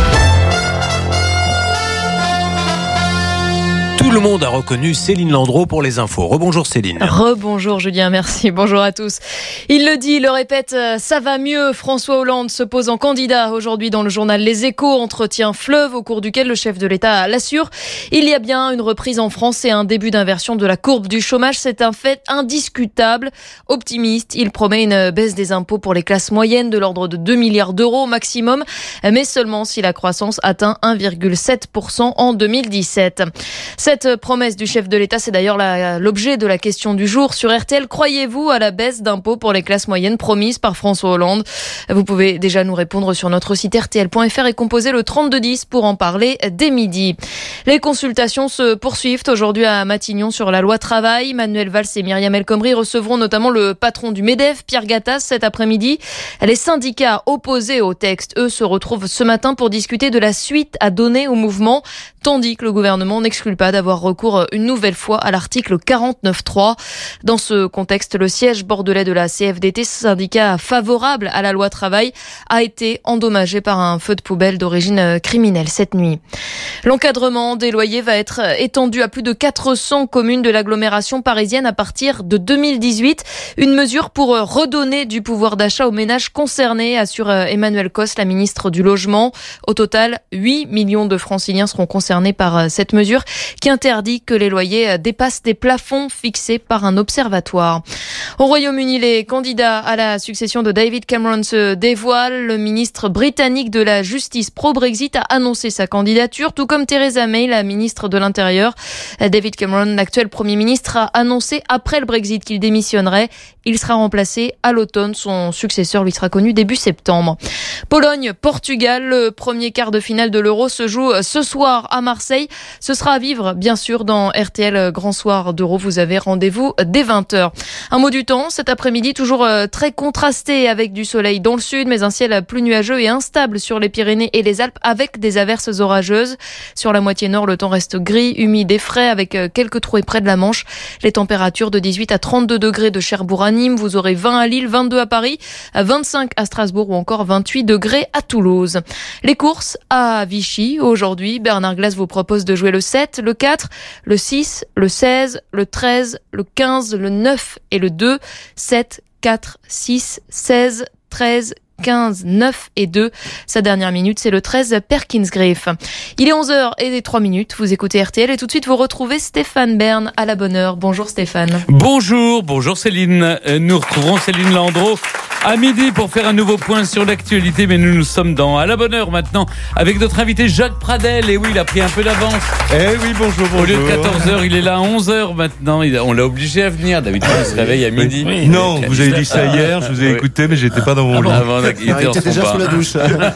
Tout le monde a reconnu Céline Landreau pour les infos. Rebonjour Céline. Rebonjour Julien, merci. Bonjour à tous. Il le dit, il le répète, ça va mieux. François Hollande se pose en candidat aujourd'hui dans le journal Les Échos. Entretien fleuve au cours duquel le chef de l'État l'assure. Il y a bien une reprise en France et un début d'inversion de la courbe du chômage. C'est un fait indiscutable. Optimiste, il promet une baisse des impôts pour les classes moyennes de l'ordre de deux milliards d'euros au maximum, mais seulement si la croissance atteint un virgule sept pour cent en deux mille dix-sept. Cette promesse du chef de l'État, c'est d'ailleurs la, l'objet de la question du jour sur R T L. Croyez-vous à la baisse d'impôts pour les classes moyennes promise par François Hollande? Vous pouvez déjà nous répondre sur notre site R T L point F R et composer le trente-deux dix pour en parler dès midi. Les consultations se poursuivent aujourd'hui à Matignon sur la loi travail. Manuel Valls et Myriam El Khomri recevront notamment le patron du MEDEF, Pierre Gattaz, cet après-midi. Les syndicats opposés au texte, eux, se retrouvent ce matin pour discuter de la suite à donner au mouvement, tandis que le gouvernement n'exclut pas d'avoir recours une nouvelle fois à l'article quarante-neuf trois. Dans ce contexte, le siège bordelais de la C F D T, syndicat favorable à la loi travail, a été endommagé par un feu de poubelle d'origine criminelle cette nuit. L'encadrement des loyers va être étendu à plus de quatre cents communes de l'agglomération parisienne à partir de deux mille dix-huit. Une mesure pour redonner du pouvoir d'achat aux ménages concernés, assure Emmanuel Cos, la ministre du Logement. Au total, huit millions de franciliens seront concernés par cette mesure qui interdit que les loyers dépassent des plafonds fixés par un observatoire. Au Royaume-Uni, les candidats à la succession de David Cameron se dévoilent. Le ministre britannique de la Justice pro-Brexit a annoncé sa candidature, tout comme Theresa May, la ministre de l'Intérieur. David Cameron, l'actuel Premier ministre, a annoncé après le Brexit qu'il démissionnerait. Il sera remplacé à l'automne. Son successeur lui sera connu début septembre. Pologne-Portugal, le premier quart de finale de l'Euro se joue ce soir à Marseille. Ce sera à vivre, bien sûr, dans R T L Grand Soir d'Euro. Vous avez rendez-vous dès vingt heures. Un mot du temps, cet après-midi, toujours très contrasté avec du soleil dans le sud, mais un ciel plus nuageux et instable sur les Pyrénées et les Alpes avec des averses orageuses. Sur la moitié nord, le temps reste gris, humide et frais avec quelques trouées près de la Manche. Les températures de dix-huit à trente-deux degrés de Cherbourg à Nîmes. Vous aurez vingt à Lille, vingt-deux à Paris, vingt-cinq à Strasbourg ou encore vingt-huit degrés à Toulouse. Les courses à Vichy. Aujourd'hui, Bernard Glass vous propose de jouer le sept, le quatre, le six, le seize, le treize, le quinze, le neuf et le deux. sept, quatre, six, seize, treize, quinze, neuf et deux. Sa dernière minute, c'est le treize Perkinsgriff. Il est onze heures et trois minutes. Vous écoutez R T L et tout de suite, vous retrouvez Stéphane Bern à la bonne heure. Bonjour Stéphane. Bonjour, bonjour Céline. Nous retrouverons Céline Landreau à midi pour faire un nouveau point sur l'actualité. Mais nous, nous sommes dans À la bonne heure maintenant avec notre invité Jacques Pradel. Et oui, il a pris un peu d'avance. Eh oui, bonjour, bonjour. Au lieu de quatorze heures, il est là à onze heures maintenant. On l'a obligé à venir. D'habitude, il se réveille à midi. Oui, non, vous avez dit ça hier, je vous ai écouté, mais j'étais pas dans mon lit. Avant, il était, il était déjà sous la douche.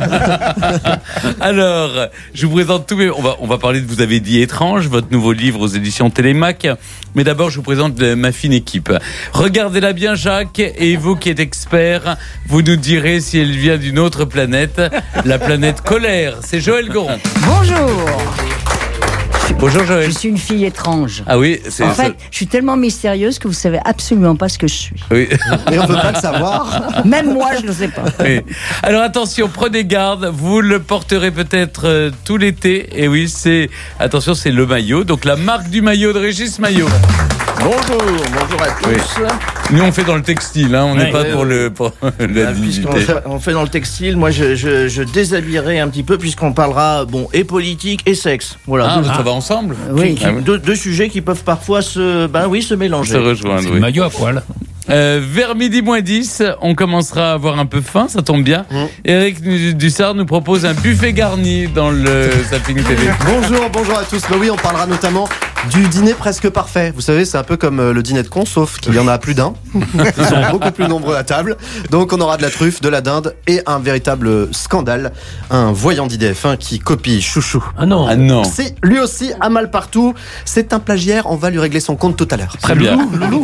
Alors, je vous présente tout, mais on va, on va parler de Vous avez dit étrange, votre nouveau livre aux éditions Télémac. Mais d'abord, je vous présente ma fine équipe. Regardez-la bien, Jacques, et vous qui êtes expert, vous nous direz si elle vient d'une autre planète, la planète colère. C'est Joël Goron. Bonjour. Bonjour Joël. Je suis une fille étrange. Ah oui, c'est En ça. fait, je suis tellement mystérieuse que vous savez absolument pas ce que je suis. Oui. Et on veut pas le savoir. Même moi, je ne sais pas. Oui. Alors attention, prenez garde, vous le porterez peut-être euh, tout l'été. Et oui, c'est attention, c'est le maillot. Donc la marque du maillot de Régis Maillot. Bonjour, bonjour à tous. Oui. Nous on fait dans le textile, hein, on n'est Oui. pas Oui, pour oui. le pour la Puisqu'on dignité. fait, on fait dans le textile, moi je, je, je déshabillerai un petit peu puisqu'on parlera bon et politique et sexe. Voilà. Ah, deux, ça va ensemble. Oui. Ah oui. Deux, deux sujets qui peuvent parfois se, ben oui, se mélanger. Se rejoindre. C'est Oui. le maillot à poil. Euh, vers midi moins dix, on commencera à avoir un peu faim, ça tombe bien. Mmh. Eric Dussard nous propose un buffet garni dans le Zapping Télé. Bonjour, bonjour à tous. Bah oui, on parlera notamment du dîner presque parfait. Vous savez, c'est un peu comme le dîner de con, sauf qu'il y en a plus d'un. Ils sont beaucoup plus nombreux à table. Donc on aura de la truffe, de la dinde et un véritable scandale. Un voyant d'I D F un qui copie Chouchou. Ah non. Ah non. C'est lui aussi à mal partout. C'est un plagiaire, on va lui régler son compte tout à l'heure. Très bien. Loulou.